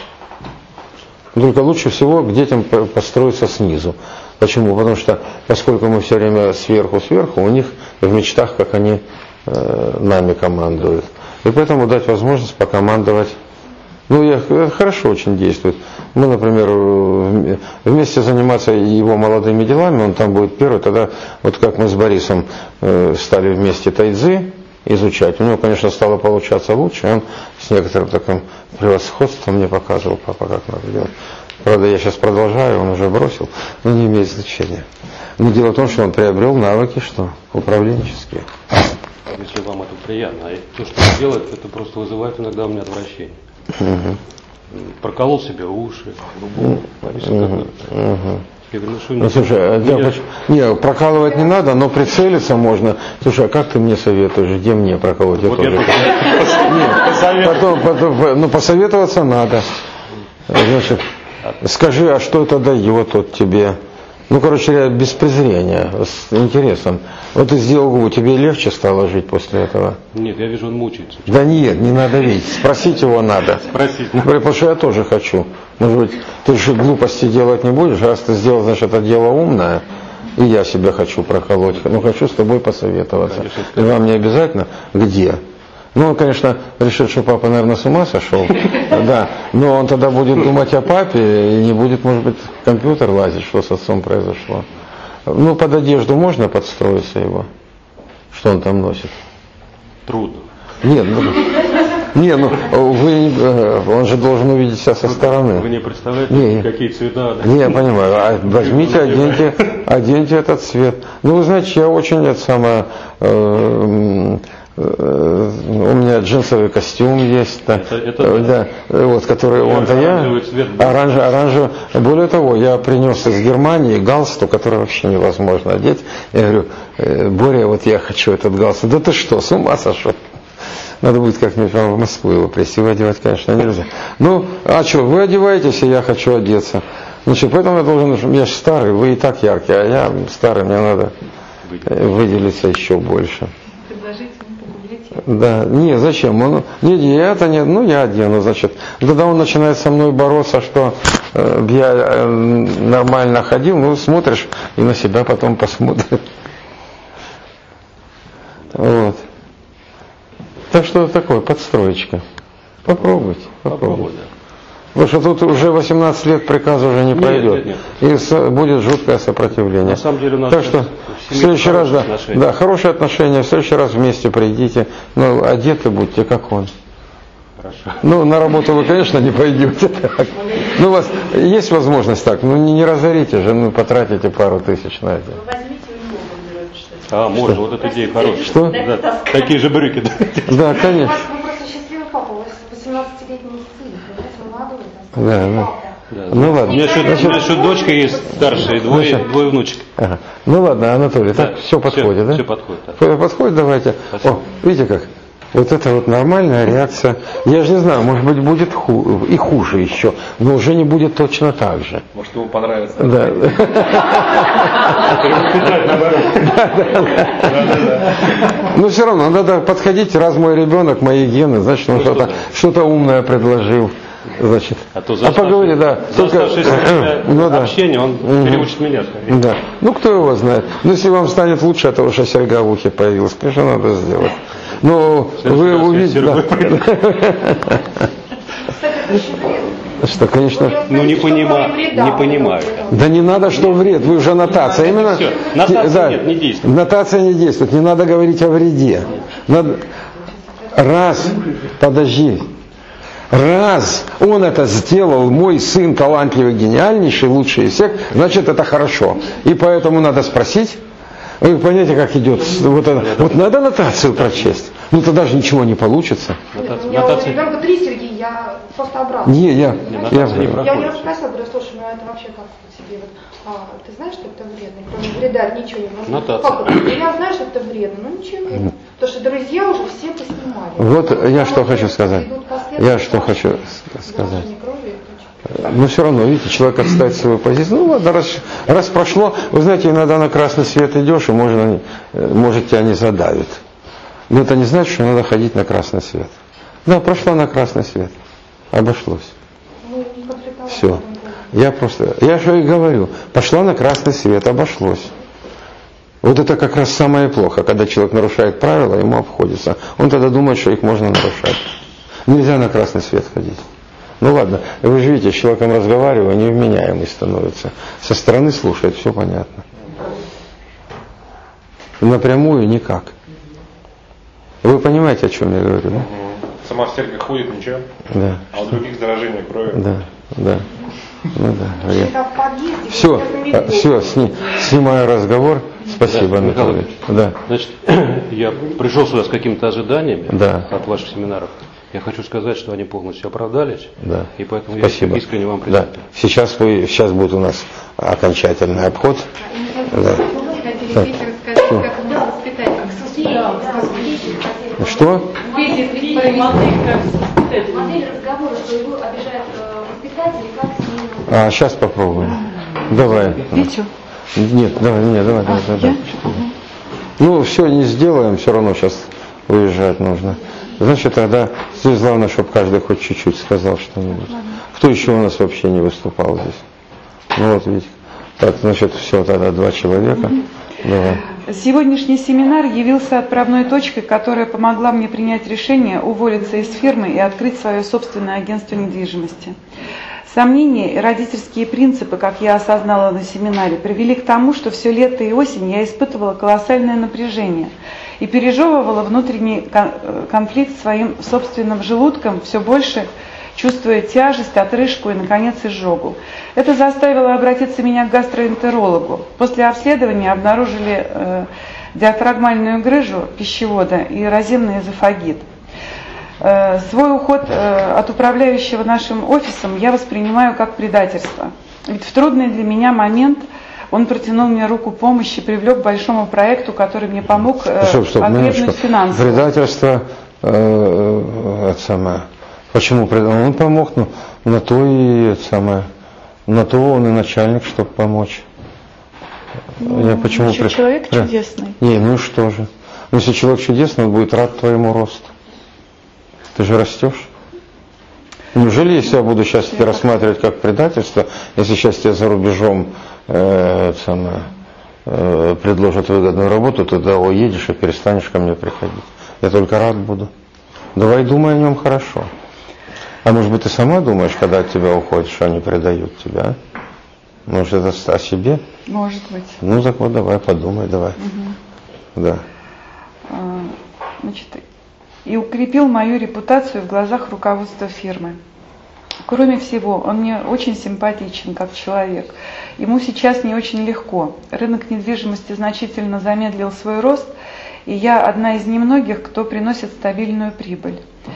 Только лучше всего к детям построиться снизу. Почему? Потому что, поскольку мы все время сверху-сверху, у них в мечтах, как они э, нами командуют. И поэтому дать возможность покомандовать. Ну, я, хорошо очень действует. Мы, например, вместе заниматься его молодыми делами, он там будет первый, тогда, вот как мы с Борисом э, стали вместе тайцзи изучать, у него, конечно, стало получаться лучше, он с некоторым таким превосходством мне показывал, папа, как надо делать. Правда, я сейчас продолжаю, он уже бросил, но не имеет значения. Но дело в том, что он приобрел навыки, что управленческие. Если вам это приятно, а то, что он делает, это просто вызывает иногда у меня отвращение. Угу. Проколол себе уши, губу, угу. Я говорю, ну что не... Ну, слушай, меня... я хочу... не, прокалывать не надо, но прицелиться можно. Слушай, а как ты мне советуешь, где мне проколоть? Вот я тоже... Нет, потом, потом, ну, посоветоваться надо. Значит, скажи, а что это дает вот тебе? Ну, короче, без презрения, с интересом. Вот ты сделал губу, тебе легче стало жить после этого? Нет, я вижу, он мучается. Да нет, не надо видеть. Спросить его надо. Спросить. Потому что я тоже хочу. Может быть, ты же глупости делать не будешь, раз ты сделал, значит, это дело умное, и я себя хочу проколоть. Ну, хочу с тобой посоветоваться. Конечно, и вам не обязательно, где? Ну, он, конечно, решит, что папа, наверное, с ума сошел, да, но он тогда будет думать о папе и не будет, может быть, в компьютер лазить, что с отцом произошло. Ну, под одежду можно подстроиться его, что он там носит? Трудно. Нет, ну, не, ну, вы, он же должен увидеть себя со стороны. Вы не представляете, не, какие цвета? Да? Не, я понимаю, а возьмите, оденьте, оденьте этот цвет. Ну, вы знаете, я очень, это самое... Э, у меня джинсовый костюм есть, да, это, это, да, вот, который он-то я, оранжевый, оранжевый. Более того, я принес из Германии галстук, который вообще невозможно одеть. Я говорю, Боря, вот я хочу этот галстук. Да ты что, с ума сошел? Надо будет как-нибудь вам в Москву его привезти. Вы одевать, конечно, нельзя. Ну, а что, вы одеваетесь, и я хочу одеться. Значит, поэтому я должен, я же старый, вы и так яркий, а я старый, мне надо выделиться еще больше. Да, не, зачем? Он, не, я-то нет, ну я одену, значит. Когда он начинает со мной бороться, что э, я э, нормально ходил, ну смотришь и на себя потом посмотришь. Вот. Так что такое, подстроечка. Попробуйте, попробуйте. Потому что тут уже восемнадцать лет приказ уже не пройдет. Нет, нет, нет. И с, будет жуткое сопротивление. На самом деле у нас так что в следующий раз, да, да, хорошие отношения, в следующий раз вместе придите. Ну, одеты будьте, как он. Хорошо. Ну, на работу вы, конечно, не пойдете так. Ну, у вас есть возможность так, ну не, не разорите же, ну потратите пару тысяч на это. А, можно, что? Вот эта идея хорошая. Что? Да, такие же брюки. Да, да, конечно. Вы просто счастливый папа, у вас восемнадцатилетний сын, молодой. Да, да. Да, ну ладно. У меня еще дочка есть старшая, двое, значит, двое внучек. Ага. Ну ладно, Анатолий, так да, все подходит, все, да? Все подходит. Да. Подходит, давайте. Спасибо. О, видите как? Вот это вот нормальная реакция. Я же не знаю, может быть, будет ху- и хуже еще, но уже не будет точно так же. Может, ему понравится. Да. Но все равно надо подходить, раз мой ребенок, мои гены, значит, он что-то, что-то умное предложил. Значит, а, то а поговори, да. Только ну, да. общение, он угу. переучит меня. Да. Ну, кто его знает. Ну, если вам станет лучше, от того, что серьга в ухе появилась, конечно, надо сделать. Но вы увидите... Да. Что, конечно... Ну, не понимаю, не понимаю. Да не надо, что вред, вы уже нотация. Именно... Все. Нотация да. нет, не действует. Нотация не действует, не надо говорить о вреде. Надо... Раз, подожди. Раз он это сделал, мой сын талантливый, гениальнейший, лучший из всех, значит это хорошо. И поэтому надо спросить, вы понимаете, как идет, вот, это, вот надо нотацию прочесть. Ну тогда же ничего не получится. У меня у ребенка три, Сергей, я просто обратно. Не, я, Не, я, нотация не я, проходит. Я у него спросила, говорю, слушай, ну это вообще как тебе, вот, а, ты знаешь, что это вредно? Кроме вреда ничего не можно. Нотация. Как это? Ну, я знаю, что это вредно, ну ничего. Потому что друзья уже все поснимали. вот я что хочу сказать. Я что хочу сказать. Но все равно, видите, человек отставит свою позицию. Ну ладно, раз, раз прошло, вы знаете, иногда на красный свет идешь, и можно, может тебя не задавит. Но это не значит, что надо ходить на красный свет. Да, прошла на красный свет. Обошлось. Все. Я просто, я же и говорю, пошла на красный свет, обошлось. Вот это как раз самое плохо, когда человек нарушает правила, ему обходится. Он тогда думает, что их можно нарушать. Нельзя на красный свет ходить. Ну ладно, вы же видите, с человеком разговариваю, невменяемый становится. Со стороны слушает, все понятно. Напрямую никак. Вы понимаете, о чем я говорю, да? Сама в церковь ходит, ничего? Да. А у других заражение крови? Да, да. Ну да. Я... Это в подъезде. Все, все, сни, снимаю разговор. Спасибо, Да, Михаил Анатолий. Да. Значит, я пришел сюда с какими-то ожиданиями Да. от ваших семинаров. Я хочу сказать, что они полностью оправдались. Да. И поэтому Спасибо. я искренне вам Да. признателен. Сейчас, вы, сейчас будет у нас окончательный обход. Да. Так. Что? Что? Модель разговора, что его обижают э, воспитатели, как с ним... А, сейчас попробуем. Давай. Витю? Нет, давай, нет, давай, давай, А, давай. Ну, все не сделаем, все равно сейчас выезжать нужно. Значит, тогда здесь главное, чтобы каждый хоть чуть-чуть сказал что-нибудь. Кто еще у нас вообще не выступал здесь? Ну вот видите. Так, значит, все, тогда два человека. Давай. Сегодняшний семинар явился отправной точкой, которая помогла мне принять решение уволиться из фирмы и открыть свое собственное агентство недвижимости. Сомнения и родительские принципы, как я осознала на семинаре, привели к тому, что все лето и осень я испытывала колоссальное напряжение и пережевывала внутренний конфликт своим собственным желудком, все больше чувствуя тяжесть, отрыжку и, наконец, изжогу. Это заставило обратиться меня к гастроэнтерологу. После обследования обнаружили э, диафрагмальную грыжу пищевода и эрозивный эзофагит. Э, свой уход э, от управляющего нашим офисом я воспринимаю как предательство. Ведь в трудный для меня момент он протянул мне руку помощи, привлек к большому проекту, который мне помог э, Стоп, стоп, окрепнуть финансово. Предательство, э, э, это самое... Почему предал? Он помог, ну, на то и это самое, на то он и начальник, чтобы помочь. Ну, Я почему еще пред... человек пред... чудесный. Не, ну что же. Ну, если человек чудесный, он будет рад твоему росту. Ты же растешь. Неужели, если я буду сейчас тебя рассматривать как предательство, если сейчас тебе за рубежом э, это самое, э, предложат выгодную работу, ты тогда уедешь и перестанешь ко мне приходить. Я только рад буду. Давай думай о нем хорошо. А может быть, ты сама думаешь, когда от тебя уходят, что они предают тебя? А? Может, это о себе? Может быть. Ну, так вот, давай, подумай, давай. Угу. Да. А, значит, и укрепил мою репутацию в глазах руководства фирмы. Кроме всего, он мне очень симпатичен как человек. Ему сейчас не очень легко. Рынок недвижимости значительно замедлил свой рост, и я одна из немногих, кто приносит стабильную прибыль.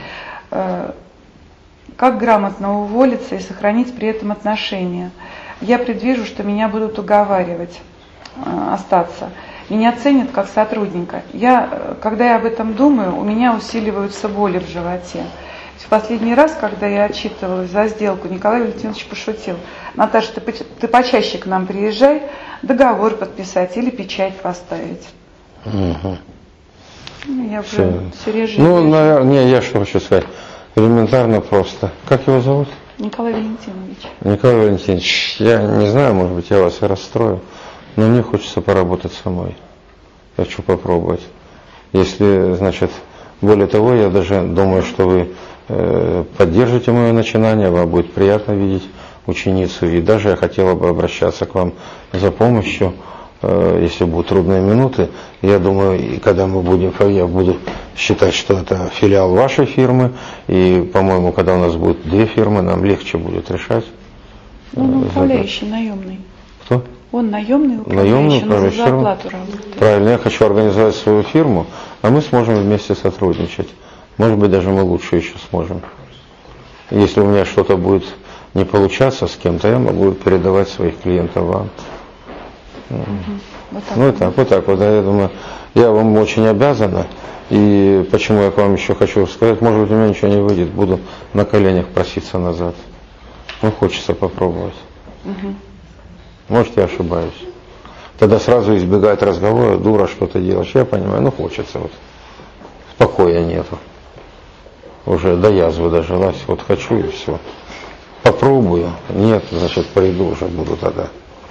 Как грамотно уволиться и сохранить при этом отношения? Я предвижу, что меня будут уговаривать остаться. Меня ценят как сотрудника. Я, когда я об этом думаю, у меня усиливаются боли в животе. В последний раз, когда я отчитывалась за сделку, Николай Валентинович пошутил: Наташа, ты, ты почаще к нам приезжай, договор подписать или печать поставить. Угу. Ну, я все. уже все реже. Ну, наверное, не, я что хочу сказать. Элементарно просто. Как его зовут? Николай Валентинович. Николай Валентинович, я не знаю, может быть, я вас и расстрою, но мне хочется поработать самой. Хочу попробовать. Если, значит, более того, я даже думаю, что вы э, поддержите мое начинание, вам будет приятно видеть ученицу, и даже я хотела бы обращаться к вам за помощью, э, если будут трудные минуты. Я думаю, и когда мы будем, я буду считать, что это филиал вашей фирмы, и, по-моему, когда у нас будет две фирмы, нам легче будет решать. Ну, он управляющий, наемный. Кто? Он наемный Наемный управляющий, он за управляющий. зарплату работает. Правильно, я хочу организовать свою фирму, а мы сможем вместе сотрудничать. Может быть, даже мы лучше еще сможем. Если у меня что-то будет не получаться с кем-то, я могу передавать своих клиентов вам. Угу. Вот так. Ну и так, вот так вот. Я думаю, я вам очень обязана. И почему я к вам еще хочу сказать, может быть, у меня ничего не выйдет, буду на коленях проситься назад. Ну, хочется попробовать. Угу. Может, я ошибаюсь. Тогда сразу избегать разговора, дура, что ты делаешь. Я понимаю, ну хочется вот. Покоя нету. Уже до язвы дожилась, вот хочу и все. Попробую. Нет, значит, пойду уже буду тогда.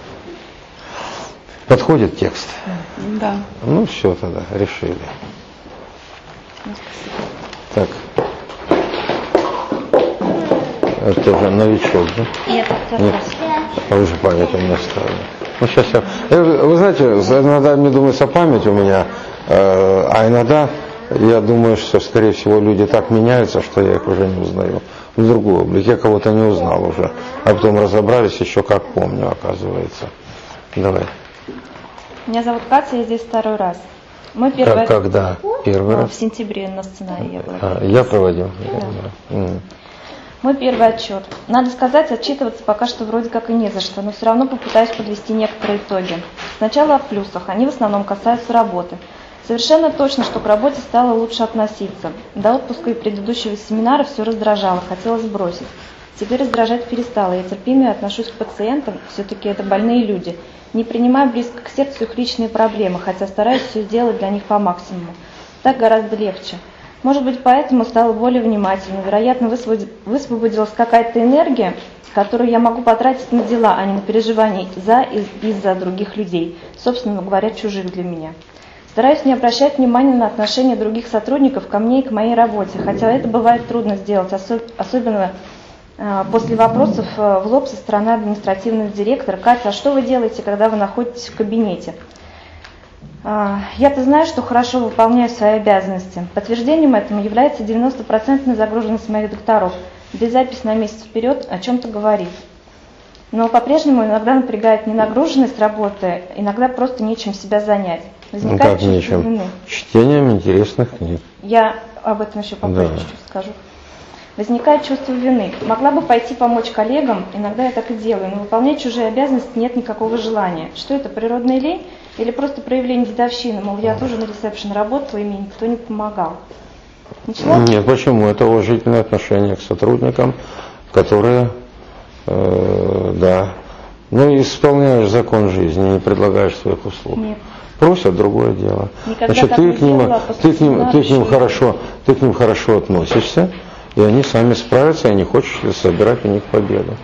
Подходит текст? Да. Ну все тогда, решили. Так. Это уже новичок, да? Нет, Нет. А уже память у меня стала. Ну, сейчас я... Вы знаете, иногда мне думается, память у меня, э, а иногда я думаю, что, скорее всего, люди так меняются, что я их уже не узнаю. В другой облик. Я кого-то не узнал уже. А потом разобрались, еще как помню, оказывается. Давай. Меня зовут Катя, я здесь второй раз. Мы первый... Как, когда? Первый раз? В сентябре на сценарии я была. А, я проводил? Да. Mm. Мой первый отчет. Надо сказать, отчитываться пока что вроде как и не за что, но все равно попытаюсь подвести некоторые итоги. Сначала о плюсах, они в основном касаются работы. Совершенно точно, что к работе стало лучше относиться. До отпуска и предыдущего семинара все раздражало, хотелось бросить. Теперь раздражать перестало, я терпимее отношусь к пациентам, все-таки это больные люди. Не принимаю близко к сердцу их личные проблемы, хотя стараюсь все сделать для них по максимуму. Так гораздо легче. Может быть, поэтому стала более внимательной. Вероятно, высвободилась какая-то энергия, которую я могу потратить на дела, а не на переживания за и из-за других людей, собственно говоря, чужих для меня. Стараюсь не обращать внимания на отношения других сотрудников ко мне и к моей работе, хотя это бывает трудно сделать, особенно после вопросов в лоб со стороны административного директора. Катя, а что вы делаете, когда вы находитесь в кабинете? Я-то знаю, что хорошо выполняю свои обязанности. Подтверждением этому является девяносто процентов загруженность моих докторов. Да и запись на месяц вперед о чем-то говорит. Но по-прежнему иногда напрягает не нагруженность работы, иногда просто нечем себя занять. Возникает ну как нечем? Вины. Чтением интересных книг. Я об этом еще попозже да. чуть скажу. Возникает чувство вины. Могла бы пойти помочь коллегам, иногда я так и делаю, но выполнять чужие обязанности нет никакого желания. Что это, природная лень или просто проявление дедовщины? Мол, я тоже на ресепшн работала, и мне никто не помогал. Начала? Нет, почему? Это уважительное отношение к сотрудникам, которые, э, да, ну, исполняешь закон жизни, не предлагаешь своих услуг. Нет. Просят, другое дело. Никогда Значит, ты к ним, ты к ним, ты к ним хорошо, ты к ним хорошо относишься. И они сами справятся, и не хочешь собирать у них победу.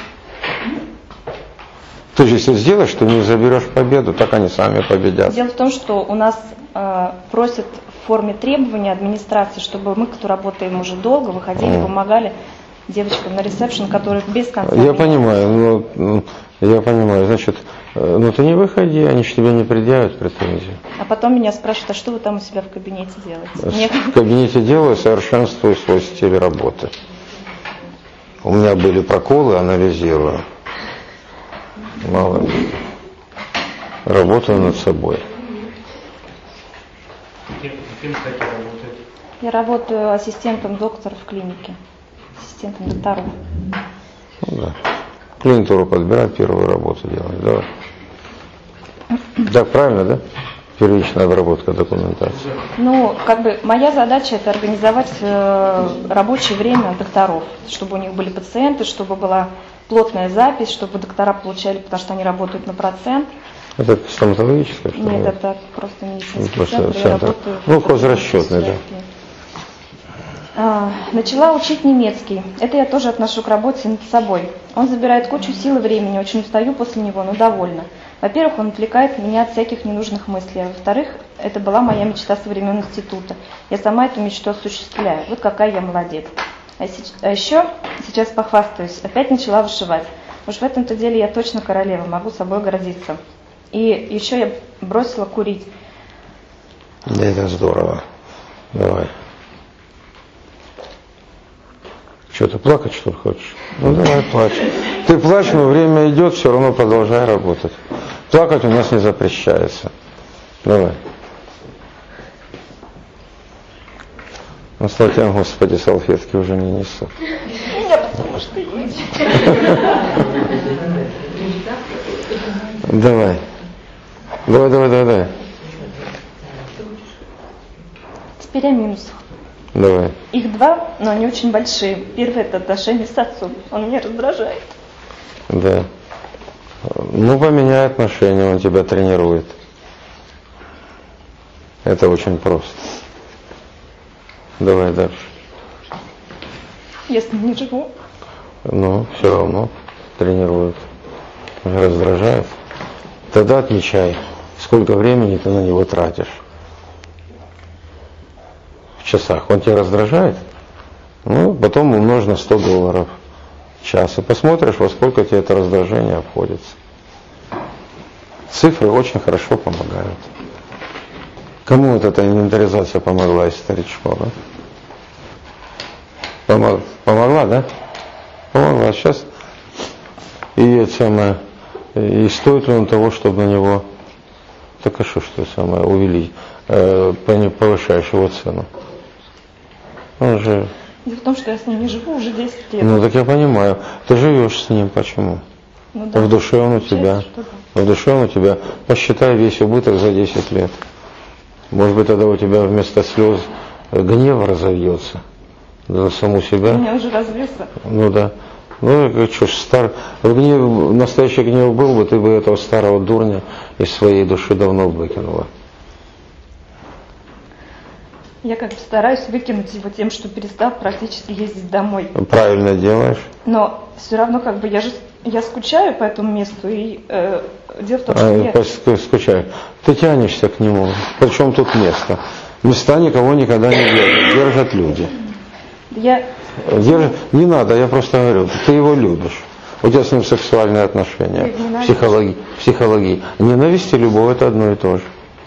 Ты же если сделаешь, ты не заберешь победу, так они сами победят. Дело в том, что у нас э, просят в форме требования администрации, чтобы мы, кто работаем уже долго, выходили, mm. помогали девочкам на ресепшн, которых без конца. Я понимаю, ну, я понимаю, значит, ну ты не выходи, они же тебе не предъявят претензии. А потом меня спрашивают, а что вы там у себя в кабинете делаете? Мне... В кабинете делаю, совершенствую свой стиль работы. У меня были проколы, анализирую. Мало ли. Работаю над собой. Я работаю ассистентом доктора в клинике. Ассистентом докторов. Ну, да. Клиентуру подбирать, первую работу делать. Давай. Так, правильно, да? Первичная обработка документации. Ну, как бы моя задача это организовать э, рабочее время докторов, чтобы у них были пациенты, чтобы была плотная запись, чтобы доктора получали, потому что они работают на процент. Это стоматологическое? Что Нет, ли? это просто медицинский ну, центр. центр. Я работаю ну, хозрасчетный, да. А, начала учить немецкий. Это я тоже отношу к работе над собой. Он забирает кучу сил и времени, очень устаю после него, но довольна. Во-первых, он отвлекает меня от всяких ненужных мыслей, а во-вторых, это была моя мечта со времен института. Я сама эту мечту осуществляю. Вот какая я молодец. А, с- а еще, сейчас похвастаюсь, опять начала вышивать. Уж в этом-то деле я точно королева, могу собой гордиться. И еще я бросила курить. Да, это здорово. Давай. Что, ты плакать, что ли, хочешь? Ну, давай, плачь. Ты плачь, но время идет, все равно продолжай работать. Плакать у нас не запрещается. Давай. Ну, слава тебе, Господи, салфетки уже не несут. Я потому что есть. Давай. Давай, давай, давай, давай. Теперь о минусах. Давай. Их два, но они очень большие. Первый – это отношения с отцом. Он меня раздражает. Да. Ну, поменяй отношения, он тебя тренирует. Это очень просто. Давай дальше. Я с ним не живу. Ну, все равно тренирует. Раздражает. Тогда отмечай, сколько времени ты на него тратишь. В часах. Он тебя раздражает? Ну, потом умножь на сто долларов в час. И посмотришь, во сколько тебе это раздражение обходится. Цифры очень хорошо помогают. Кому вот эта инвентаризация помогла из старичков? Да? Помог, помогла, да? Помогла. Сейчас и это самое, и стоит ли он того, чтобы на него, так а что, что самое, увеличить, э, повышаешь его цену? Он же... Дело в том, что я с ним не живу уже десять лет. Ну так я понимаю. Ты живешь с ним, почему? Ну, да. В душе он у тебя. В душе он у тебя. Посчитай весь убыток за десять лет. Может быть, тогда у тебя вместо слез гнев разовьется за саму себя. У меня уже развился. Ну да. Ну что ж, стар... гнев, настоящий гнев был бы, ты бы этого старого дурня из своей души давно выкинула. Я как бы стараюсь выкинуть его тем, что перестал практически ездить домой. Правильно делаешь. Но все равно как бы я же я скучаю по этому месту, и э, дело в том, что А, я... скучаю. Ты тянешься к нему. Причем тут место? Места никого никогда не держат. Держат люди. Я... Держат... Не надо, я просто говорю, ты его любишь. У тебя с ним сексуальные отношения. Психологи... Психологии. Ненависть и любовь — это одно и то же.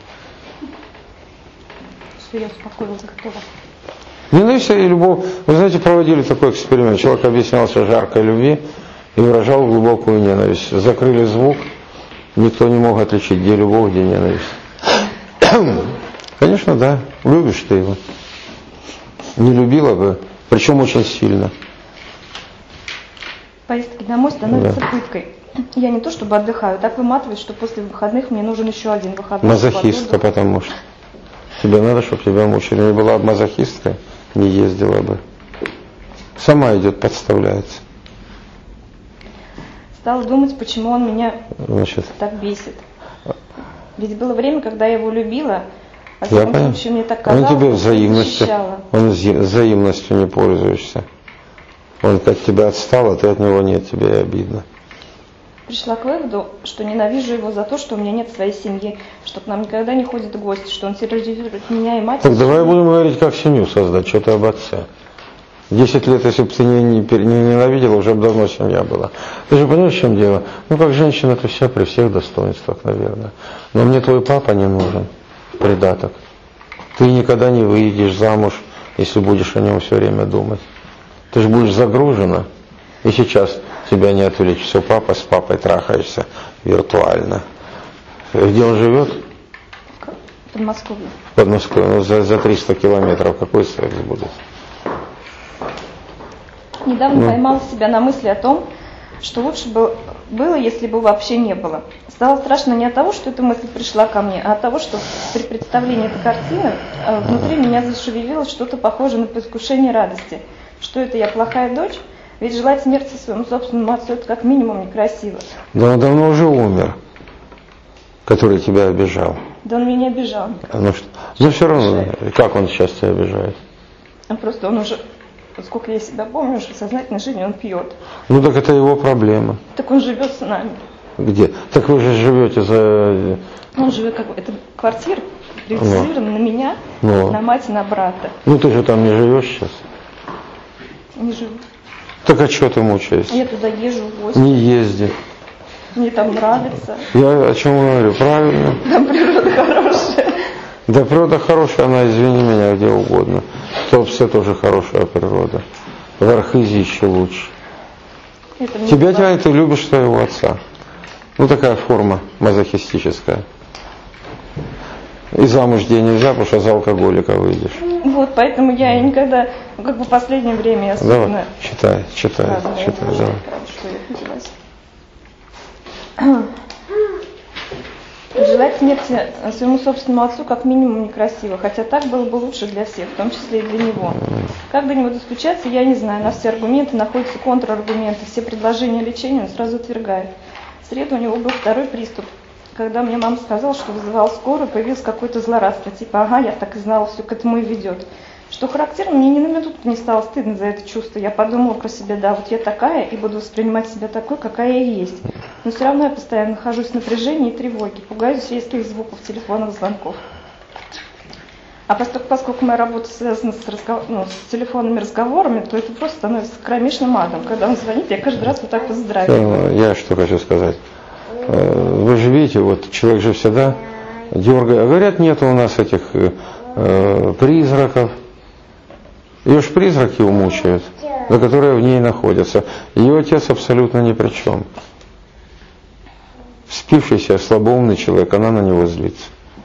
Я успокоилась, готова. Ненависть и любовь. Вы знаете, проводили такой эксперимент. Человек объяснялся жаркой любви и выражал глубокую ненависть. Закрыли звук, никто не мог отличить, где любовь, где ненависть. Конечно, да, любишь ты его. Не любила бы, причем очень сильно. Поездки домой становятся Да. пыткой. Я не то чтобы отдыхаю, так выматываюсь, что после выходных мне нужен еще один выходной. Мазохистка, потому что. Тебе надо, чтобы тебя мучили. Не была бы мазохисткой, не ездила бы. Сама идет, подставляется. Стала думать, почему он меня Значит, так бесит. Ведь было время, когда я его любила, а в я таком понял. случае мне так Он казалось, тебе что взаимностью, защищала. он взаимностью не пользуешься. Он от тебя отстал, а ты от него нет, тебе и обидно. Пришла к выводу, что ненавижу его за то, что у меня нет своей семьи, что к нам никогда не ходят гости, что он терроризирует меня и мать. Так давай будем говорить, как семью создать, что ты об отце. Десять лет, если бы ты не, не, не ненавидела, уже бы давно семья была. Ты же понимаешь, в чем дело? Ну, как женщина, ты вся при всех достоинствах, наверное. Но мне твой папа не нужен, придаток. Ты никогда не выйдешь замуж, если будешь о нем все время думать. Ты же будешь загружена, и сейчас тебя не отвлечь. Все, папа с папой трахаешься виртуально. Где он живет? В Подмосковье. В Подмосковье. Ну, за, за триста километров какой секс будет? Недавно Ну. поймала себя на мысли о том, что лучше бы было, если бы вообще не было. Стало страшно не от того, что эта мысль пришла ко мне, а от того, что при представлении этой картины э, внутри меня зашевелилось что-то похожее на предвкушение радости. Что это, я плохая дочь? Ведь желать смерти своему собственному отцу — это как минимум некрасиво. Да он давно уже умер, который тебя обижал. Да он меня обижал. Ну, что? Ну все равно, как он сейчас тебя обижает? А просто он уже, сколько я себя помню, уже в сознательной жизни он пьет. Ну так это его проблема. Так он живет с нами. Где? Так вы же живете за... Он живет как бы, это квартира приватизирована на меня, Ну. на мать и на брата. Ну ты же там не живешь сейчас. Не живу. Так а что ты мучаешься? Я туда езжу в гости. Не езди. Мне там нравится. Я о чем говорю? Правильно. Там природа хорошая. Да природа хорошая, она, извини меня, где угодно. В Туапсе тоже хорошая природа. В Архизе еще лучше. Это мне Тебя нравится. тянет, ты любишь своего отца. Ну, такая форма мазохистическая. И замуж день нельзя, потому что за алкоголика выйдешь. Вот, поэтому я и никогда, ну, как бы в последнее время я особенно... Давай, читай, читай, Ладно, читай, я давай. Что я началась. Желать смерти своему собственному отцу как минимум некрасиво, хотя так было бы лучше для всех, в том числе и для него. Как до него достучаться, я не знаю. На все аргументы находятся контраргументы, все предложения лечения он сразу отвергает. В среду у него был второй приступ. Когда мне мама сказала, что вызывал скорую, появилось какое-то злорадство, типа, ага, я так и знала, все к этому и ведет. Что характерно, мне ни на минуту не стало стыдно за это чувство. Я подумала про себя, да, вот я такая, и буду воспринимать себя такой, какая я есть. Но все равно я постоянно нахожусь в напряжении и тревоге, пугаюсь резких звуков, телефонных звонков. А поскольку, поскольку моя работа связана с, разгов... ну, с телефонными разговорами, то это просто становится кромешным адом. Когда он звонит, я каждый раз вот так поздравляю. Я что хочу сказать. Вы же видите, вот человек же всегда дергает. Говорят, нет у нас этих э, призраков. Ее ж призраки умучают, за которые в ней находятся. Ее отец абсолютно ни при чем. Спившийся, слабоумный человек, она на него злится.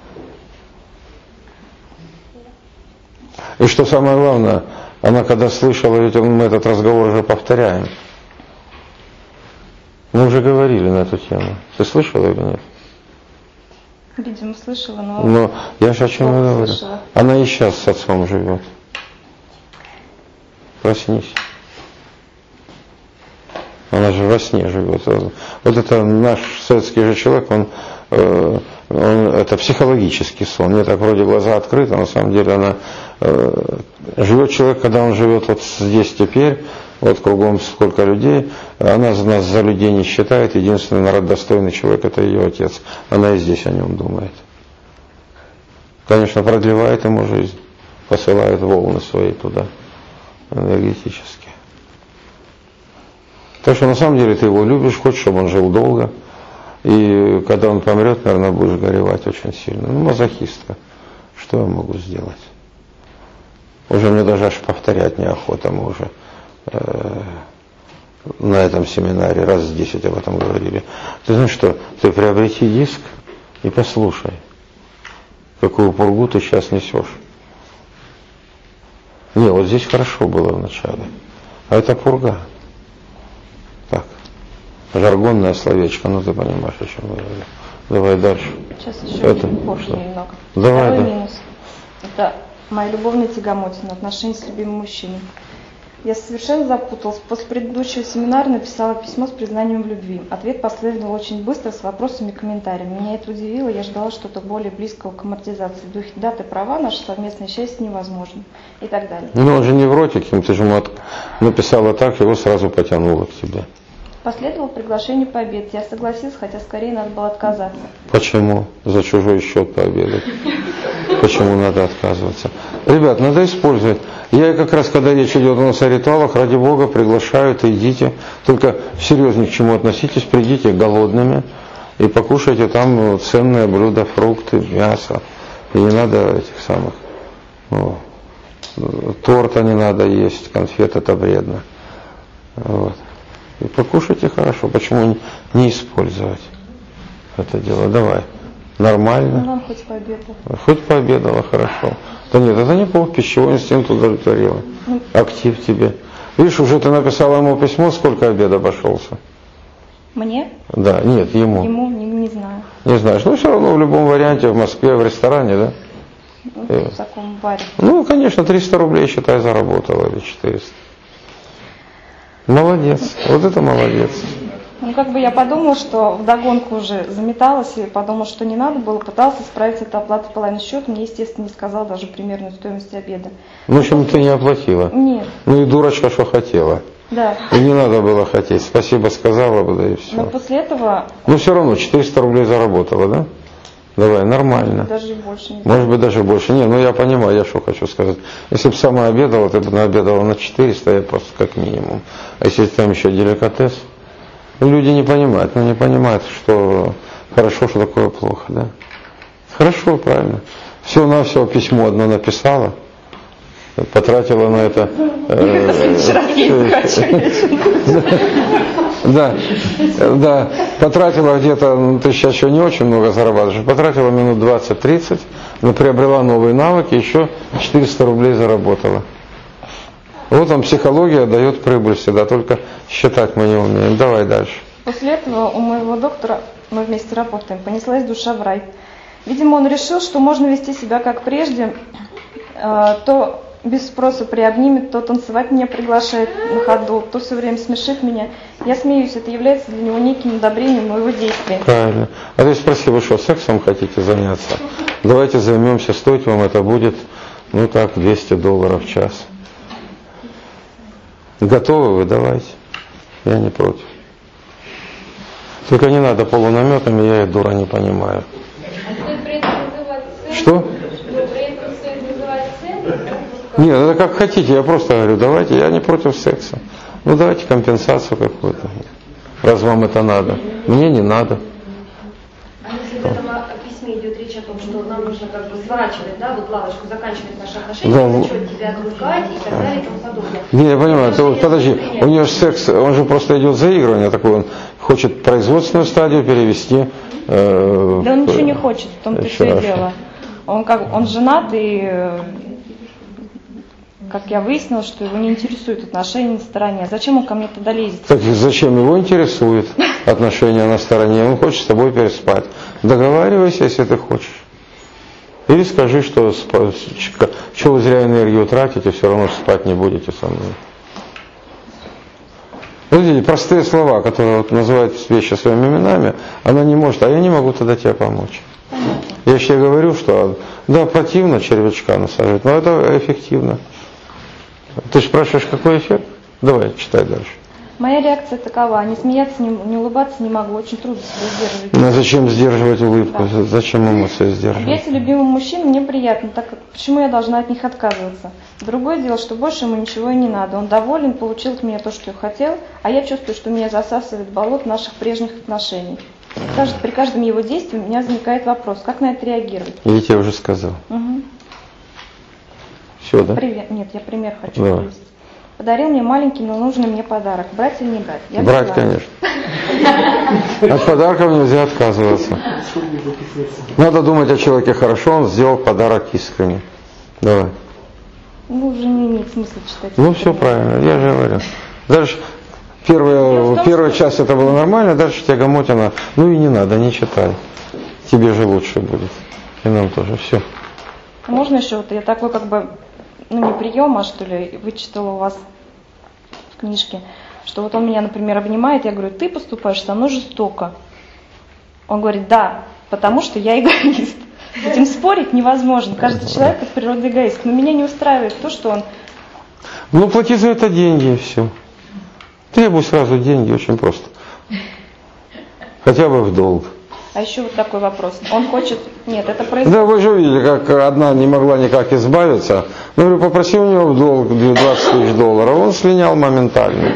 И что самое главное, она когда слышала, ведь мы этот разговор уже повторяем. Мы уже говорили на эту тему. Ты слышала или нет? Видимо, слышала, но... Но я же о чем говорю. Она и сейчас с отцом живет. Проснись. Она же во сне живет. Вот это наш советский же человек, он, э, он это психологический сон. Мне так вроде глаза открыты, а на самом деле она э, живет человек, когда он живет вот здесь теперь, вот кругом сколько людей, она нас за людей не считает, единственный народостойный человек это ее отец. Она и здесь о нем думает. Конечно, продлевает ему жизнь, посылает волны свои туда. Энергетически. Так что на самом деле ты его любишь, хочешь, чтобы он жил долго. И когда он помрет, наверное, будешь горевать очень сильно. Ну, мазохистка. Что я могу сделать? Уже мне даже аж повторять неохота. Мы уже э, на этом семинаре раз в десять об этом говорили. Ты знаешь что? Ты приобрети диск и послушай, какую пургу ты сейчас несешь. Не, вот здесь хорошо было вначале. А это пурга. Так. Жаргонное словечко, ну ты понимаешь, о чем я говорю. Давай дальше. Сейчас еще это, позже немного. Давай, Второй да. минус. Это моя любовная тягомотина, отношения с любимым мужчиной. Я совершенно запуталась. После предыдущего семинара написала письмо с признанием в любви. Ответ последовал очень быстро, с вопросами и комментариями. Меня это удивило, я ждала что-то более близкого к амортизации. В духе «да, ты права, наше совместное счастье невозможно» и так далее. Ну он же невротик, ты же ему от... написала так, его сразу потянуло к тебе. Последовало приглашение пообедать. Я согласилась, хотя скорее надо было отказаться. Почему? За чужой счет пообедать. Почему надо отказываться? Ребят, надо использовать. Я как раз, когда речь идет у нас о ритуалах, ради Бога, приглашаю, то идите. Только серьезно к чему относитесь, придите голодными и покушайте там ценные блюда, фрукты, мясо. И не надо этих самых. Ну, торта не надо есть, конфет это вредно. Вот. И покушайте хорошо. Почему не использовать это дело? Давай. Нормально. Ну, вам хоть пообедала. Хоть пообедала, хорошо. Да нет, это неплохо, пищевой инстинкт удовлетворила. Ну, Актив тебе. Видишь, уже ты написала ему письмо, сколько обед обошелся? мне? Да, нет, ему. Ему не, не знаю. Не знаешь, но все равно в любом варианте, в Москве, в ресторане, да? Ну, И... в таком баре. Ну, конечно, триста рублей, считай, заработала, или четыреста. Молодец, вот это молодец. Ну, как бы я подумала, что вдогонку уже заметалась и подумала, что не надо было, пытался справить эту оплату половину счета, мне, естественно, не сказал даже примерную стоимость обеда. Ну, в общем, ты не оплатила. Нет. Ну и дурочка, что хотела. Да. И не надо было хотеть. Спасибо сказала бы, да и все. Но после этого... Ну, все равно, четыреста рублей заработала, да? Давай, нормально. Даже и больше не Может быть, даже больше. Не, ну я понимаю, я что хочу сказать. Если бы сама обедала, ты бы наобедала на четыреста, я просто как минимум. А если там еще деликатес, люди не понимают, ну не понимают, что хорошо, что такое плохо, да? Хорошо, правильно. Все-навсего письмо одно написала, потратила на это... Да, да, потратила где-то, ну, ты сейчас еще не очень много зарабатываешь, потратила минут двадцать-тридцать, но приобрела новые навыки, еще четыреста рублей заработала. Вот там психология дает прибыль всегда, только считать мы не умеем. Давай дальше. После этого у моего доктора, мы вместе работаем, понеслась душа в рай. Видимо, он решил, что можно вести себя как прежде, то без спроса приобнимет, то танцевать меня приглашает на ходу, то все время смешит меня. Я смеюсь, это является для него неким одобрением моего действия. Правильно. А то есть спроси, вы что, сексом хотите заняться? Давайте займемся, стоить вам это будет, ну так, двести долларов в час. Готовы вы? Давайте. Я не против. Только не надо полунаметами, я и дура не понимаю. Что? Нет, это как хотите, я просто говорю, давайте, я не против секса. Ну давайте компенсацию какую-то, раз вам это надо. Мне не надо. А если в этом письме идет речь о том, что нам нужно как бы сворачивать, да, вот лавочку, заканчивать наши отношения, да, начать тебя отвлекать и так далее и тому подобное. Не, я понимаю, то, подожди, у нее секс, он же просто идет заигрывание такое, он хочет производственную стадию перевести. Э, да он ничего не хочет, в том-то все и дело. Он, как, он женат и... Как я выяснила, что его не интересуют отношения на стороне. Зачем он ко мне тогда лезет? Так зачем его интересует отношения на стороне? Он хочет с тобой переспать. Договаривайся, если ты хочешь. Или скажи, что что вы зря энергию тратите, все равно спать не будете со мной. Видите, простые слова, которые вот называют вещи своими именами, она не может, а я не могу тогда тебе помочь. Я еще говорю, что да, противно червячка насаживать, но это эффективно. Ты спрашиваешь, какой эффект? Давай, читай дальше. Моя реакция такова. Не смеяться, не, не улыбаться не могу. Очень трудно себя сдерживать. Ну зачем сдерживать улыбку? Да. Зачем эмоции сдерживать? Объятия любимым мужчин мне приятно. Так как, почему я должна от них отказываться? Другое дело, что больше ему ничего и не надо. Он доволен, получил от меня то, что я хотел, а я чувствую, что меня засасывает болот наших прежних отношений. Кажется, при каждом его действии у меня возникает вопрос, как на это реагировать? Я тебе уже сказал. Угу. Все, да? Привет. Нет, я пример хочу привести. Подарил мне маленький, но нужный мне подарок. Брать или не брать? Я брать, взяла. Конечно. От подарков нельзя отказываться. Надо думать о человеке хорошо, он сделал подарок искренне. Давай. Ну, уже не имеет смысла читать. Ну, все правильно, я же говорю. Дальше, первая, первая часть это было нормально, дальше тягомотина. Ну и не надо, не читай. Тебе же лучше будет. И нам тоже. Все. Можно еще, вот я такой как бы, ну не прием, а что ли, вычитала у вас в книжке, что вот он меня, например, обнимает, я говорю, ты поступаешь со мной жестоко. Он говорит, да, потому что я эгоист. С этим спорить невозможно. Каждый человек от природы эгоист. Но меня не устраивает то, что он... Ну плати за это деньги и все. Требуй сразу деньги, очень просто. Хотя бы в долг. А еще вот такой вопрос. Он хочет... Нет, это происходит... Да вы же видели, как одна не могла никак избавиться. Ну, говорю, попроси у него в долг двадцать тысяч долларов. Он слинял моментально.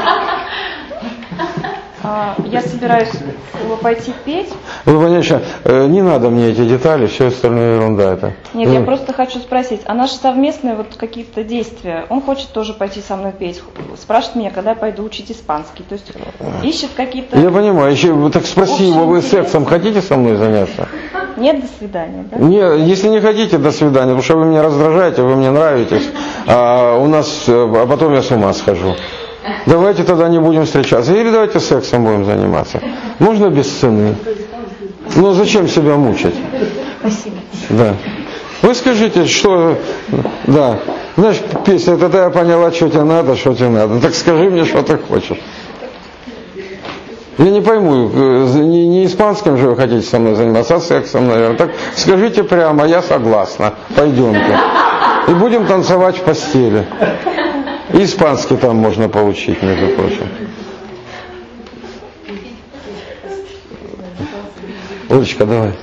А, я собираюсь пойти петь. Вы понимаете, не надо мне эти детали, все остальное ерунда это. Нет, ну, я просто хочу спросить, а наши совместные вот какие-то действия, он хочет тоже пойти со мной петь, спрашивает меня, когда я пойду учить испанский, то есть ищет какие-то... Я понимаю, еще, так спроси его, вы сексом хотите со мной заняться? Нет, до свидания, да? Нет, если не хотите, до свидания, потому что вы меня раздражаете, вы мне нравитесь, а у нас, а потом я с ума схожу. Давайте тогда не будем встречаться. Или давайте сексом будем заниматься. Можно без цены. Но зачем себя мучить? Спасибо. Да. Вы скажите, что... Да. Знаешь, песня, тогда я поняла, что тебе надо, что тебе надо. Так скажи мне, что ты хочешь. Я не пойму, не, не испанским же вы хотите со мной заниматься, а сексом, наверное. Так скажите прямо, я согласна. Пойдемте. И будем танцевать в постели. И испанский там можно получить, между прочим. Олечка, давай.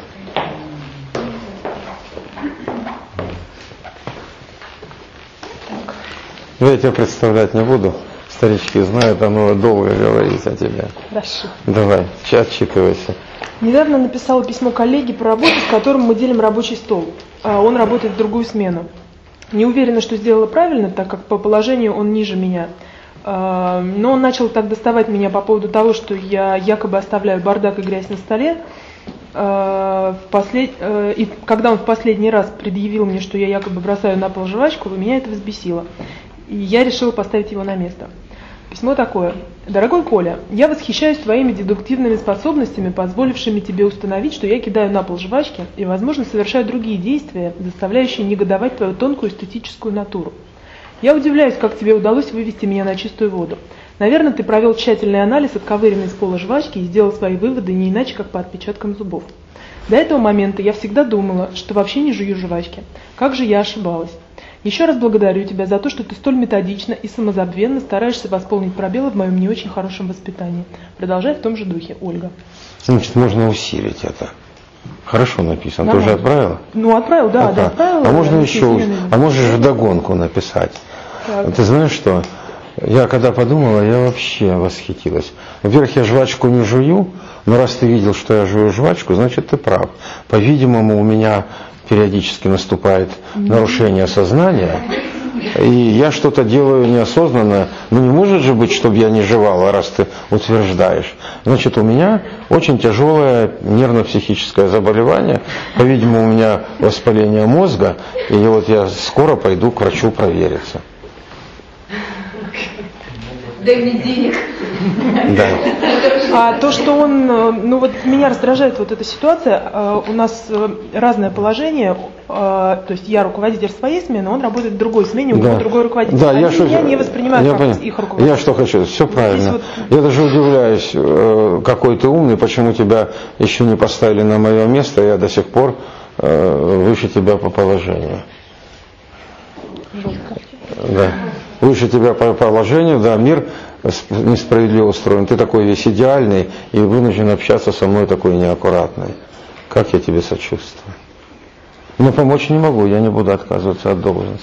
Я тебя представлять не буду. Старички знают, оно долго говорить о тебе. Хорошо. Давай, отчитывайся. Недавно написала письмо коллеге по работе, с которым мы делим рабочий стол. Он работает в другую смену. Не уверена, что сделала правильно, так как по положению он ниже меня. Но он начал так доставать меня по поводу того, что я якобы оставляю бардак и грязь на столе. В послед... И когда он в последний раз предъявил мне, что я якобы бросаю на пол жвачку, меня это взбесило. И я решила поставить его на место. Письмо такое. Дорогой Коля, я восхищаюсь твоими дедуктивными способностями, позволившими тебе установить, что я кидаю на пол жвачки и, возможно, совершаю другие действия, заставляющие негодовать твою тонкую эстетическую натуру. Я удивляюсь, как тебе удалось вывести меня на чистую воду. Наверное, ты провел тщательный анализ отковыренной с пола жвачки и сделал свои выводы не иначе, как по отпечаткам зубов. До этого момента я всегда думала, что вообще не жую жвачки. Как же я ошибалась. Еще раз благодарю тебя за то, что ты столь методично и самозабвенно стараешься восполнить пробелы в моем не очень хорошем воспитании. Продолжай в том же духе, Ольга. Значит, можно усилить это. Хорошо написано. Нормально. Ты уже отправила? Ну, отправил, да, да, отправил. А можно да, еще, а можешь вдогонку написать. Так. Ты знаешь что? Я когда подумала, я вообще восхитилась. Во-первых, я жвачку не жую, но раз ты видел, что я жую жвачку, значит, ты прав. По-видимому, у меня периодически наступает нарушение сознания, и я что-то делаю неосознанно. Ну не может же быть, чтобы я не жевала, раз ты утверждаешь. Значит, у меня очень тяжелое нервно-психическое заболевание, по-видимому, у меня воспаление мозга, и вот я скоро пойду к врачу провериться. Дай мне денег. Да. А то, что он, ну вот меня раздражает вот эта ситуация, у нас разное положение, то есть я руководитель своей смены, он работает в другой смене, у него да. другой руководитель. Да, я, что, я не воспринимаю я как понял. Их руководитель. Я что хочу, все правильно. Вот... Я даже удивляюсь, какой ты умный, почему тебя еще не поставили на мое место, я до сих пор выше тебя по положению. Жестко. Да. Выше тебя по положению, да, мир несправедливо устроен. Ты такой весь идеальный и вынужден общаться со мной такой неаккуратный. Как я тебе сочувствую. Но помочь не могу, я не буду отказываться от должности.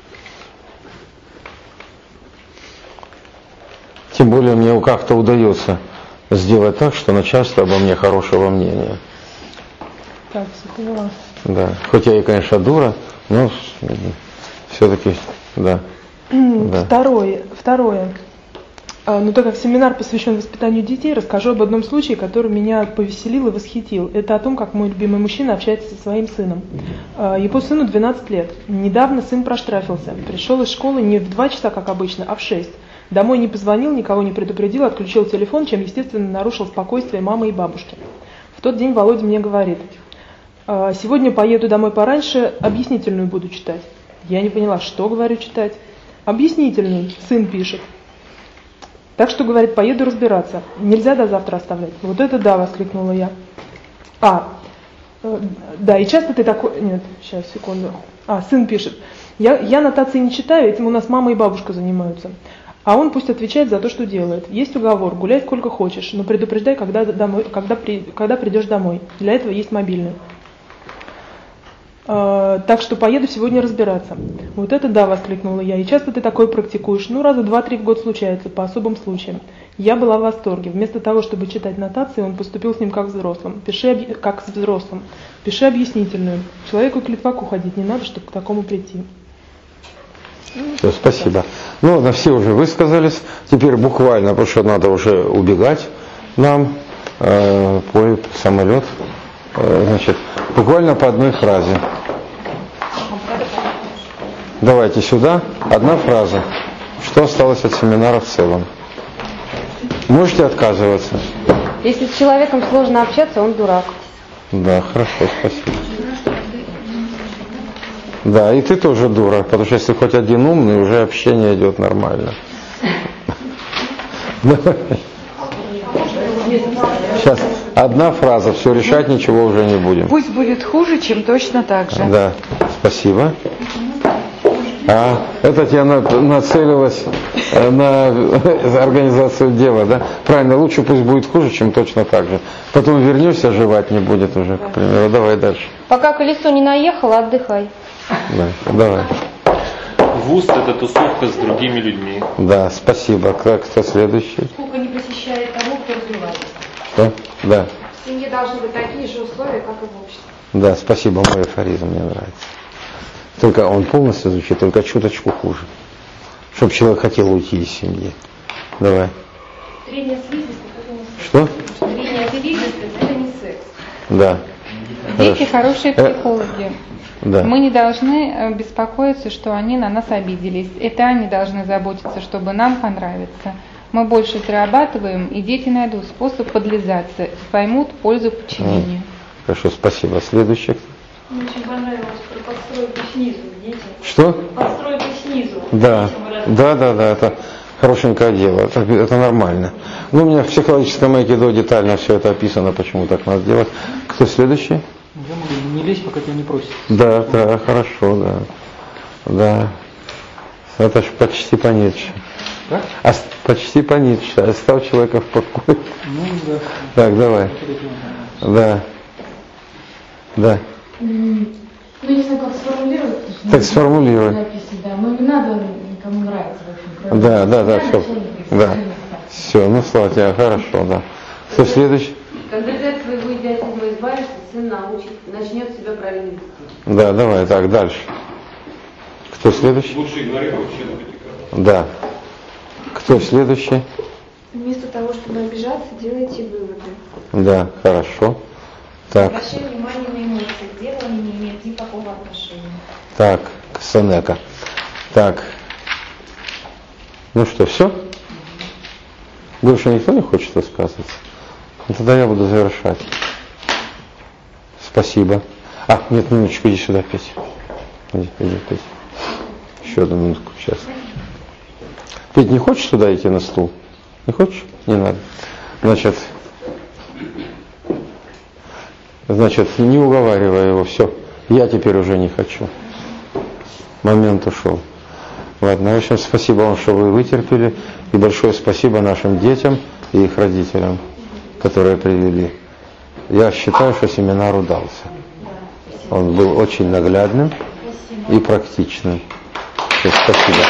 Тем более мне как-то удается сделать так, что начальство обо мне хорошего мнения. Так, все поняла. Да, хоть я и, конечно, дура, но все-таки, да. Да. Второе, второе. Ну, так как семинар посвящен воспитанию детей, расскажу об одном случае, который меня повеселил и восхитил. Это о том, как мой любимый мужчина общается со своим сыном. Его сыну двенадцать лет. Недавно сын проштрафился. Пришел из школы не в два часа, как обычно, а в шесть. Домой не позвонил, никого не предупредил, отключил телефон, чем, естественно, нарушил спокойствие мамы и бабушки. В тот день Володя мне говорит: сегодня поеду домой пораньше, объяснительную буду читать. Я не поняла, что, говорю, читать. Объяснительную, сын пишет. Так что, говорит, поеду разбираться. Нельзя до завтра оставлять. Вот это да, воскликнула я. А, э, да, и часто ты такой... Нет, сейчас, секунду. А, сын пишет. Я, я нотации не читаю, этим у нас мама и бабушка занимаются. А он пусть отвечает за то, что делает. Есть уговор, гуляй сколько хочешь, но предупреждай, когда, домой, когда, при, когда придешь домой. Для этого есть мобильный. Uh, так что поеду сегодня разбираться. Вот это да, воскликнула я. И часто ты такое практикуешь? Ну, раза два-три в год случается, по особым случаям. Я была в восторге. Вместо того, чтобы читать нотации, он поступил с ним как взрослым. Пиши, как с взрослым. Пиши объяснительную. Человеку к литваку ходить не надо, чтобы к такому прийти. Все, спасибо. Ну, на все уже высказались. Теперь буквально, потому что надо уже убегать нам. Э, по самолет. Э, значит, буквально по одной фразе. Давайте сюда. Одна фраза. Что осталось от семинара в целом? Можете отказываться. Если с человеком сложно общаться, он дурак. Да, хорошо, спасибо. Да, и ты тоже дура, потому что если хоть один умный, уже общение идет нормально. Сейчас одна фраза, все, решать ничего уже не будем. Пусть будет хуже, чем точно так же. Да, спасибо. А, это я нацелилась на организацию дела, да? Правильно, лучше пусть будет хуже, чем точно так же. Потом вернешься, жевать не будет уже, к примеру. Давай дальше. Пока колесо не наехало, отдыхай. Да, давай. ВУЗ – это тусовка с другими людьми. Да, спасибо. Как, кто следующий? Сколько не посещает того, кто развивается. Что? Да. В семье должны быть такие же условия, как и в обществе. Да, спасибо, мой афоризм мне нравится. Только он полностью звучит, только чуточку хуже. Чтобы человек хотел уйти из семьи. Давай. Трение свидетельств – это не секс. Что? Трение свидетельств – это не секс. Да. Дети Хорошо. хорошие Э, психологи. Да. Мы не должны э, беспокоиться, что они на нас обиделись. Это они должны заботиться, чтобы нам понравиться. Мы больше зарабатываем, и дети найдут способ подлизаться и поймут пользу подчинения. Хорошо, спасибо. Следующий. Мне очень понравилось про подстройку снизу, дети. Что? Подстройку снизу. Да. Да, да, да, это хорошенькое дело, это, это нормально. Ну, у меня в психологическом айкидо детально все это описано, почему так надо делать. Кто следующий? Я могу не лезть, пока тебя не просят. Да, да, хорошо, да. Да. Это ж почти по Ницше. Как? А, почти по Ницше. Оставь человека в покое. Ну, да. Так, давай. Да. Да. Ну, не знаю, как сформулировать. Так сформулируй. Да, но не надо никому нравиться, в общем, кроме Да, да, да, себя, все. начальника, Да. Все, ну слава тебе, хорошо, да. Кто следующий? Когда ты от своего идиотизма избавишься, сын научит, начнет себя правильно вести. Да, давай, так, дальше. Кто следующий? Лучше игнорировать, чем критиковать. Да. Кто следующий? Вместо того, чтобы обижаться, делайте выводы. Да, хорошо. Так, Обращай внимание на эмоции. К делу они не имеют никакого отношения. так, Санека. Так. Ну что, все? Больше никто не хочет высказываться? Ну, тогда я буду завершать. Спасибо. А, нет, минуточку, иди сюда, Петя. Иди, иди, Петя. Еще одну минутку, сейчас. Петя, не хочешь сюда идти на стул? Не хочешь? Не надо. Значит, значит, не уговаривай его, все. Я теперь уже не хочу. Момент ушел. Ладно, в общем, спасибо вам, что вы вытерпели. И большое спасибо нашим детям и их родителям, которые привели. Я считаю, что семинар удался. Он был очень наглядным и практичным. Все, спасибо.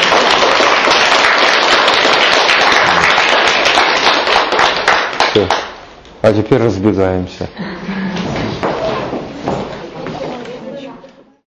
Все. А теперь разбегаемся.